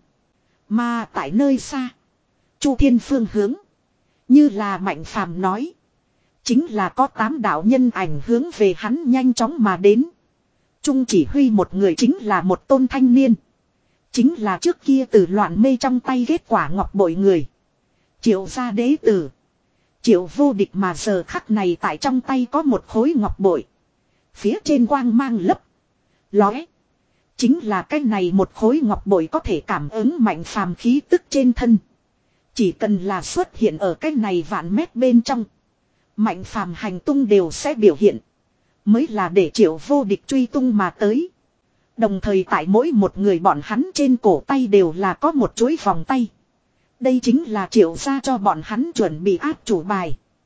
Mà tại nơi xa. Chu Thiên phương hướng. Như là Mạnh Phàm nói. Chính là có tám đạo nhân ảnh hướng về hắn nhanh chóng mà đến. Trung chỉ huy một người chính là một tôn thanh niên. Chính là trước kia từ loạn mê trong tay kết quả ngọc bội người. Triệu gia đế tử. Triệu vô địch mà giờ khắc này tại trong tay có một khối ngọc bội. Phía trên quang mang lấp. Lóe. Chính là cái này một khối ngọc bội có thể cảm ứng Mạnh Phàm khí tức trên thân. Chỉ cần là xuất hiện ở cái này vạn mét bên trong. Mạnh Phàm hành tung đều sẽ biểu hiện. Mới là để Triệu vô địch truy tung mà tới. Đồng thời tại mỗi một người bọn hắn trên cổ tay đều là có một chuỗi vòng tay. Đây chính là Triệu gia cho bọn hắn chuẩn bị áp chủ bài.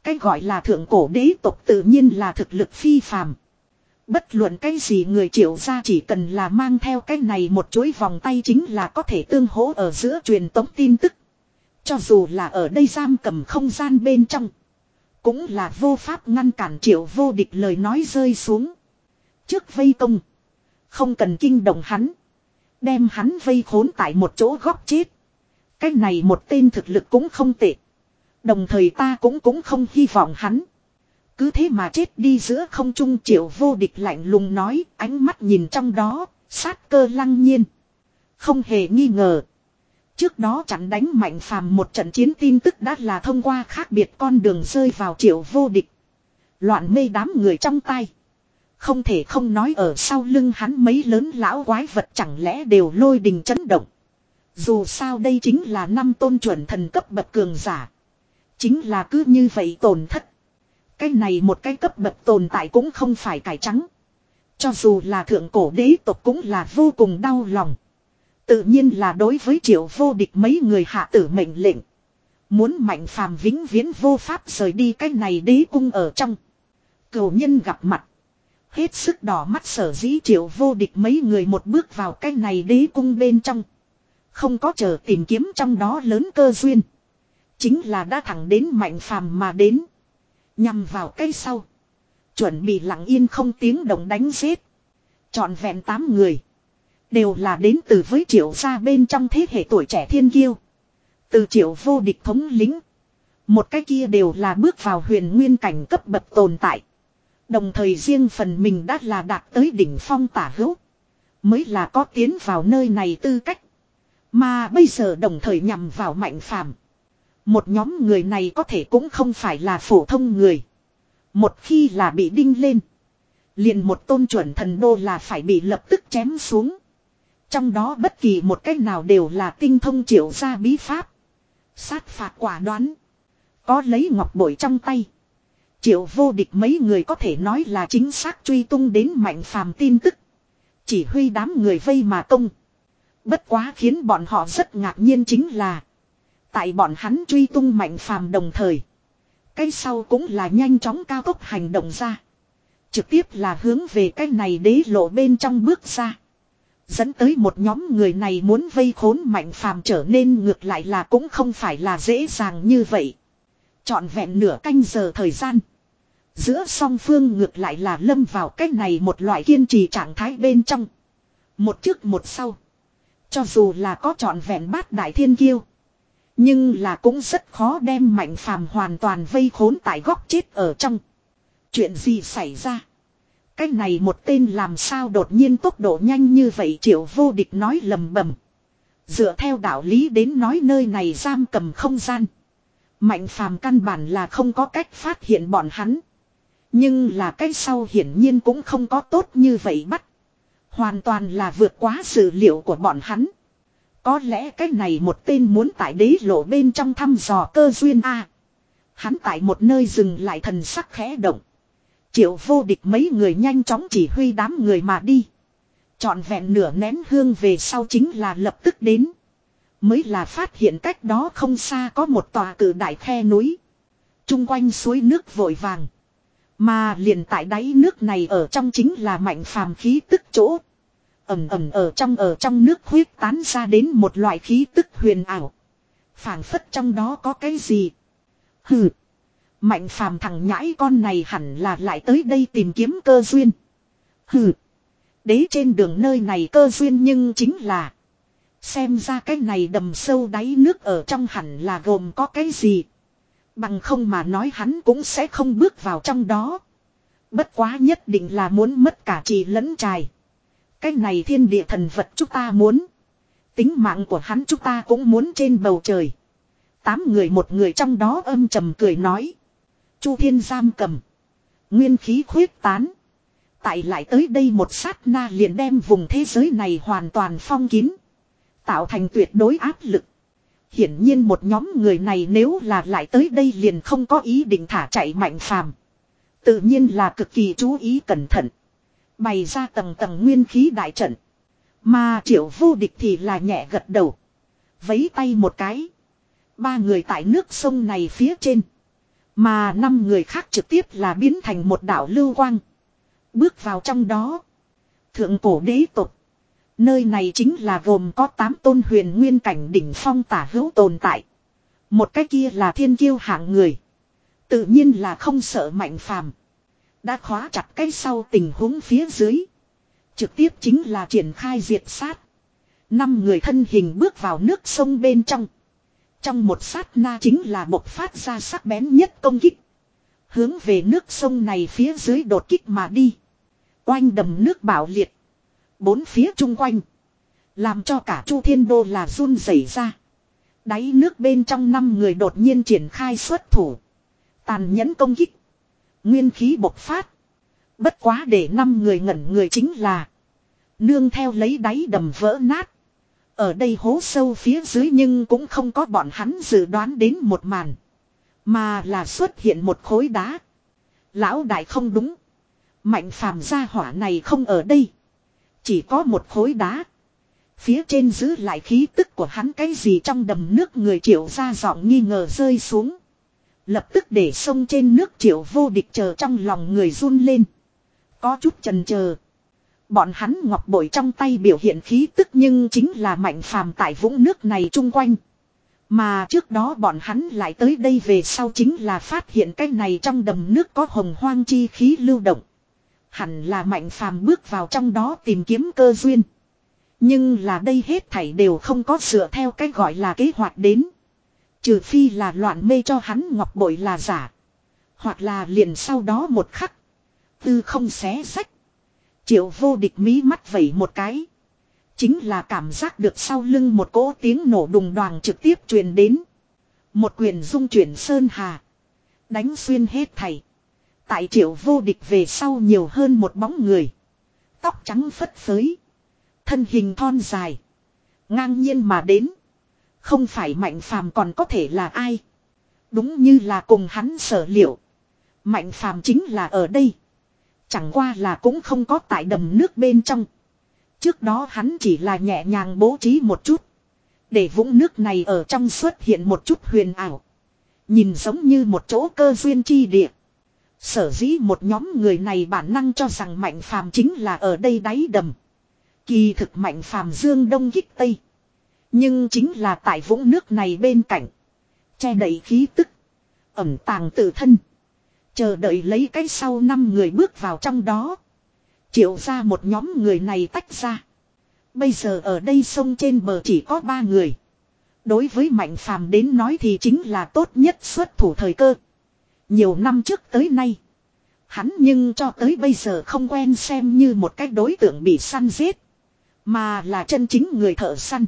Cái gọi là thượng cổ đế tộc tự nhiên là thực lực phi phàm. Bất luận cái gì người Triệu gia chỉ cần là mang theo cái này một chuỗi vòng tay chính là có thể tương hỗ ở giữa truyền tống tin tức. Cho dù là ở đây giam cầm không gian bên trong. Cũng là vô pháp ngăn cản Triệu Vô Địch lời nói rơi xuống. Trước vây công. Không cần kinh động hắn. Đem hắn vây khốn tại một chỗ góc chết. Cái này một tên thực lực cũng không tệ. Đồng thời ta cũng cũng không hy vọng hắn. Cứ thế mà chết đi giữa không trung. Triệu Vô Địch lạnh lùng nói, ánh mắt nhìn trong đó, sát cơ lăng nhiên. Không hề nghi ngờ. Trước đó chặn đánh Mạnh Phàm một trận chiến tin tức đã là thông qua khác biệt con đường rơi vào Triệu Vô Địch. Loạn mê đám người trong tay. Không thể không nói ở sau lưng hắn mấy lớn lão quái vật chẳng lẽ đều lôi đình chấn động. Dù sao đây chính là năm tôn chuẩn thần cấp bậc cường giả. Chính là cứ như vậy tổn thất. Cái này một cái cấp bậc tồn tại cũng không phải cải trắng. Cho dù là thượng cổ đế tộc cũng là vô cùng đau lòng. Tự nhiên là đối với Triệu Vô Địch mấy người hạ tử mệnh lệnh. Muốn Mạnh Phàm vĩnh viễn vô pháp rời đi cái này đế cung ở trong. Cửu nhân gặp mặt. Hết sức đỏ mắt sở dĩ Triệu Vô Địch mấy người một bước vào cái này đế cung bên trong. Không có chờ tìm kiếm trong đó lớn cơ duyên. Chính là đã thẳng đến Mạnh Phàm mà đến. Nhằm vào cái sau. Chuẩn bị lặng yên không tiếng động đánh giết. Trọn vẹn tám người. Đều là đến từ với Triệu gia bên trong thế hệ tuổi trẻ thiên kiêu. Từ Triệu Vô Địch thống lĩnh. Một cái kia đều là bước vào huyền nguyên cảnh cấp bậc tồn tại. Đồng thời riêng phần mình đã là đạt tới đỉnh phong tả hữu. Mới là có tiến vào nơi này tư cách. Mà bây giờ đồng thời nhằm vào Mạnh Phàm. Một nhóm người này có thể cũng không phải là phổ thông người. Một khi là bị đinh lên. Liền một tôn chuẩn thần đô là phải bị lập tức chém xuống. Trong đó bất kỳ một cách nào đều là tinh thông Triệu gia bí pháp. Sát phạt quả đoán. Có lấy ngọc bội trong tay. Triệu Vô Địch mấy người có thể nói là chính xác truy tung đến Mạnh Phàm tin tức. Chỉ huy đám người vây mà công. Bất quá khiến bọn họ rất ngạc nhiên chính là. Tại bọn hắn truy tung Mạnh Phàm đồng thời. Cái sau cũng là nhanh chóng cao tốc hành động ra. Trực tiếp là hướng về cái này đế lộ bên trong bước ra. Dẫn tới một nhóm người này muốn vây khốn Mạnh Phàm trở nên ngược lại là cũng không phải là dễ dàng như vậy. Trọn vẹn nửa canh giờ thời gian. Giữa song phương ngược lại là lâm vào cái này một loại kiên trì trạng thái bên trong. Một trước một sau. Cho dù là có trọn vẹn bát đại thiên kiêu. Nhưng là cũng rất khó đem Mạnh Phàm hoàn toàn vây khốn tại góc chết ở trong. Chuyện gì xảy ra? Cái này một tên làm sao đột nhiên tốc độ nhanh như vậy Triệu Vô Địch nói lầm bầm. Dựa theo đạo lý đến nói nơi này giam cầm không gian. Mạnh Phàm căn bản là không có cách phát hiện bọn hắn. Nhưng là cái sau hiển nhiên cũng không có tốt như vậy bắt. Hoàn toàn là vượt quá sự liệu của bọn hắn. Có lẽ cái này một tên muốn tại đế lộ bên trong thăm dò cơ duyên a. Hắn tại một nơi dừng lại thần sắc khẽ động. Triệu Vô Địch mấy người nhanh chóng chỉ huy đám người mà đi. Trọn vẹn nửa nén hương về sau chính là lập tức đến. Mới là phát hiện cách đó không xa có một tòa cử đại khe núi. Trung quanh suối nước vội vàng. Mà liền tại đáy nước này ở trong chính là Mạnh Phàm khí tức chỗ. Ẩm ẩm ở trong ở trong nước huyết tán ra đến một loại khí tức huyền ảo. Phảng phất trong đó có cái gì. Hừ. Mạnh Phàm thằng nhãi con này hẳn là lại tới đây tìm kiếm cơ duyên. Hừ. Đế trên đường nơi này cơ duyên nhưng chính là. Xem ra cái này đầm sâu đáy nước ở trong hẳn là gồm có cái gì. Bằng không mà nói hắn cũng sẽ không bước vào trong đó. Bất quá nhất định là muốn mất cả trì lẫn trài. Cái này thiên địa thần vật chúng ta muốn. Tính mạng của hắn chúng ta cũng muốn trên bầu trời. Tám người một người trong đó âm trầm cười nói. Chu Thiên giam cầm. Nguyên khí khuyết tán. Tại lại tới đây một sát na liền đem vùng thế giới này hoàn toàn phong kín. Tạo thành tuyệt đối áp lực. Hiển nhiên một nhóm người này nếu là lại tới đây liền không có ý định thả chạy Mạnh Phàm. Tự nhiên là cực kỳ chú ý cẩn thận. Bày ra tầng tầng nguyên khí đại trận. Mà Triệu Vô Địch thì là nhẹ gật đầu. Vấy tay một cái. Ba người tại nước sông này phía trên. Mà năm người khác trực tiếp là biến thành một đạo lưu quang. Bước vào trong đó. Thượng cổ đế tộc. Nơi này chính là gồm có tám tôn huyền nguyên cảnh đỉnh phong tả hữu tồn tại. Một cái kia là thiên kiêu hạng người. Tự nhiên là không sợ Mạnh Phàm. Đã khóa chặt cái sau tình huống phía dưới. Trực tiếp chính là triển khai diệt sát. Năm người thân hình bước vào nước sông bên trong. Trong một sát na chính là bộc phát ra sắc bén nhất công kích. Hướng về nước sông này phía dưới đột kích mà đi. Oanh đầm nước bạo liệt. Bốn phía chung quanh. Làm cho cả Chu Thiên Đô là run rẩy ra. Đáy nước bên trong năm người đột nhiên triển khai xuất thủ. Tàn nhẫn công kích. Nguyên khí bộc phát. Bất quá để năm người ngẩn người chính là. Nương theo lấy đáy đầm vỡ nát. Ở đây hố sâu phía dưới nhưng cũng không có bọn hắn dự đoán đến một màn. Mà là xuất hiện một khối đá. Lão đại không đúng. Mạnh Phàm gia hỏa này không ở đây. Chỉ có một khối đá. Phía trên giữ lại khí tức của hắn cái gì trong đầm nước người Triệu ra giọng nghi ngờ rơi xuống. Lập tức để sông trên nước Triệu Vô Địch chờ trong lòng người run lên. Có chút chần chờ. Bọn hắn ngọc bội trong tay biểu hiện khí tức nhưng chính là Mạnh Phàm tại vũng nước này chung quanh. Mà trước đó bọn hắn lại tới đây về sau chính là phát hiện cái này trong đầm nước có hồng hoang chi khí lưu động. Hẳn là Mạnh Phàm bước vào trong đó tìm kiếm cơ duyên. Nhưng là đây hết thảy đều không có dựa theo cái gọi là kế hoạch đến. Trừ phi là loạn mê cho hắn ngọc bội là giả. Hoặc là liền sau đó một khắc. Tư không xé sách. Triệu Vô Địch mí mắt vẩy một cái. Chính là cảm giác được sau lưng một cỗ tiếng nổ đùng đoàng trực tiếp truyền đến. Một quyền dung chuyển sơn hà. Đánh xuyên hết thảy. Tại Triệu Vô Địch về sau nhiều hơn một bóng người. Tóc trắng phất phới. Thân hình thon dài. Ngang nhiên mà đến. Không phải Mạnh Phàm còn có thể là ai. Đúng như là cùng hắn sở liệu. Mạnh Phàm chính là ở đây. Chẳng qua là cũng không có tại đầm nước bên trong. Trước đó hắn chỉ là nhẹ nhàng bố trí một chút. Để vũng nước này ở trong xuất hiện một chút huyền ảo. Nhìn giống như một chỗ cơ duyên chi địa. Sở dĩ một nhóm người này bản năng cho rằng Mạnh Phàm chính là ở đây đáy đầm. Kỳ thực Mạnh Phàm dương đông kích tây. Nhưng chính là tại vũng nước này bên cạnh. Che đậy khí tức. Ẩn tàng tự thân. Chờ đợi lấy cái sau năm người bước vào trong đó. Triệu ra một nhóm người này tách ra. Bây giờ ở đây sông trên bờ chỉ có ba người. Đối với Mạnh Phàm đến nói thì chính là tốt nhất xuất thủ thời cơ. Nhiều năm trước tới nay. Hắn nhưng cho tới bây giờ không quen xem như một cái đối tượng bị săn giết. Mà là chân chính người thợ săn.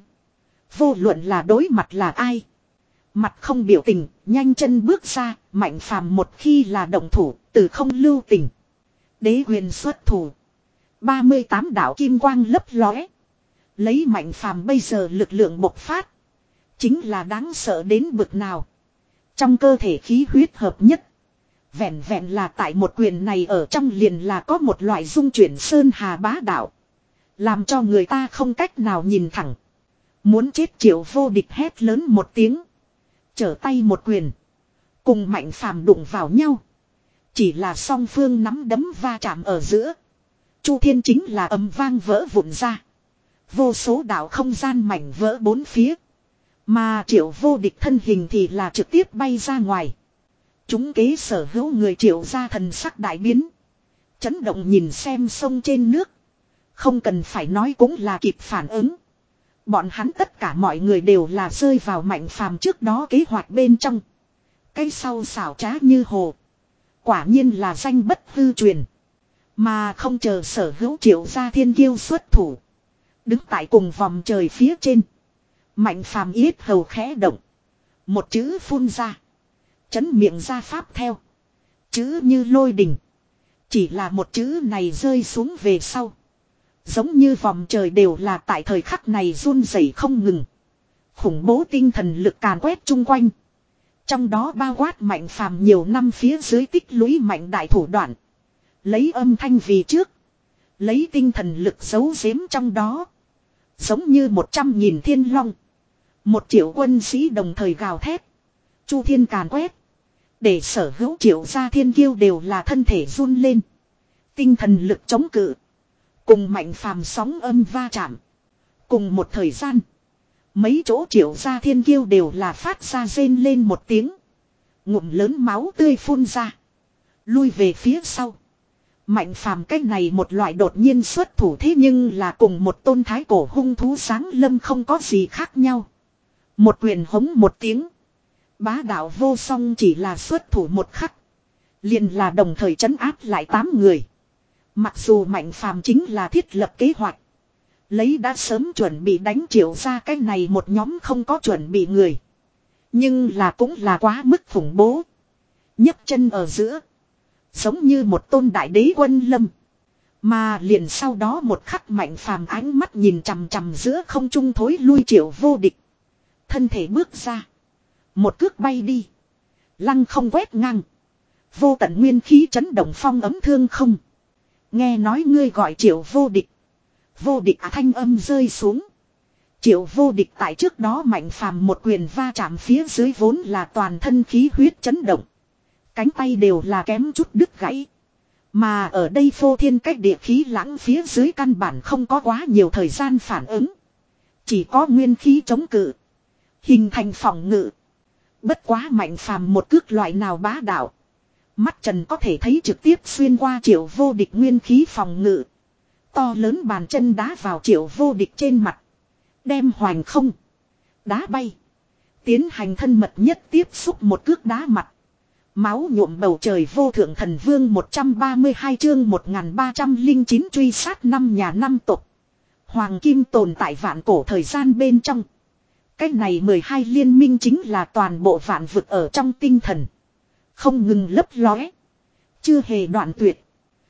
Vô luận là đối mặt là ai. Mặt không biểu tình, nhanh chân bước ra, Mạnh Phàm một khi là động thủ, từ không lưu tình. Đế quyền xuất thủ. ba mươi tám đạo kim quang lấp lóe. Lấy Mạnh Phàm bây giờ lực lượng bộc phát. Chính là đáng sợ đến bực nào. Trong cơ thể khí huyết hợp nhất. Vẹn vẹn là tại một quyền này ở trong liền là có một loại dung chuyển sơn hà bá đạo. Làm cho người ta không cách nào nhìn thẳng. Muốn chết Triệu Vô Địch hét lớn một tiếng. Trở tay một quyền. Cùng Mạnh Phàm đụng vào nhau. Chỉ là song phương nắm đấm va chạm ở giữa. Chu Thiên chính là ầm vang vỡ vụn ra. Vô số đạo không gian mảnh vỡ bốn phía. Mà Triệu Vô Địch thân hình thì là trực tiếp bay ra ngoài. Chúng kế sở hữu người Triệu ra thần sắc đại biến. Chấn động nhìn xem sông trên nước. Không cần phải nói cũng là kịp phản ứng. Bọn hắn tất cả mọi người đều là rơi vào Mạnh Phàm trước đó kế hoạch bên trong. Cái sau xảo trá như hồ. Quả nhiên là danh bất hư truyền. Mà không chờ sở hữu Triệu gia thiên kiêu xuất thủ. Đứng tại cùng vòng trời phía trên. Mạnh Phàm yết hầu khẽ động. Một chữ phun ra. Chấn miệng ra pháp theo. Chữ như lôi đình. Chỉ là một chữ này rơi xuống về sau. Giống như vòng trời đều là tại thời khắc này run rẩy không ngừng. Khủng bố tinh thần lực càn quét chung quanh. Trong đó bao quát Mạnh Phàm nhiều năm phía dưới tích lũy mạnh đại thủ đoạn. Lấy âm thanh vì trước. Lấy tinh thần lực giấu giếm trong đó. Giống như một trăm nghìn thiên long. Một triệu quân sĩ đồng thời gào thét. Chu thiên càn quét. Để sở hữu Triệu gia thiên kiêu đều là thân thể run lên. Tinh thần lực chống cự. Cùng Mạnh Phàm sóng âm va chạm. Cùng một thời gian. Mấy chỗ Triệu gia thiên kiêu đều là phát ra rên lên một tiếng. Ngụm lớn máu tươi phun ra. Lui về phía sau. Mạnh Phàm cách này một loại đột nhiên xuất thủ thế nhưng là cùng một tôn thái cổ hung thú sáng lâm không có gì khác nhau. Một quyền hống một tiếng. Bá đạo vô song chỉ là xuất thủ một khắc. Liền là đồng thời trấn áp lại tám người. Mặc dù Mạnh Phàm chính là thiết lập kế hoạch. Lấy đã sớm chuẩn bị đánh Triệu ra cái này một nhóm không có chuẩn bị người. Nhưng là cũng là quá mức khủng bố. nhấc chân ở giữa. Giống như một tôn đại đế quân lâm. Mà liền sau đó một khắc Mạnh Phàm ánh mắt nhìn chằm chằm giữa không trung thối lui Triệu Vô Địch. Thân thể bước ra. Một cước bay đi. Lăng không quét ngang. Vô tận nguyên khí chấn động phong ấm thương không. Nghe nói ngươi gọi Triệu Vô Địch. Vô Địch à, thanh âm rơi xuống. Triệu Vô Địch tại trước đó Mạnh Phàm một quyền va chạm phía dưới vốn là toàn thân khí huyết chấn động. Cánh tay đều là kém chút đứt gãy. Mà ở đây phô thiên cách địa khí lãng phía dưới căn bản không có quá nhiều thời gian phản ứng. Chỉ có nguyên khí chống cự. Hình thành phòng ngự. Bất quá Mạnh Phàm một cước loại nào bá đạo. Mắt trần có thể thấy trực tiếp xuyên qua Triệu Vô Địch nguyên khí phòng ngự. To lớn bàn chân đá vào Triệu Vô Địch trên mặt. Đem hoành không. Đá bay. Tiến hành thân mật nhất tiếp xúc một cước đá mặt. Máu nhuộm bầu trời vô thượng thần vương một trăm ba mươi hai chương một nghìn ba trăm lẻ chín truy sát năm nhà năm tộc. Hoàng kim tồn tại vạn cổ thời gian bên trong. Cách này mười hai liên minh chính là toàn bộ vạn vực ở trong tinh thần. Không ngừng lấp lóe. Chưa hề đoạn tuyệt.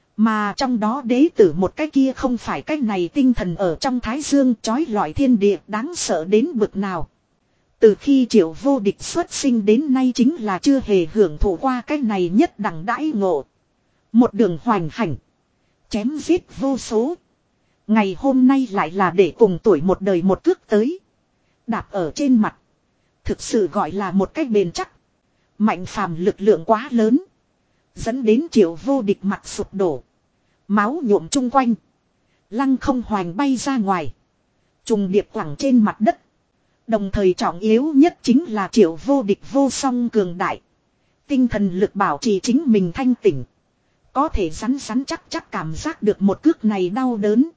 Mà trong đó đế tử một cái kia không phải cách này tinh thần ở trong thái dương trói lọi thiên địa đáng sợ đến bực nào. Từ khi Triệu Vô Địch xuất sinh đến nay chính là chưa hề hưởng thụ qua cái này nhất đẳng đãi ngộ. Một đường hoành hành. Chém giết vô số. Ngày hôm nay lại là để cùng tuổi một đời một cước tới. Đạp ở trên mặt. Thực sự gọi là một cách bền chắc. Mạnh Phàm lực lượng quá lớn. Dẫn đến Triệu Vô Địch mặt sụp đổ. Máu nhuộm chung quanh. Lăng không hoành bay ra ngoài. Trùng điệp quẳng trên mặt đất. Đồng thời trọng yếu nhất chính là Triệu Vô Địch vô song cường đại. Tinh thần lực bảo trì chính mình thanh tỉnh. Có thể rắn rắn chắc chắc cảm giác được một cước này đau đớn.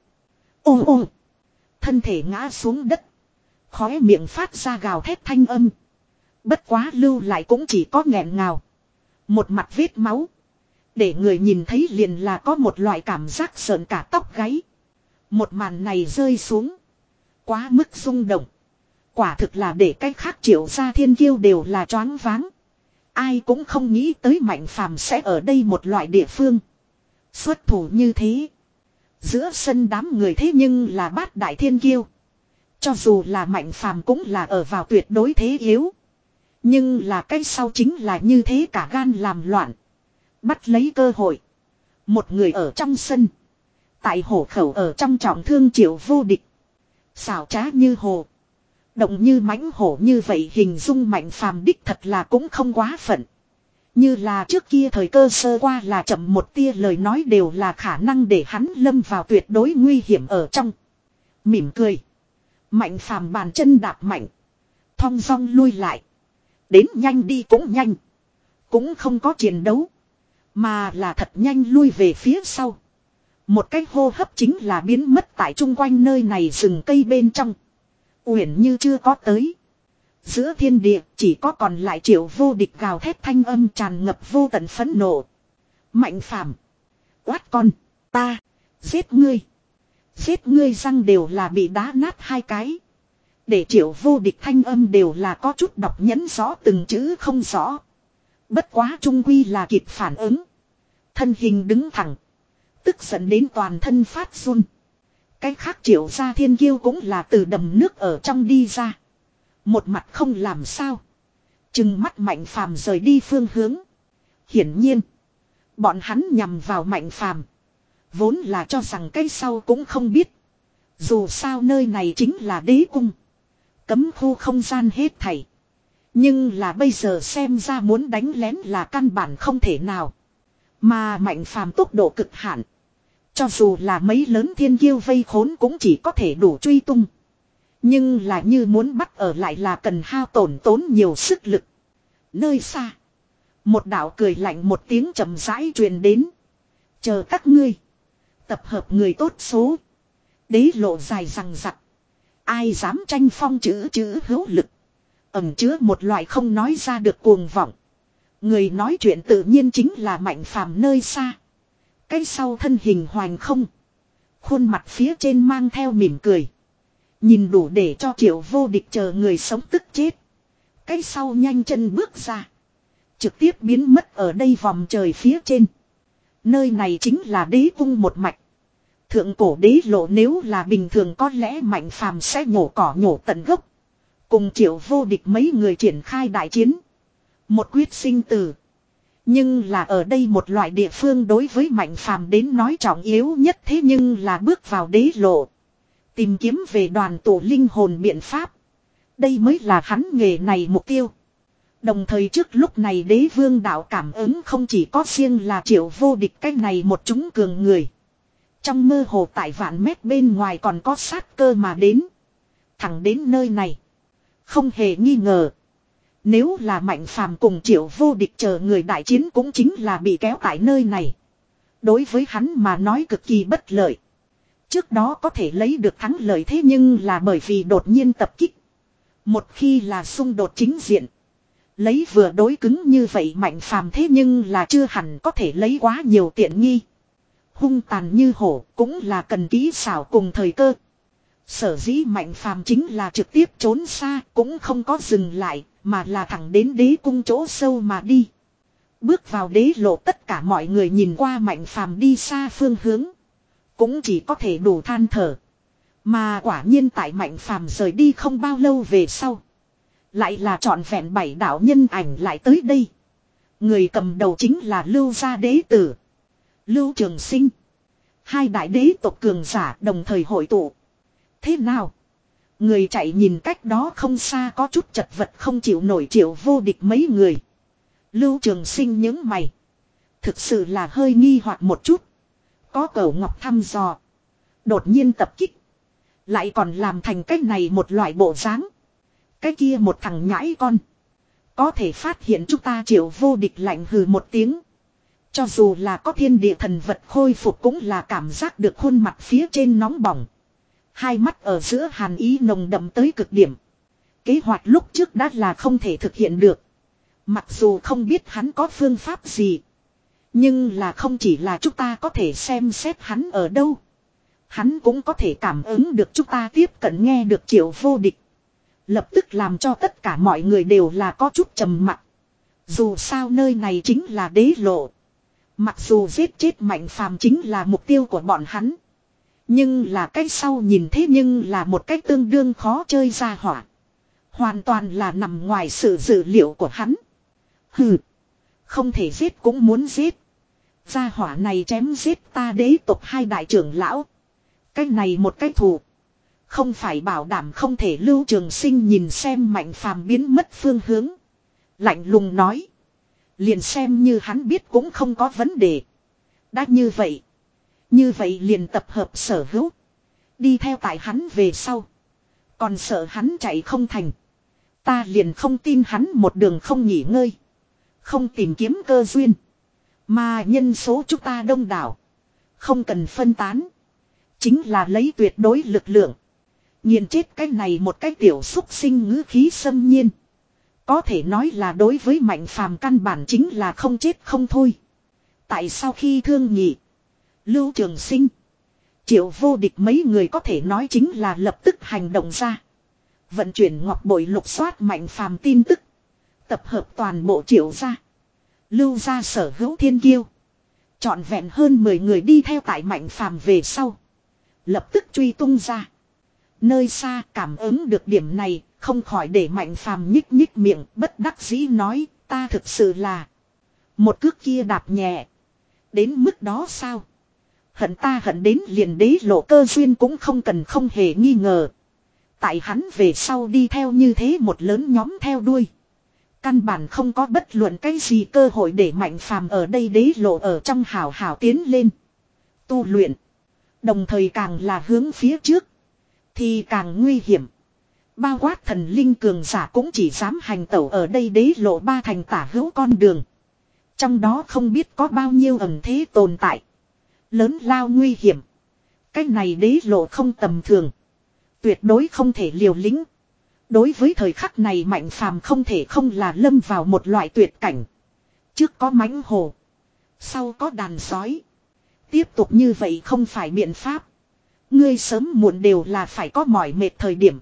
Ô ô. Thân thể ngã xuống đất. Khóe miệng phát ra gào thét thanh âm. Bất quá lưu lại cũng chỉ có nghẹn ngào. Một mặt vết máu. Để người nhìn thấy liền là có một loại cảm giác sợn cả tóc gáy. Một màn này rơi xuống. Quá mức rung động. Quả thực là để cách khác Triệu gia thiên kiêu đều là choáng váng. Ai cũng không nghĩ tới Mạnh Phàm sẽ ở đây một loại địa phương. Xuất thủ như thế. Giữa sân đám người thế nhưng là bát đại thiên kiêu. Cho dù là Mạnh Phàm cũng là ở vào tuyệt đối thế yếu. Nhưng là cái sau chính là như thế cả gan làm loạn. Bắt lấy cơ hội. Một người ở trong sân. Tại hổ khẩu ở trong trọng thương Triệu Vô Địch. Xảo trá như hồ. Động như mãnh hổ như vậy hình dung Mạnh Phàm đích thật là cũng không quá phận. Như là trước kia thời cơ sơ qua là chậm một tia lời nói đều là khả năng để hắn lâm vào tuyệt đối nguy hiểm ở trong. Mỉm cười. Mạnh Phàm bàn chân đạp mạnh. Thong dong lui lại. Đến nhanh đi cũng nhanh. Cũng không có chiến đấu. Mà là thật nhanh lui về phía sau. Một cái hô hấp chính là biến mất tại chung quanh nơi này rừng cây bên trong. Uyển như chưa có tới. Giữa thiên địa chỉ có còn lại Triệu Vô Địch gào thét thanh âm tràn ngập vô tận phẫn nộ. Mạnh Phàm, quát con, ta, giết ngươi. Giết ngươi răng đều là bị đá nát hai cái. Để Triệu Vô Địch thanh âm đều là có chút đọc nhẫn rõ từng chữ không rõ. Bất quá trung quy là kịp phản ứng. Thân hình đứng thẳng. Tức giận đến toàn thân phát run. Cái khác Triệu gia thiên kiêu cũng là từ đầm nước ở trong đi ra. Một mặt không làm sao. Chừng mắt Mạnh Phàm rời đi phương hướng. Hiển nhiên. Bọn hắn nhằm vào Mạnh Phàm. Vốn là cho rằng cái sau cũng không biết. Dù sao nơi này chính là đế cung. Cấm khu không gian hết thảy. Nhưng là bây giờ xem ra muốn đánh lén là căn bản không thể nào. Mà Mạnh Phàm tốc độ cực hạn. Cho dù là mấy lớn thiên kiêu vây khốn cũng chỉ có thể đủ truy tung. Nhưng là như muốn bắt ở lại là cần hao tổn tốn nhiều sức lực. Nơi xa. Một đạo cười lạnh một tiếng chậm rãi truyền đến. Chờ các ngươi. Tập hợp người tốt số. Đế lộ dài rằng rặc. Ai dám tranh phong chữ chữ hữu lực. Ẩm chứa một loại không nói ra được cuồng vọng. Người nói chuyện tự nhiên chính là Mạnh Phàm nơi xa. Cái sau thân hình hoành không. Khuôn mặt phía trên mang theo mỉm cười. Nhìn đủ để cho Triệu Vô Địch chờ người sống tức chết. Cái sau nhanh chân bước ra. Trực tiếp biến mất ở đây vòng trời phía trên. Nơi này chính là đế cung một mạch. Thượng cổ đế lộ nếu là bình thường có lẽ Mạnh Phàm sẽ nhổ cỏ nhổ tận gốc. Cùng Triệu Vô Địch mấy người triển khai đại chiến. Một quyết sinh tử. Nhưng là ở đây một loại địa phương đối với Mạnh Phàm đến nói trọng yếu nhất thế nhưng là bước vào đế lộ. Tìm kiếm về đoàn tổ linh hồn biện pháp. Đây mới là hắn nghề này mục tiêu. Đồng thời trước lúc này đế vương đạo cảm ứng không chỉ có riêng là Triệu Vô Địch cái này một chúng cường người. Trong mơ hồ tại vạn mét bên ngoài còn có sát cơ mà đến. Thẳng đến nơi này. Không hề nghi ngờ. Nếu là Mạnh Phàm cùng Triệu Vô Địch chờ người đại chiến cũng chính là bị kéo tại nơi này. Đối với hắn mà nói cực kỳ bất lợi. Trước đó có thể lấy được thắng lợi thế nhưng là bởi vì đột nhiên tập kích. Một khi là xung đột chính diện. Lấy vừa đối cứng như vậy Mạnh Phàm thế nhưng là chưa hẳn có thể lấy quá nhiều tiện nghi. Hung tàn như hổ cũng là cần kỹ xảo cùng thời cơ. Sở dĩ Mạnh Phàm chính là trực tiếp trốn xa cũng không có dừng lại mà là thẳng đến đế cung chỗ sâu mà đi. Bước vào đế lộ tất cả mọi người nhìn qua Mạnh Phàm đi xa phương hướng. Cũng chỉ có thể đủ than thở. Mà quả nhiên tại Mạnh Phàm rời đi không bao lâu về sau. Lại là trọn vẹn bảy đạo nhân ảnh lại tới đây. Người cầm đầu chính là Lưu gia đế tử. Lưu Trường Sinh. Hai đại đế tộc cường giả đồng thời hội tụ. Thế nào? Người chạy nhìn cách đó không xa có chút chật vật không chịu nổi Triệu Vô Địch mấy người. Lưu Trường Sinh nhướng mày. Thực sự là hơi nghi hoặc một chút. Có cẩu ngọc thăm dò. Đột nhiên tập kích. Lại còn làm thành cách này một loại bộ dáng. Cái kia một thằng nhãi con. Có thể phát hiện chúng ta Triệu Vô Địch lạnh hừ một tiếng. Cho dù là có thiên địa thần vật khôi phục cũng là cảm giác được khuôn mặt phía trên nóng bỏng. Hai mắt ở giữa hàn ý nồng đậm tới cực điểm. Kế hoạch lúc trước đã là không thể thực hiện được. Mặc dù không biết hắn có phương pháp gì. Nhưng là không chỉ là chúng ta có thể xem xét hắn ở đâu. Hắn cũng có thể cảm ứng được chúng ta tiếp cận nghe được Triệu Vô Địch. Lập tức làm cho tất cả mọi người đều là có chút trầm mặc. Dù sao nơi này chính là đế lộ. Mặc dù giết chết Mạnh Phàm chính là mục tiêu của bọn hắn. Nhưng là cái sau nhìn thế nhưng là một cách tương đương khó chơi ra hỏa. Hoàn toàn là nằm ngoài sự dự liệu của hắn. Hừ. Không thể giết cũng muốn giết. Gia hỏa này chém giết ta đế tộc hai đại trưởng lão. Cái này một cái thù. Không phải bảo đảm không thể. Lưu Trường Sinh nhìn xem Mạnh Phàm biến mất phương hướng. Lạnh lùng nói. Liền xem như hắn biết cũng không có vấn đề. Đã như vậy. Như vậy liền tập hợp sở hữu. Đi theo tại hắn về sau. Còn sợ hắn chạy không thành. Ta liền không tin hắn một đường không nghỉ ngơi. Không tìm kiếm cơ duyên. Mà nhân số chúng ta đông đảo. Không cần phân tán. Chính là lấy tuyệt đối lực lượng. Nghiền chết cái này một cái tiểu xúc sinh ngữ khí xâm nhiên. Có thể nói là đối với Mạnh Phàm căn bản chính là không chết không thôi. Tại sao khi thương nghị. Lưu Trường Sinh. Triệu Vô Địch mấy người có thể nói chính là lập tức hành động ra. Vận chuyển ngọc bội lục soát Mạnh Phàm tin tức. Tập hợp toàn bộ Triệu gia. Lưu gia sở hữu thiên kiêu. Chọn vẹn hơn mười người đi theo tại Mạnh Phàm về sau. Lập tức truy tung ra. Nơi xa cảm ứng được điểm này. Không khỏi để Mạnh Phàm nhích nhích miệng bất đắc dĩ nói. Ta thực sự là. Một cước kia đạp nhẹ. Đến mức đó sao? Hận ta hận đến liền đế lộ cơ duyên cũng không cần không hề nghi ngờ. Tại hắn về sau đi theo như thế một lớn nhóm theo đuôi. Căn bản không có bất luận cái gì cơ hội để Mạnh Phàm ở đây đế lộ ở trong hào hào tiến lên. Tu luyện. Đồng thời càng là hướng phía trước. Thì càng nguy hiểm. Bao quát thần linh cường giả cũng chỉ dám hành tẩu ở đây đế lộ ba thành tả hữu con đường. Trong đó không biết có bao nhiêu ẩn thế tồn tại. Lớn lao nguy hiểm. Cái này đế lộ không tầm thường. Tuyệt đối không thể liều lĩnh. Đối với thời khắc này Mạnh Phàm không thể không là lâm vào một loại tuyệt cảnh. Trước có mãnh hồ. Sau có đàn sói. Tiếp tục như vậy không phải biện pháp. Ngươi sớm muộn đều là phải có mỏi mệt thời điểm.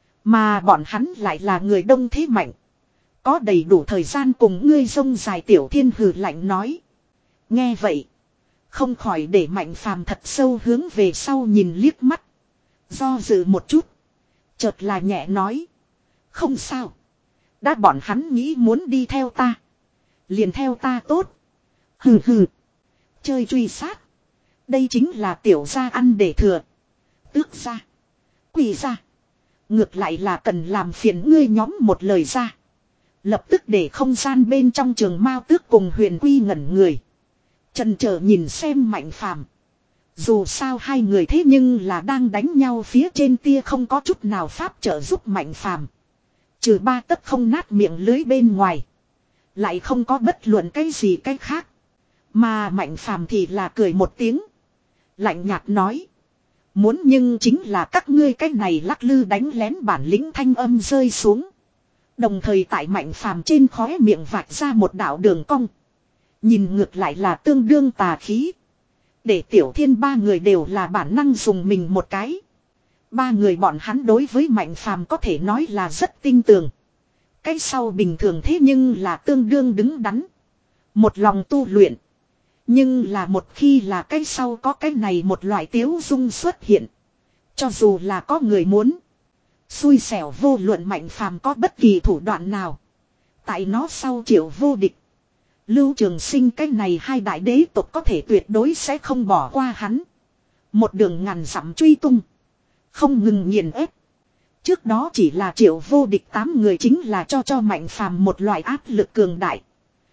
Mà bọn hắn lại là người đông thế mạnh. Có đầy đủ thời gian cùng ngươi rông dài Tiểu Thiên hừ lạnh nói. Nghe vậy. Không khỏi để Mạnh Phàm thật sâu hướng về sau nhìn liếc mắt. Do dự một chút. Chợt là nhẹ nói. Không sao. Đã bọn hắn nghĩ muốn đi theo ta. Liền theo ta tốt. Hừ hừ. Chơi truy sát. Đây chính là tiểu gia ăn để thừa. Tước gia. Quỳ gia. Ngược lại là cần làm phiền ngươi nhóm một lời ra. Lập tức để không gian bên trong trường Mao Tước cùng Huyền Quy ngẩn người. Chần chờ nhìn xem Mạnh Phàm. Dù sao hai người thế nhưng là đang đánh nhau phía trên tia không có chút nào pháp trợ giúp Mạnh Phàm. Trừ ba tấc không nát miệng lưới bên ngoài. Lại không có bất luận cái gì cái khác. Mà Mạnh Phàm thì là cười một tiếng. Lạnh nhạt nói. Muốn nhưng chính là các ngươi cái này lắc lư đánh lén bản lĩnh thanh âm rơi xuống. Đồng thời tại Mạnh Phàm trên khóe miệng vạch ra một đạo đường cong. Nhìn ngược lại là tương đương tà khí. Để Tiểu Thiên ba người đều là bản năng dùng mình một cái. Ba người bọn hắn đối với Mạnh Phàm có thể nói là rất tin tưởng. Cái sau bình thường thế nhưng là tương đương đứng đắn. Một lòng tu luyện. Nhưng là một khi là cái sau có cái này một loại tiếu dung xuất hiện. Cho dù là có người muốn. Xui xẻo vô luận Mạnh Phàm có bất kỳ thủ đoạn nào. Tại nó sau triệu vô địch. Lưu Trường Sinh cái này hai đại đế tộc có thể tuyệt đối sẽ không bỏ qua hắn. Một đường ngàn dặm truy tung. Không ngừng nghiền ép. Trước đó chỉ là triệu vô địch tám người chính là cho cho Mạnh Phàm một loại áp lực cường đại.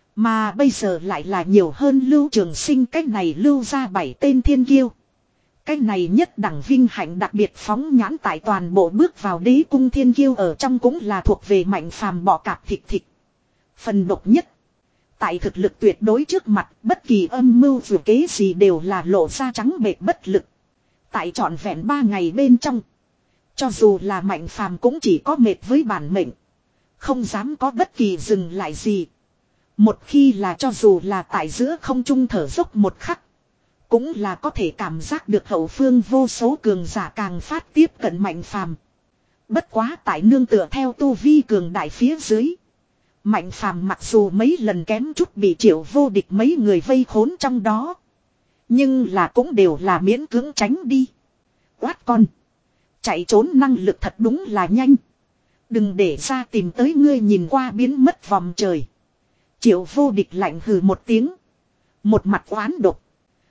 Mà bây giờ lại là nhiều hơn Lưu Trường Sinh cái này lưu ra bảy tên thiên kiêu. Cái này nhất đẳng vinh hạnh đặc biệt phóng nhãn tại toàn bộ bước vào đế cung thiên kiêu ở trong cũng là thuộc về Mạnh Phàm bọ cạp thịt thịt. Phần độc nhất. Tại thực lực tuyệt đối trước mặt bất kỳ âm mưu dù kế gì đều là lộ ra trắng bệt bất lực. Tại trọn vẹn ba ngày bên trong. Cho dù là Mạnh Phàm cũng chỉ có mệt với bản mệnh. Không dám có bất kỳ dừng lại gì. Một khi là cho dù là tại giữa không trung thở dốc một khắc. Cũng là có thể cảm giác được hậu phương vô số cường giả càng phát tiếp cận Mạnh Phàm. Bất quá tại nương tựa theo tu vi cường đại phía dưới. Mạnh Phàm mặc dù mấy lần kém chút bị Triệu Vô Địch mấy người vây khốn trong đó. Nhưng là cũng đều là miễn cưỡng tránh đi. Quát con. Chạy trốn năng lực thật đúng là nhanh. Đừng để ra tìm tới ngươi nhìn qua biến mất vòng trời. Triệu Vô Địch lạnh hừ một tiếng. Một mặt oán độc.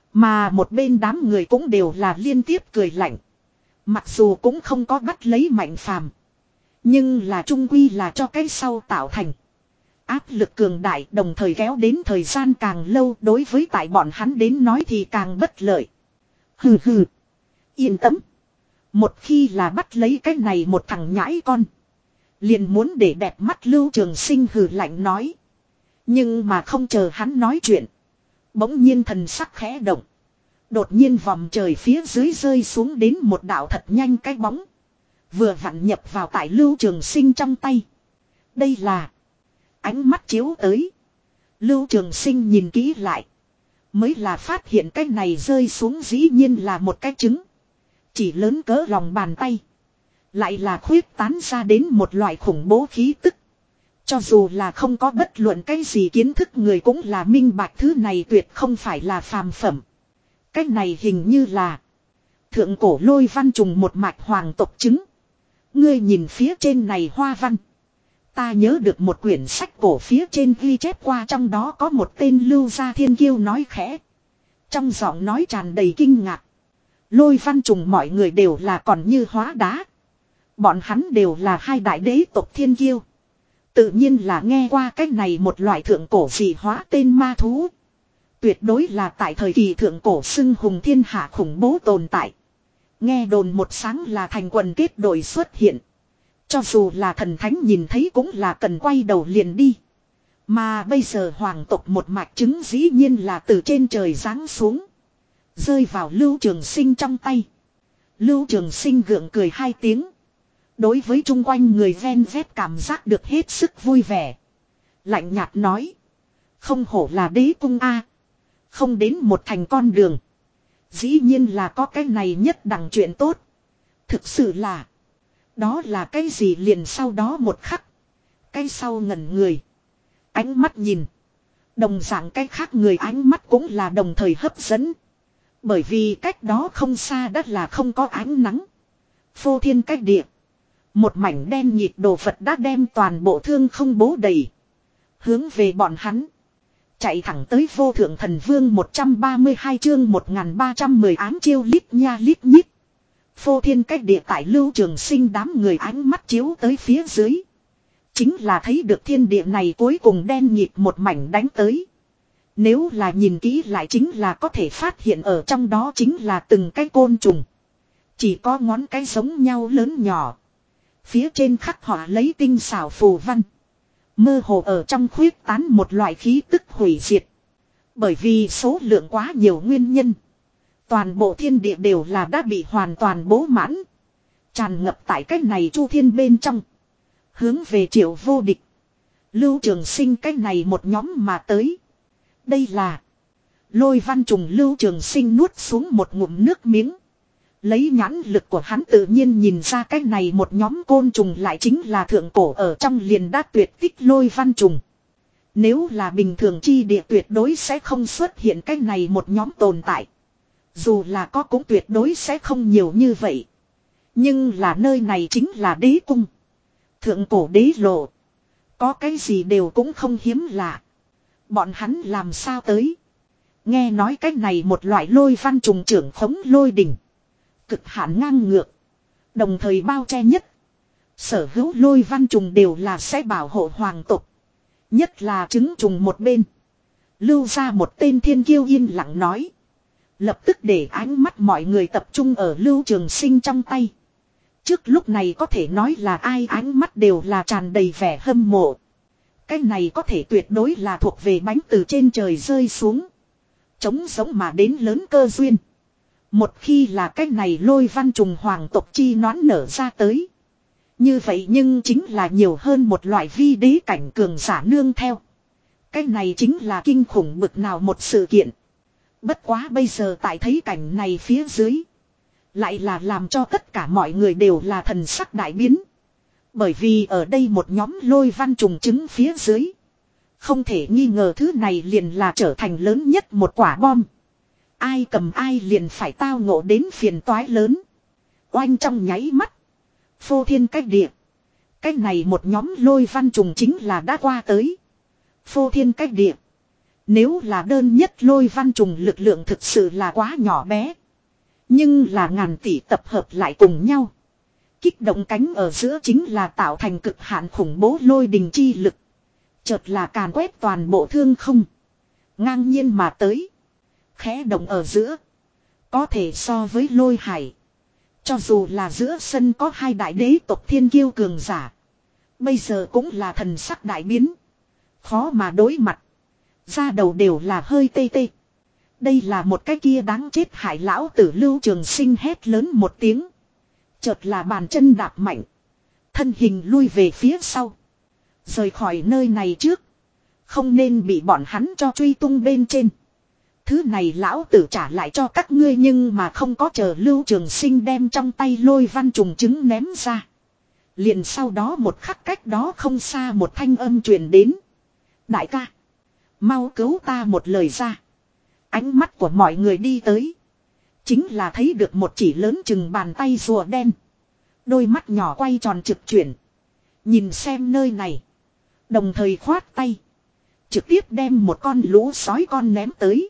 Mà một bên đám người cũng đều là liên tiếp cười lạnh. Mặc dù cũng không có bắt lấy Mạnh Phàm, nhưng là trung quy là cho cái sau tạo thành áp lực cường đại, đồng thời kéo đến thời gian càng lâu, đối với tại bọn hắn đến nói thì càng bất lợi. Hừ hừ. Yên tâm. Một khi là bắt lấy cái này một thằng nhãi con, liền muốn để đẹp mắt Lưu Trường Sinh hừ lạnh nói. Nhưng mà không chờ hắn nói chuyện. Bỗng nhiên thần sắc khẽ động. Đột nhiên vòng trời phía dưới rơi xuống đến một đạo thật nhanh cái bóng. Vừa vặn nhập vào tại Lưu Trường Sinh trong tay. Đây là... Ánh mắt chiếu tới. Lưu Trường Sinh nhìn kỹ lại. Mới là phát hiện cái này rơi xuống dĩ nhiên là một cái trứng. Chỉ lớn cỡ lòng bàn tay. Lại là khuyết tán ra đến một loại khủng bố khí tức. Cho dù là không có bất luận cái gì kiến thức người cũng là minh bạch thứ này tuyệt không phải là phàm phẩm. Cái này hình như là thượng cổ lôi văn trùng một mạch hoàng tộc trứng. Ngươi nhìn phía trên này hoa văn. Ta nhớ được một quyển sách cổ phía trên ghi chép qua, trong đó có một tên Lưu Gia Thiên Kiêu nói khẽ. Trong giọng nói tràn đầy kinh ngạc. Lôi văn trùng mọi người đều là còn như hóa đá. Bọn hắn đều là hai đại đế tộc thiên kiêu. Tự nhiên là nghe qua cách này một loại thượng cổ dị hóa tên ma thú. Tuyệt đối là tại thời kỳ thượng cổ xưng hùng thiên hạ khủng bố tồn tại. Nghe đồn một sáng là thành quần kết đội xuất hiện. Cho dù là thần thánh nhìn thấy cũng là cần quay đầu liền đi. Mà bây giờ hoàng tộc một mạch trứng dĩ nhiên là từ trên trời giáng xuống. Rơi vào Lưu Trường Sinh trong tay. Lưu Trường Sinh gượng cười hai tiếng. Đối với chung quanh người ven vét cảm giác được hết sức vui vẻ. Lạnh nhạt nói. Không hổ là đế cung A. Không đến một thành con đường. Dĩ nhiên là có cái này nhất đẳng chuyện tốt. Thực sự là. Đó là cái gì liền sau đó một khắc. Cái sau ngẩn người. Ánh mắt nhìn. Đồng dạng cái khác người ánh mắt cũng là đồng thời hấp dẫn. Bởi vì cách đó không xa đất là không có ánh nắng. Phô thiên cách địa. Một mảnh đen nhịt đồ vật đã đem toàn bộ thương không bố đầy. Hướng về bọn hắn. Chạy thẳng tới vô thượng thần vương một trăm ba mươi hai chương một nghìn ba trăm mười ám chiêu lít nha lít nhít. Phô thiên cách địa tại Lưu Trường Sinh đám người ánh mắt chiếu tới phía dưới. Chính là thấy được thiên địa này cuối cùng đen nhịt một mảnh đánh tới. Nếu là nhìn kỹ lại chính là có thể phát hiện ở trong đó chính là từng cái côn trùng. Chỉ có ngón cái giống nhau lớn nhỏ. Phía trên khắc họa lấy tinh xảo phù văn. Mơ hồ ở trong khuyết tán một loại khí tức hủy diệt. Bởi vì số lượng quá nhiều nguyên nhân. Toàn bộ thiên địa đều là đã bị hoàn toàn bố mãn. Tràn ngập tại cách này chu thiên bên trong. Hướng về Triệu Vô Địch. Lưu Trường Sinh cách này một nhóm mà tới. Đây là. Lôi văn trùng Lưu Trường Sinh nuốt xuống một ngụm nước miếng. Lấy nhãn lực của hắn tự nhiên nhìn ra cái này một nhóm côn trùng lại chính là thượng cổ ở trong liền đã tuyệt tích lôi văn trùng. Nếu là bình thường chi địa tuyệt đối sẽ không xuất hiện cái này một nhóm tồn tại. Dù là có cũng tuyệt đối sẽ không nhiều như vậy. Nhưng là nơi này chính là đế cung. Thượng cổ đế lộ. Có cái gì đều cũng không hiếm lạ. Bọn hắn làm sao tới. Nghe nói cái này một loại lôi văn trùng trưởng khống lôi đỉnh. Cực hạn ngang ngược. Đồng thời bao che nhất. Sở hữu lôi văn trùng đều là sẽ bảo hộ hoàng tộc. Nhất là trứng trùng một bên. Lưu ra một tên thiên kiêu yên lặng nói. Lập tức để ánh mắt mọi người tập trung ở Lưu Trường Sinh trong tay. Trước lúc này có thể nói là ai ánh mắt đều là tràn đầy vẻ hâm mộ. Cái này có thể tuyệt đối là thuộc về bánh từ trên trời rơi xuống. Trống sống mà đến lớn cơ duyên. Một khi là cái này lôi văn trùng hoàng tộc chi nón nở ra tới. Như vậy nhưng chính là nhiều hơn một loại vi đế cảnh cường giả nương theo. Cái này chính là kinh khủng bực nào một sự kiện. Bất quá bây giờ tại thấy cảnh này phía dưới. Lại là làm cho tất cả mọi người đều là thần sắc đại biến. Bởi vì ở đây một nhóm lôi văn trùng trứng phía dưới. Không thể nghi ngờ thứ này liền là trở thành lớn nhất một quả bom. Ai cầm ai liền phải tao ngộ đến phiền toái lớn. Oanh trong nháy mắt. Phô thiên cách địa. Cái này một nhóm lôi văn trùng chính là đã qua tới. Phô thiên cách địa. Nếu là đơn nhất lôi văn trùng lực lượng thực sự là quá nhỏ bé. Nhưng là ngàn tỷ tập hợp lại cùng nhau. Kích động cánh ở giữa chính là tạo thành cực hạn khủng bố lôi đình chi lực. Chợt là càn quét toàn bộ thương không. Ngang nhiên mà tới. Khẽ động ở giữa. Có thể so với lôi hải. Cho dù là giữa sân có hai đại đế tộc thiên kiêu cường giả. Bây giờ cũng là thần sắc đại biến. Khó mà đối mặt. Da đầu đều là hơi tê tê. Đây là một cái kia đáng chết hải lão tử Lưu Trường Sinh hét lớn một tiếng. Chợt là bàn chân đạp mạnh. Thân hình lui về phía sau. Rời khỏi nơi này trước. Không nên bị bọn hắn cho truy tung bên trên. Thứ này lão tử trả lại cho các ngươi nhưng mà không có chờ Lưu Trường Sinh đem trong tay lôi văn trùng trứng ném ra. Liền sau đó một khắc cách đó không xa một thanh âm truyền đến. Đại ca. Mau cứu ta một lời ra. Ánh mắt của mọi người đi tới. Chính là thấy được một chỉ lớn chừng bàn tay rùa đen. Đôi mắt nhỏ quay tròn trực chuyển. Nhìn xem nơi này. Đồng thời khoát tay. Trực tiếp đem một con lũ sói con ném tới.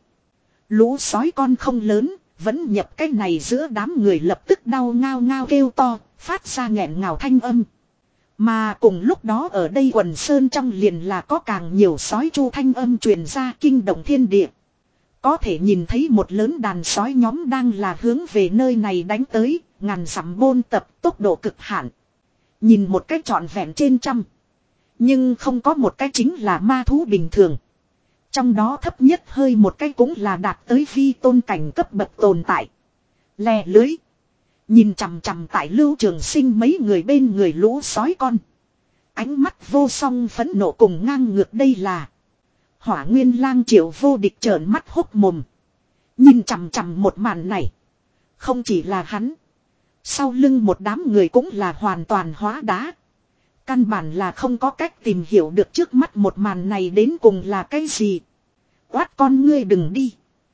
Lũ sói con không lớn. Vẫn nhập cái này giữa đám người lập tức đau ngao ngao kêu to. Phát ra nghẹn ngào thanh âm. Mà cùng lúc đó ở đây quần sơn trong liền là có càng nhiều sói chu thanh âm truyền ra kinh động thiên địa. Có thể nhìn thấy một lớn đàn sói nhóm đang là hướng về nơi này đánh tới, ngàn dặm bôn tập tốc độ cực hạn. Nhìn một cách trọn vẹn trên trăm. Nhưng không có một cái chính là ma thú bình thường. Trong đó thấp nhất hơi một cái cũng là đạt tới vi tôn cảnh cấp bậc tồn tại. Lè lưới. Nhìn chằm chằm tại Lưu Trường Sinh mấy người bên người lũ sói con. Ánh mắt vô song phẫn nộ cùng ngang ngược đây là. Hỏa Nguyên Lang Triệu Vô Địch trợn mắt hốc mồm. Nhìn chằm chằm một màn này. Không chỉ là hắn. Sau lưng một đám người cũng là hoàn toàn hóa đá. Căn bản là không có cách tìm hiểu được trước mắt một màn này đến cùng là cái gì. Quát con ngươi đừng đi.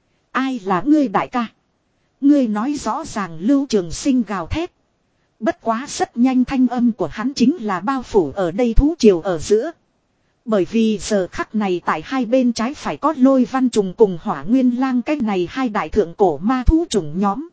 Ai là ngươi đại ca? Ngươi nói rõ ràng Lưu Trường Sinh gào thét. Bất quá rất nhanh thanh âm của hắn chính là bao phủ ở đây thú triều ở giữa. Bởi vì giờ khắc này tại hai bên trái phải có Lôi Văn Trùng cùng Hỏa Nguyên Lang cái này hai đại thượng cổ ma thú chủng nhóm.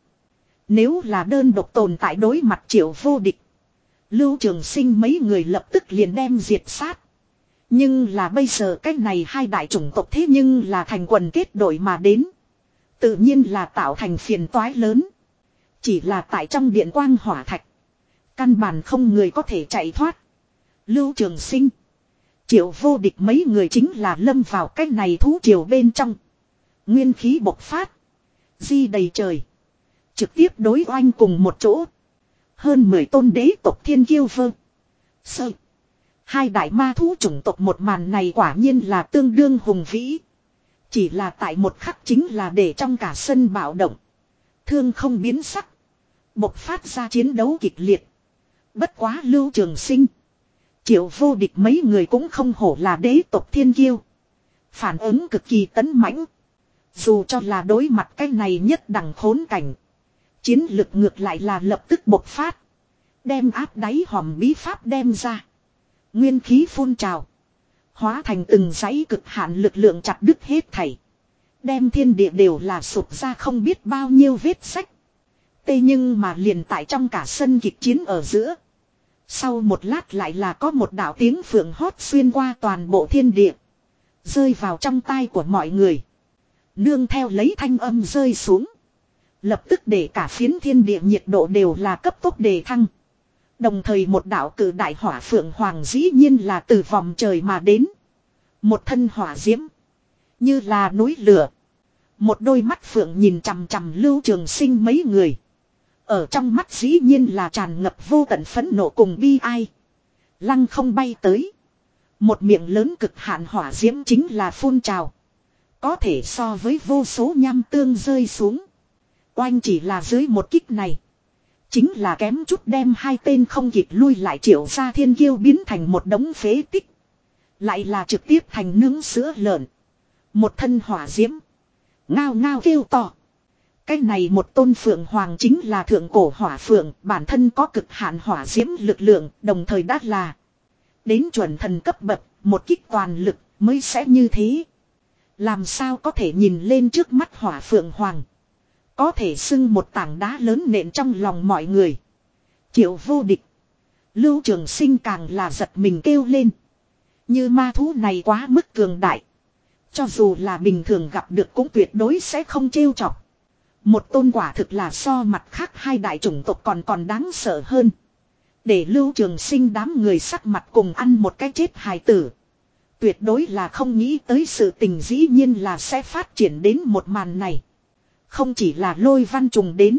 Nếu là đơn độc tồn tại đối mặt Triệu Vô Địch, Lưu Trường Sinh mấy người lập tức liền đem diệt sát. Nhưng là bây giờ cái này hai đại chủng tộc thế nhưng là thành quần kết đội mà đến. Tự nhiên là tạo thành phiền toái lớn. Chỉ là tại trong điện quang hỏa thạch. Căn bản không người có thể chạy thoát. Lưu Trường Sinh, Triệu Vô Địch mấy người chính là lâm vào cái này thú triều bên trong. Nguyên khí bộc phát. Di đầy trời. Trực tiếp đối oanh cùng một chỗ. Hơn mười tôn đế tộc thiên kiêu vơ. Sơ. Hai đại ma thú chủng tộc một màn này quả nhiên là tương đương hùng vĩ. Chỉ là tại một khắc chính là để trong cả sân bạo động. Thương không biến sắc. Bộc phát ra chiến đấu kịch liệt. Bất quá Lưu Trường Sinh, Triệu Vô Địch mấy người cũng không hổ là đế tộc thiên kiêu. Phản ứng cực kỳ tấn mãnh. Dù cho là đối mặt cái này nhất đẳng khốn cảnh. Chiến lực ngược lại là lập tức bộc phát. Đem áp đáy hòm bí pháp đem ra. Nguyên khí phun trào. Hóa thành từng dãy cực hạn lực lượng chặt đứt hết thảy. Đem thiên địa đều là sụp ra không biết bao nhiêu vết sách. Tê nhưng mà liền tại trong cả sân kịch chiến ở giữa. Sau một lát lại là có một đạo tiếng phượng hót xuyên qua toàn bộ thiên địa. Rơi vào trong tai của mọi người. Nương theo lấy thanh âm rơi xuống. Lập tức để cả phiến thiên địa nhiệt độ đều là cấp tốc đề thăng. Đồng thời một đạo cử đại hỏa phượng hoàng dĩ nhiên là từ vòng trời mà đến. Một thân hỏa diễm. Như là núi lửa. Một đôi mắt phượng nhìn chằm chằm Lưu Trường Sinh mấy người. Ở trong mắt dĩ nhiên là tràn ngập vô tận phẫn nộ cùng bi ai. Lăng không bay tới. Một miệng lớn cực hạn hỏa diễm chính là phun trào. Có thể so với vô số nham tương rơi xuống. Oanh chỉ là dưới một kích này. Chính là kém chút đem hai tên không kịp lui lại Triệu gia thiên kiêu biến thành một đống phế tích. Lại là trực tiếp thành nướng sữa lợn. Một thân hỏa diễm. Ngao ngao kêu to. Cái này một tôn phượng hoàng chính là thượng cổ hỏa phượng. Bản thân có cực hạn hỏa diễm lực lượng. Đồng thời đã là đến chuẩn thần cấp bậc. Một kích toàn lực mới sẽ như thế. Làm sao có thể nhìn lên trước mắt hỏa phượng hoàng. Có thể xưng một tảng đá lớn nện trong lòng mọi người. Triệu Vô Địch, Lưu Trường Sinh càng là giật mình kêu lên. Như ma thú này quá mức cường đại. Cho dù là bình thường gặp được cũng tuyệt đối sẽ không trêu chọc. Một tôn quả thực là so mặt khác hai đại chủng tộc còn còn đáng sợ hơn. Để Lưu Trường Sinh đám người sắc mặt cùng ăn một cái chết hài tử. Tuyệt đối là không nghĩ tới sự tình dĩ nhiên là sẽ phát triển đến một màn này. Không chỉ là Lôi Văn Trùng đến.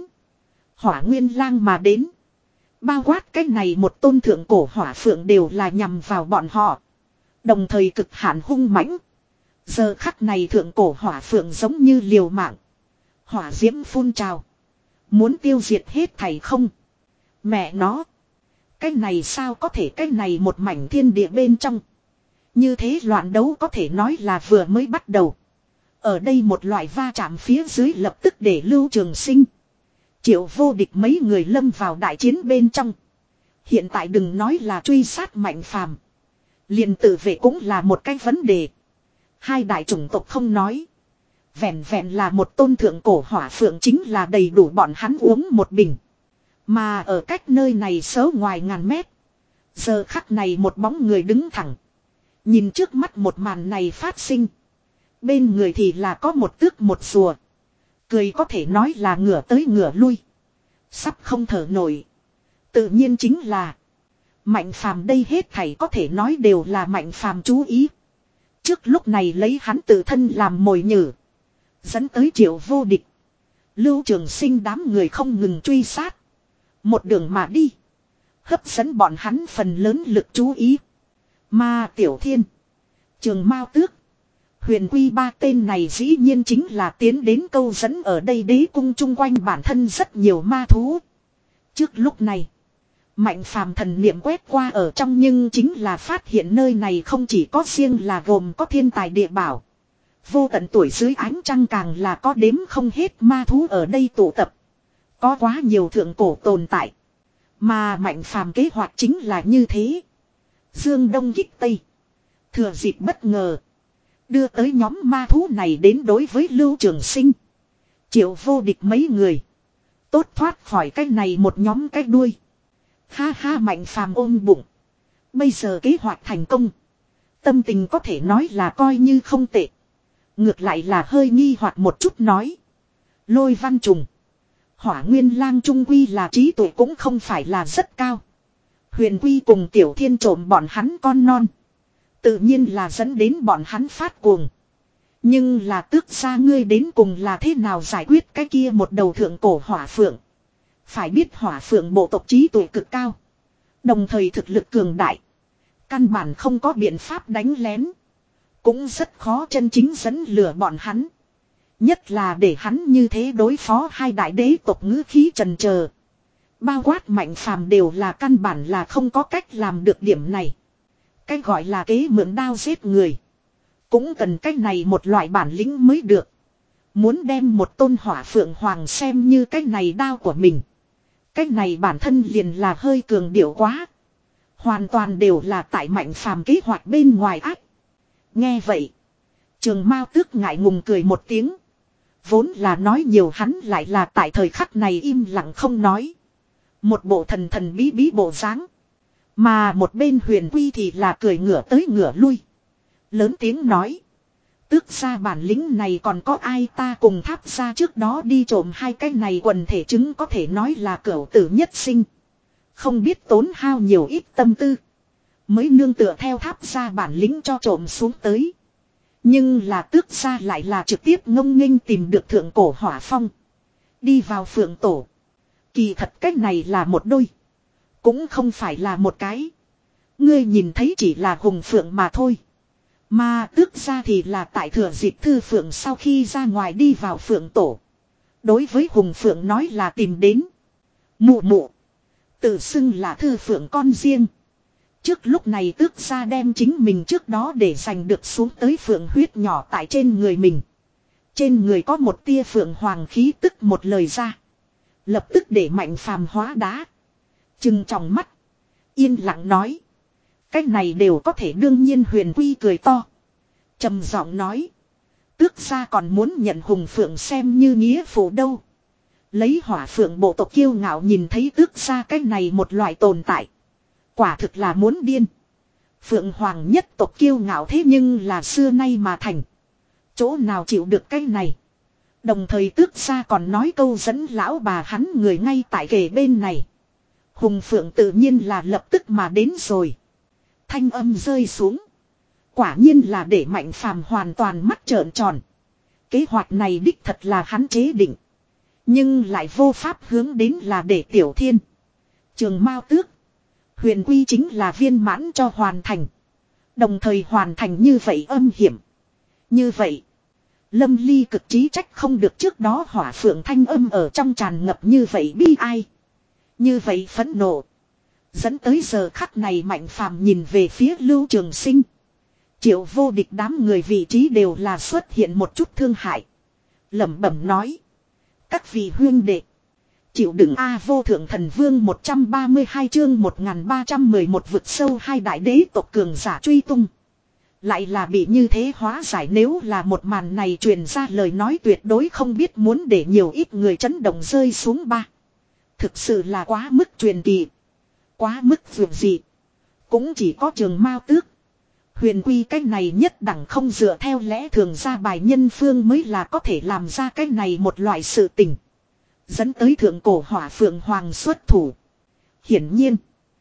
Hỏa Nguyên Lang mà đến. Bao quát cái này một tôn thượng cổ hỏa phượng đều là nhằm vào bọn họ. Đồng thời cực hạn hung mãnh. Giờ khắc này thượng cổ hỏa phượng giống như liều mạng. Hỏa diễm phun trào. Muốn tiêu diệt hết thảy không. Mẹ nó. Cái này sao có thể cái này một mảnh thiên địa bên trong. Như thế loạn đấu có thể nói là vừa mới bắt đầu. Ở đây một loại va chạm phía dưới lập tức để Lưu Trường Sinh, Triệu Vô Địch mấy người lâm vào đại chiến bên trong. Hiện tại đừng nói là truy sát Mạnh Phàm, liền tự vệ cũng là một cái vấn đề. Hai đại chủng tộc không nói. Vẹn vẹn là một tôn thượng cổ hỏa phượng chính là đầy đủ bọn hắn uống một bình. Mà ở cách nơi này xấu ngoài ngàn mét. Giờ khắc này một bóng người đứng thẳng. Nhìn trước mắt một màn này phát sinh. Bên người thì là có một tước một rùa. Cười có thể nói là ngửa tới ngửa lui. Sắp không thở nổi. Tự nhiên chính là Mạnh Phàm, đây hết thảy có thể nói đều là Mạnh Phàm chú ý. Trước lúc này lấy hắn tự thân làm mồi nhử. Dẫn tới Triệu Vô Địch, Lưu Trường Sinh đám người không ngừng truy sát. Một đường mà đi. Hấp dẫn bọn hắn phần lớn lực chú ý. Mà Tiểu Thiên, Trường Mao Tước, Huyền Quy ba tên này dĩ nhiên chính là tiến đến câu dẫn ở đây đế cung chung quanh bản thân rất nhiều ma thú. Trước lúc này Mạnh Phàm thần niệm quét qua ở trong nhưng chính là phát hiện nơi này không chỉ có riêng là gồm có thiên tài địa bảo. Vô tận tuổi dưới ánh trăng càng là có đếm không hết ma thú ở đây tụ tập. Có quá nhiều thượng cổ tồn tại. Mà Mạnh Phàm kế hoạch chính là như thế. Dương Đông kích Tây. Thừa dịp bất ngờ. Đưa tới nhóm ma thú này đến đối với Lưu Trường Sinh, Triệu Vô Địch mấy người. Tốt thoát khỏi cái này một nhóm cái đuôi. Ha ha, Mạnh Phàm ôm bụng. Bây giờ kế hoạch thành công. Tâm tình có thể nói là coi như không tệ. Ngược lại là hơi nghi hoặc một chút nói. Lôi Văn Trùng, Hỏa Nguyên Lang trung quy là trí tuệ cũng không phải là rất cao. Huyền Quy cùng Tiểu Thiên trộm bọn hắn con non. Tự nhiên là dẫn đến bọn hắn phát cuồng. Nhưng là Tước gia ngươi đến cùng là thế nào giải quyết cái kia một đầu thượng cổ hỏa phượng. Phải biết hỏa phượng bộ tộc trí tuệ cực cao. Đồng thời thực lực cường đại. Căn bản không có biện pháp đánh lén. Cũng rất khó chân chính dẫn lừa bọn hắn. Nhất là để hắn như thế đối phó hai đại đế tộc ngữ khí trần chờ. Bao quát Mạnh Phàm đều là căn bản là không có cách làm được điểm này. Cái gọi là kế mượn đao giết người. Cũng cần cách này một loại bản lĩnh mới được. Muốn đem một tôn hỏa phượng hoàng xem như cái này đao của mình. Cái này bản thân liền là hơi cường điệu quá. Hoàn toàn đều là tại Mạnh Phàm kế hoạch bên ngoài ác. Nghe vậy, Trường Mao Tước ngại ngùng cười một tiếng. Vốn là nói nhiều hắn lại là tại thời khắc này im lặng không nói. Một bộ thần thần bí bí bộ dáng. Mà một bên Huyền Quy thì là cười ngửa tới ngửa lui. Lớn tiếng nói. Tước gia bản lĩnh này còn có ai ta cùng Tháp gia trước đó đi trộm hai cái này quần thể chứng có thể nói là cửu tử nhất sinh. Không biết tốn hao nhiều ít tâm tư. Mới nương tựa theo Tháp gia bản lĩnh cho trộm xuống tới. Nhưng là Tước gia lại là trực tiếp ngông nghênh tìm được thượng cổ hỏa phong. Đi vào phượng tổ. Kỳ thật cách này là một đôi. Cũng không phải là một cái. Ngươi nhìn thấy chỉ là hùng phượng mà thôi. Mà Tước gia thì là tại thừa dịp thư phượng sau khi ra ngoài đi vào phượng tổ. Đối với hùng phượng nói là tìm đến. Mụ mụ. Tự xưng là thư phượng con riêng. Trước lúc này Tước gia đem chính mình trước đó để giành được xuống tới phượng huyết nhỏ tại trên người mình. Trên người có một tia phượng hoàng khí tức một lời ra. Lập tức để Mạnh Phàm hóa đá. Trừng tròng mắt. Yên lặng nói. Cách này đều có thể đương nhiên Huyền Quy cười to. Trầm giọng nói. Tước gia còn muốn nhận hùng phượng xem như nghĩa phụ đâu. Lấy hỏa phượng bộ tộc kiêu ngạo nhìn thấy tước gia cách này một loại tồn tại. Quả thực là muốn điên. Phượng hoàng nhất tộc kiêu ngạo thế nhưng là xưa nay mà thành. Chỗ nào chịu được cái này. Đồng thời Tước gia còn nói câu dẫn lão bà hắn người ngay tại kề bên này. Hùng phượng tự nhiên là lập tức mà đến rồi. Thanh âm rơi xuống. Quả nhiên là để Mạnh Phàm hoàn toàn mắt trợn tròn. Kế hoạch này đích thật là hắn chế định. Nhưng lại vô pháp hướng đến là để Tiểu Thiên, Trường Mao Tước, Huyền Quy chính là viên mãn cho hoàn thành. Đồng thời hoàn thành như vậy âm hiểm. Như vậy Lâm Ly cực trí trách không được trước đó hỏa phượng thanh âm ở trong tràn ngập như vậy bi ai. Như vậy phẫn nộ. Dẫn tới giờ khắc này Mạnh Phàm nhìn về phía Lưu Trường Sinh, Triệu Vô Địch đám người vị trí đều là xuất hiện một chút thương hại. Lẩm bẩm nói. Các vị huyên đệ. Chịu đựng A vô thượng thần vương một trăm ba mươi hai chương một nghìn ba trăm mười một vực sâu hai đại đế tộc cường giả truy tung. Lại là bị như thế hóa giải, nếu là một màn này truyền ra lời nói tuyệt đối không biết muốn để nhiều ít người chấn động rơi xuống ba. Thực sự là quá mức truyền kỳ. Quá mức vượt dị. Cũng chỉ có Trường Mao Tước. Huyền Quy cái này nhất đẳng không dựa theo lẽ thường ra bài nhân phương mới là có thể làm ra cái này một loại sự tình. Dẫn tới thượng cổ Hỏa Phượng Hoàng xuất thủ. Hiển nhiên.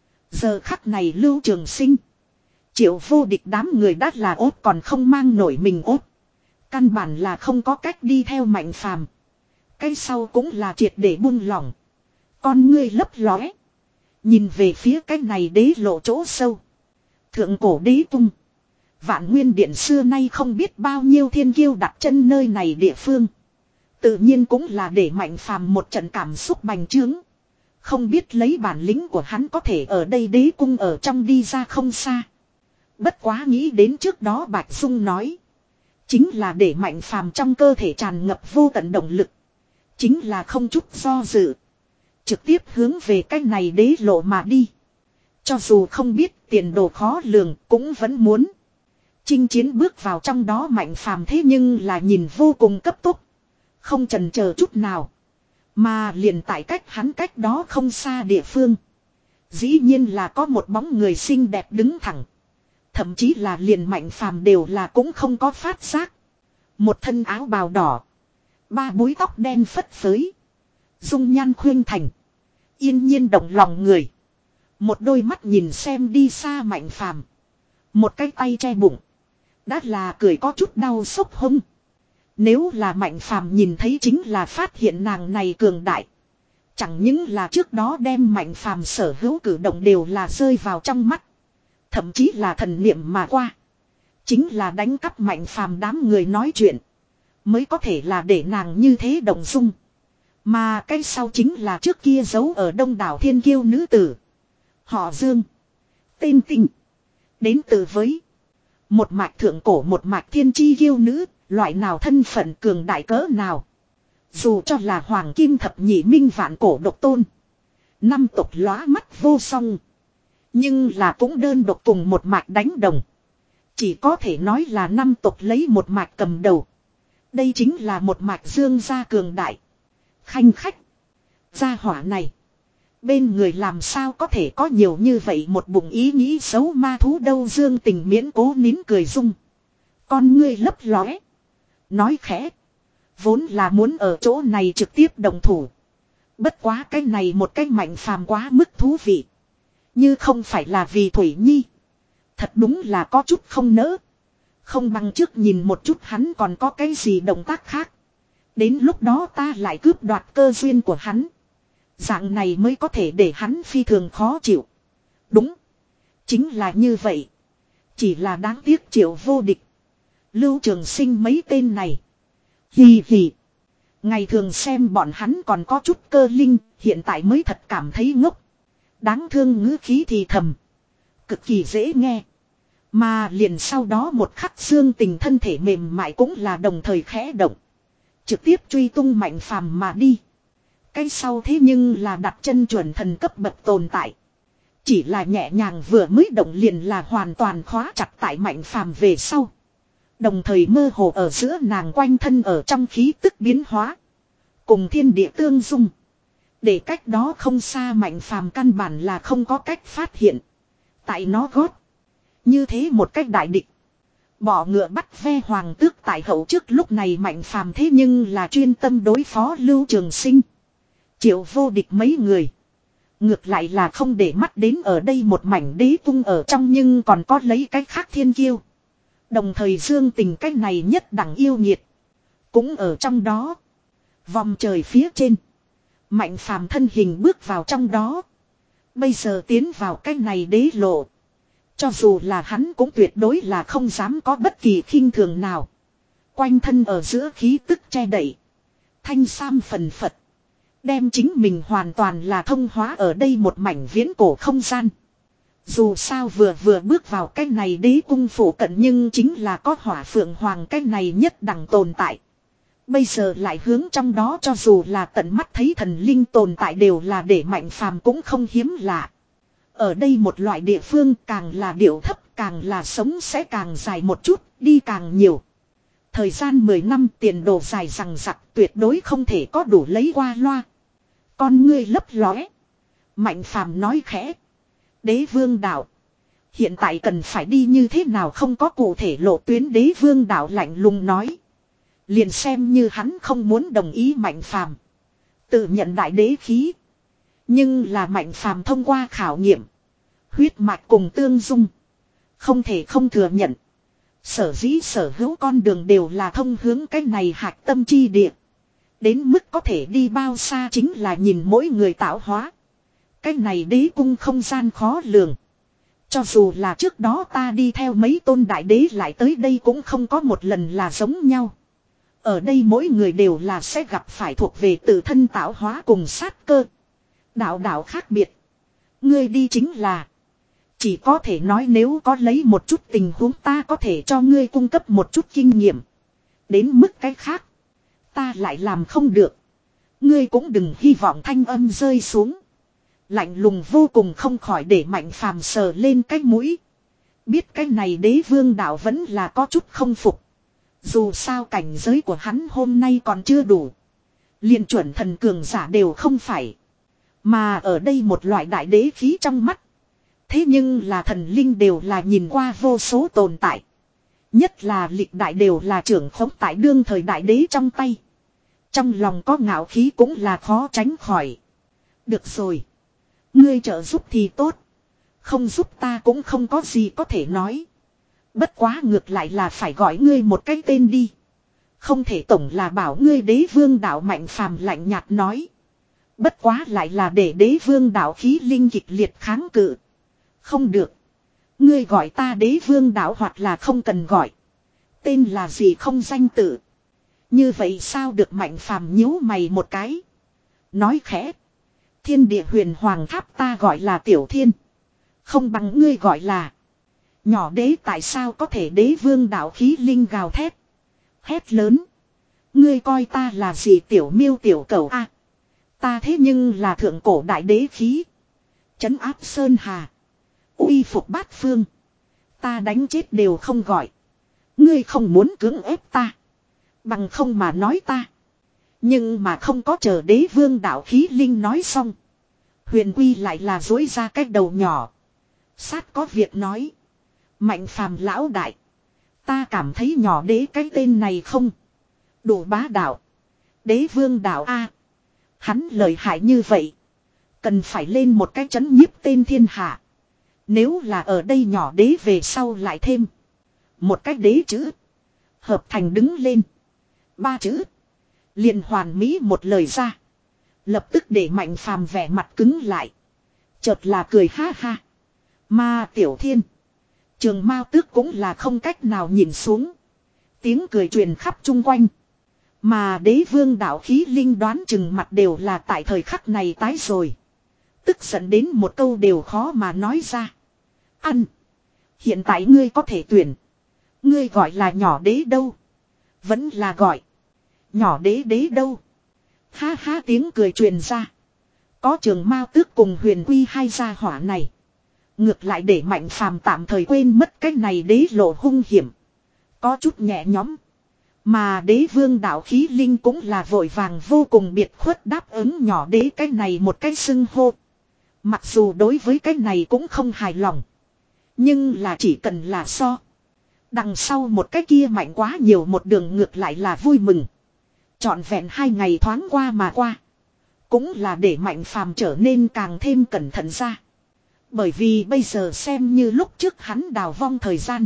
Giờ khắc này Lưu Trường Sinh. Triệu Vô Địch đám người đắt là ốt còn không mang nổi mình ốt. Căn bản là không có cách đi theo Mạnh Phàm. Cái sau cũng là triệt để buông lỏng. Con ngươi lấp lóe. Nhìn về phía cái này đế lộ chỗ sâu. Thượng cổ đế cung. Vạn Nguyên Điện xưa nay không biết bao nhiêu thiên kiêu đặt chân nơi này địa phương. Tự nhiên cũng là để Mạnh Phàm một trận cảm xúc bành trướng. Không biết lấy bản lĩnh của hắn có thể ở đây đế cung ở trong đi ra không xa. Bất quá nghĩ đến trước đó Bạch Dung nói. Chính là để Mạnh Phàm trong cơ thể tràn ngập vô tận động lực. Chính là không chút do dự. Trực tiếp hướng về cái này đế lộ mà đi. Cho dù không biết tiền đồ khó lường cũng vẫn muốn. Chinh chiến bước vào trong đó Mạnh Phàm thế nhưng là nhìn vô cùng cấp tốc. Không chần chờ chút nào. Mà liền tại cách hắn cách đó không xa địa phương. Dĩ nhiên là có một bóng người xinh đẹp đứng thẳng. Thậm chí là liền Mạnh Phàm đều là cũng không có phát giác. Một thân áo bào đỏ. Ba búi tóc đen phất phới. Dung nhan khuyên thành. Yên nhiên động lòng người. Một đôi mắt nhìn xem đi xa Mạnh Phàm. Một cái tay che bụng. Đã là cười có chút đau sốc hông. Nếu là Mạnh Phàm nhìn thấy chính là phát hiện nàng này cường đại. Chẳng những là trước đó đem Mạnh Phàm sở hữu cử động đều là rơi vào trong mắt. Thậm chí là thần niệm mà qua. Chính là đánh cắp Mạnh Phàm đám người nói chuyện. Mới có thể là để nàng như thế động dung. Mà cái sau chính là trước kia giấu ở đông đảo thiên kiêu nữ tử. Họ Dương. Tên Tình. Đến từ với. Một mạch thượng cổ một mạch thiên chi kiêu nữ. Loại nào thân phận cường đại cỡ nào. Dù cho là hoàng kim thập nhị minh vạn cổ độc tôn. Năm tộc lóa mắt vô song. Nhưng là cũng đơn độc cùng một mạch đánh đồng. Chỉ có thể nói là năm tộc lấy một mạch cầm đầu. Đây chính là một mạch Dương gia cường đại. Khanh khách. Gia hỏa này. Bên người làm sao có thể có nhiều như vậy một bụng ý nghĩ xấu ma thú đâu. Dương Tình miễn cố nín cười rung. Con ngươi lấp lóe. Nói khẽ. Vốn là muốn ở chỗ này trực tiếp đồng thủ. Bất quá cái này một cái Mạnh Phàm quá mức thú vị. Như không phải là vì Thủy Nhi. Thật đúng là có chút không nỡ. Không bằng trước nhìn một chút hắn còn có cái gì động tác khác. Đến lúc đó ta lại cướp đoạt cơ duyên của hắn. Dạng này mới có thể để hắn phi thường khó chịu. Đúng. Chính là như vậy. Chỉ là đáng tiếc Triệu Vô Địch. Lưu Trường Sinh mấy tên này. Hì hì. Ngày thường xem bọn hắn còn có chút cơ linh. Hiện tại mới thật cảm thấy ngốc. Đáng thương ngữ khí thì thầm. Cực kỳ dễ nghe. Mà liền sau đó một khắc Dương Tình thân thể mềm mại cũng là đồng thời khẽ động. Trực tiếp truy tung Mạnh Phàm mà đi. Cái sau thế nhưng là đặt chân chuẩn thần cấp bậc tồn tại. Chỉ là nhẹ nhàng vừa mới động liền là hoàn toàn khóa chặt tại Mạnh Phàm về sau. Đồng thời mơ hồ ở giữa nàng quanh thân ở trong khí tức biến hóa. Cùng thiên địa tương dung. Để cách đó không xa Mạnh Phàm căn bản là không có cách phát hiện. Tại nó gót. Như thế một cách đại địch. Bỏ ngựa bắt ve hoàng tước tại hậu trước lúc này Mạnh Phàm thế nhưng là chuyên tâm đối phó Lưu Trường Sinh. Triệu Vô Địch mấy người. Ngược lại là không để mắt đến ở đây một mảnh đế cung ở trong nhưng còn có lấy cách khác thiên kiêu. Đồng thời Dương Tình cách này nhất đẳng yêu nhiệt. Cũng ở trong đó. Vòng trời phía trên. Mạnh Phàm thân hình bước vào trong đó. Bây giờ tiến vào cách này đế lộ. Cho dù là hắn cũng tuyệt đối là không dám có bất kỳ khinh thường nào. Quanh thân ở giữa khí tức che đậy. Thanh sam phần phật. Đem chính mình hoàn toàn là thông hóa ở đây một mảnh viễn cổ không gian. Dù sao vừa vừa bước vào cái này đế cung phủ cận nhưng chính là có Hỏa Phượng Hoàng cái này nhất đẳng tồn tại. Bây giờ lại hướng trong đó cho dù là tận mắt thấy thần linh tồn tại đều là để Mạnh Phàm cũng không hiếm lạ. Ở đây một loại địa phương càng là điệu thấp càng là sống sẽ càng dài một chút, đi càng nhiều. Thời gian mười năm tiền đồ dài rằng rặc tuyệt đối không thể có đủ lấy qua loa. Con ngươi lấp lóe. Mạnh Phàm nói khẽ. Đế vương đạo. Hiện tại cần phải đi như thế nào không có cụ thể lộ tuyến, Đế Vương Đạo lạnh lùng nói. Liền xem như hắn không muốn đồng ý Mạnh Phàm tự nhận đại đế khí. Nhưng là Mạnh Phàm thông qua khảo nghiệm. Huyết mạch cùng tương dung. Không thể không thừa nhận. Sở dĩ sở hữu con đường đều là thông hướng cái này hạch tâm chi địa. Đến mức có thể đi bao xa chính là nhìn mỗi người tạo hóa. Cái này đế cung không gian khó lường. Cho dù là trước đó ta đi theo mấy tôn đại đế lại tới đây cũng không có một lần là giống nhau. Ở đây mỗi người đều là sẽ gặp phải thuộc về tự thân tạo hóa cùng sát cơ. Đạo đạo khác biệt. Ngươi đi chính là. Chỉ có thể nói nếu có lấy một chút tình huống ta có thể cho ngươi cung cấp một chút kinh nghiệm. Đến mức cái khác. Ta lại làm không được. Ngươi cũng đừng hy vọng thanh âm rơi xuống. Lạnh lùng vô cùng không khỏi để Mạnh Phàm sờ lên cái mũi. Biết cái này Đế Vương Đạo vẫn là có chút không phục. Dù sao cảnh giới của hắn hôm nay còn chưa đủ. Liền chuẩn thần cường giả đều không phải. Mà ở đây một loại đại đế khí trong mắt. Thế nhưng là thần linh đều là nhìn qua vô số tồn tại. Nhất là lịch đại đều là trưởng khống tại đương thời đại đế trong tay. Trong lòng có ngạo khí cũng là khó tránh khỏi. Được rồi. Ngươi trợ giúp thì tốt. Không giúp ta cũng không có gì có thể nói. Bất quá ngược lại là phải gọi ngươi một cái tên đi. Không thể tổng là bảo ngươi Đế Vương Đạo, Mạnh Phàm lạnh nhạt nói. Bất quá lại là để Đế Vương Đạo khí linh kịch liệt kháng cự. Không được. Ngươi gọi ta Đế Vương Đạo hoặc là không cần gọi. Tên là gì không danh tự. Như vậy sao được, Mạnh Phàm nhíu mày một cái. Nói khẽ. Thiên địa huyền hoàng tháp ta gọi là Tiểu Thiên. Không bằng ngươi gọi là. Nhỏ đế tại sao có thể Đế Vương Đạo khí linh gào thét. Hét lớn. Ngươi coi ta là gì tiểu miêu tiểu cầu a? À, ta thế nhưng là thượng cổ đại đế khí. Trấn áp sơn hà. Uy phục bát phương. Ta đánh chết đều không gọi. Ngươi không muốn cưỡng ép ta. Bằng không mà nói ta. Nhưng mà không có chờ Đế Vương Đạo khí linh nói xong. Huyền Quy lại là dối ra cái đầu nhỏ. Sát có việc nói. Mạnh Phàm lão đại. Ta cảm thấy nhỏ đế cái tên này không đủ bá đạo. Đế Vương Đạo a, hắn lợi hại như vậy. Cần phải lên một cái chấn nhiếp tên thiên hạ. Nếu là ở đây nhỏ đế về sau lại thêm một cái đế chữ. Hợp thành đứng lên. Ba chữ. Liền hoàn mỹ một lời ra. Lập tức để Mạnh Phàm vẻ mặt cứng lại. Chợt là cười ha ha. Mà Tiểu Thiên. Trường Mao Tước cũng là không cách nào nhìn xuống. Tiếng cười truyền khắp chung quanh. Mà Đế Vương Đạo khí linh đoán chừng mặt đều là tại thời khắc này tái rồi. Tức giận đến một câu đều khó mà nói ra. Ăn. Hiện tại ngươi có thể tuyển. Ngươi gọi là nhỏ đế đâu? Vẫn là gọi. Nhỏ đế đế đâu? Ha ha, tiếng cười truyền ra. Có Trường Mao Tước cùng Huyền Quy hai gia hỏa này. Ngược lại để Mạnh Phàm tạm thời quên mất cái này đế lộ hung hiểm. Có chút nhẹ nhõm. Mà Đế Vương Đạo khí linh cũng là vội vàng vô cùng biệt khuất đáp ứng nhỏ đế cái này một cái xưng hô. Mặc dù đối với cái này cũng không hài lòng. Nhưng là chỉ cần là so. Đằng sau một cái kia mạnh quá nhiều một đường ngược lại là vui mừng. Trọn vẹn hai ngày thoáng qua mà qua. Cũng là để Mạnh Phàm trở nên càng thêm cẩn thận ra. Bởi vì bây giờ xem như lúc trước hắn đào vong thời gian.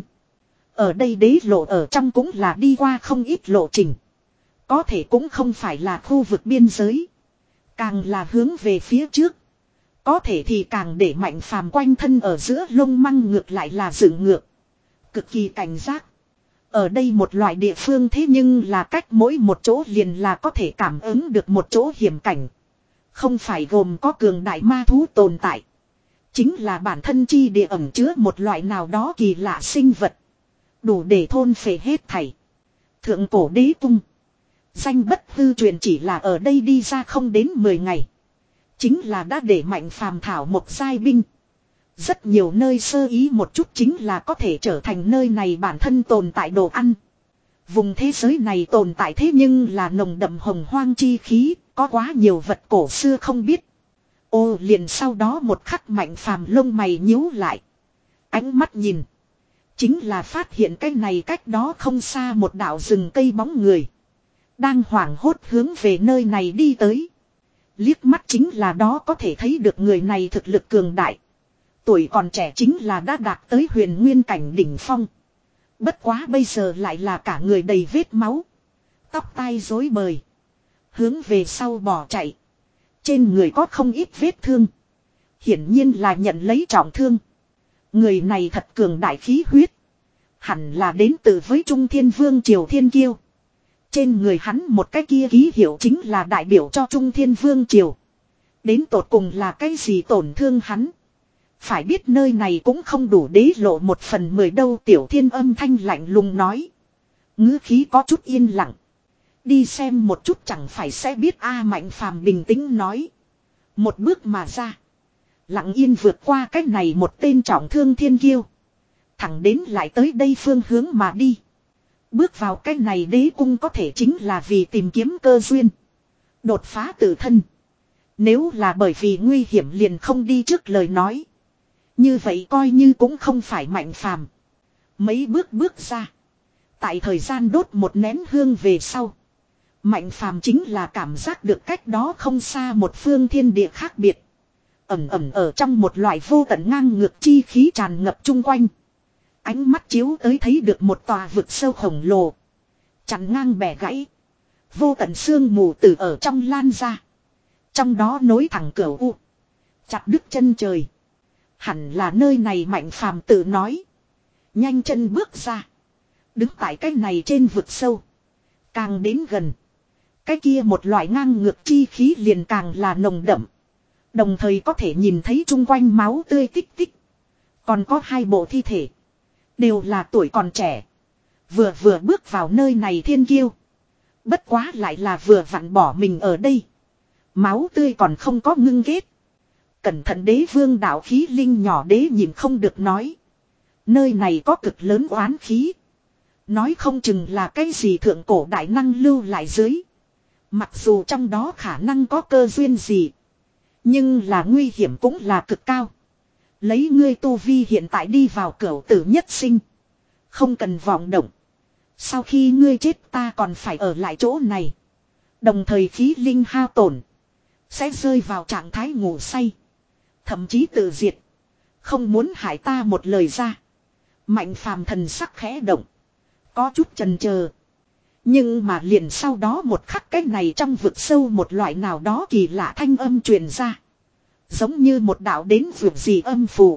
Ở đây đế lộ ở trong cũng là đi qua không ít lộ trình. Có thể cũng không phải là khu vực biên giới. Càng là hướng về phía trước. Có thể thì càng để Mạnh Phàm quanh thân ở giữa lông măng ngược lại là dựng ngược. Cực kỳ cảnh giác. Ở đây một loại địa phương thế nhưng là cách mỗi một chỗ liền là có thể cảm ứng được một chỗ hiểm cảnh. Không phải gồm có cường đại ma thú tồn tại. Chính là bản thân chi địa ẩm chứa một loại nào đó kỳ lạ sinh vật. Đủ để thôn phệ hết thảy. Thượng cổ đế cung. Danh bất hư truyền chỉ là ở đây đi ra không đến mười ngày. Chính là đã để Mạnh Phàm thảo một giai binh. Rất nhiều nơi sơ ý một chút chính là có thể trở thành nơi này bản thân tồn tại đồ ăn. Vùng thế giới này tồn tại thế nhưng là nồng đậm hồng hoang chi khí, có quá nhiều vật cổ xưa không biết. Ô liền sau đó một khắc Mạnh Phàm lông mày nhíu lại. Ánh mắt nhìn. Chính là phát hiện cái này cách đó không xa một đạo rừng cây bóng người. Đang hoảng hốt hướng về nơi này đi tới. Liếc mắt chính là đó có thể thấy được người này thực lực cường đại. Tuổi còn trẻ chính là đã đạt tới huyền nguyên cảnh đỉnh phong. Bất quá bây giờ lại là cả người đầy vết máu. Tóc tai rối bời. Hướng về sau bỏ chạy. Trên người có không ít vết thương. Hiển nhiên là nhận lấy trọng thương. Người này thật cường đại khí huyết. Hẳn là đến từ với Trung Thiên Vương Triều Thiên Kiêu. Trên người hắn một cái kia ký hiệu chính là đại biểu cho Trung Thiên Vương Triều. Đến tột cùng là cái gì tổn thương hắn. Phải biết nơi này cũng không đủ đế lộ một phần mười đâu. Tiểu Thiên âm thanh lạnh lùng nói. Ngữ khí có chút yên lặng. Đi xem một chút chẳng phải sẽ biết a. Mạnh Phàm bình tĩnh nói. Một bước mà ra. Lặng yên vượt qua cách này một tên trọng thương thiên kiêu. Thẳng đến lại tới đây phương hướng mà đi. Bước vào cách này đế cung có thể chính là vì tìm kiếm cơ duyên. Đột phá tự thân. Nếu là bởi vì nguy hiểm liền không đi trước lời nói. Như vậy coi như cũng không phải Mạnh Phàm. Mấy bước bước ra. Tại thời gian đốt một nén hương về sau. Mạnh Phàm chính là cảm giác được cách đó không xa một phương thiên địa khác biệt. Ẩm ẩm ở trong một loại vô tận ngang ngược chi khí tràn ngập chung quanh. Ánh mắt chiếu tới thấy được một tòa vực sâu khổng lồ. Chặn ngang bẻ gãy. Vô tận sương mù từ ở trong lan ra. Trong đó nối thẳng cửa u. Chặt đứt chân trời. Hẳn là nơi này Mạnh Phàm tự nói. Nhanh chân bước ra. Đứng tại cái này trên vực sâu. Càng đến gần. Cái kia một loại ngang ngược chi khí liền càng là nồng đậm. Đồng thời có thể nhìn thấy chung quanh máu tươi tích tích. Còn có hai bộ thi thể. Đều là tuổi còn trẻ. Vừa vừa bước vào nơi này thiên kiêu. Bất quá lại là vừa vặn bỏ mình ở đây. Máu tươi còn không có ngưng kết. Cẩn thận đế vương đạo khí linh nhỏ đế nhìn không được nói. Nơi này có cực lớn oán khí. Nói không chừng là cái gì thượng cổ đại năng lưu lại dưới. Mặc dù trong đó khả năng có cơ duyên gì. Nhưng là nguy hiểm cũng là cực cao. Lấy ngươi tu vi hiện tại đi vào cửu tử nhất sinh. Không cần vọng động. Sau khi ngươi chết ta còn phải ở lại chỗ này. Đồng thời khí linh hao tổn. Sẽ rơi vào trạng thái ngủ say. Thậm chí tự diệt. Không muốn hại ta một lời ra. Mạnh Phàm thần sắc khẽ động. Có chút chần chờ. Nhưng mà liền sau đó một khắc cái này trong vực sâu một loại nào đó kỳ lạ thanh âm truyền ra. Giống như một đạo đến vượt gì âm phù.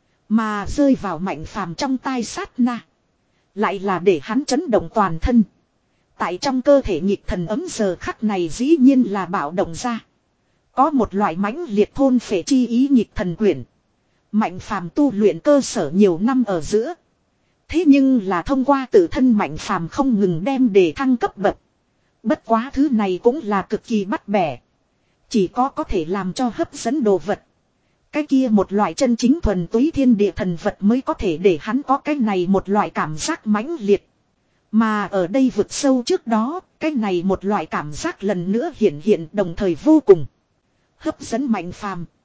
Mà rơi vào Mạnh Phàm trong tai sát na. Lại là để hắn chấn động toàn thân. Tại trong cơ thể nhịp thần ấm giờ khắc này dĩ nhiên là bạo động ra. Có một loại mãnh liệt thôn phệ chi ý nhịp thần quyển. Mạnh Phàm tu luyện cơ sở nhiều năm ở giữa. Thế nhưng là thông qua tự thân Mạnh Phàm không ngừng đem đề thăng cấp bậc. Bất quá thứ này cũng là cực kỳ bắt bẻ. Chỉ có có thể làm cho hấp dẫn đồ vật. Cái kia một loại chân chính thuần túy thiên địa thần vật mới có thể để hắn có cái này một loại cảm giác mãnh liệt. Mà ở đây vực sâu trước đó, cái này một loại cảm giác lần nữa hiện hiện đồng thời vô cùng hấp dẫn Mạnh Phàm.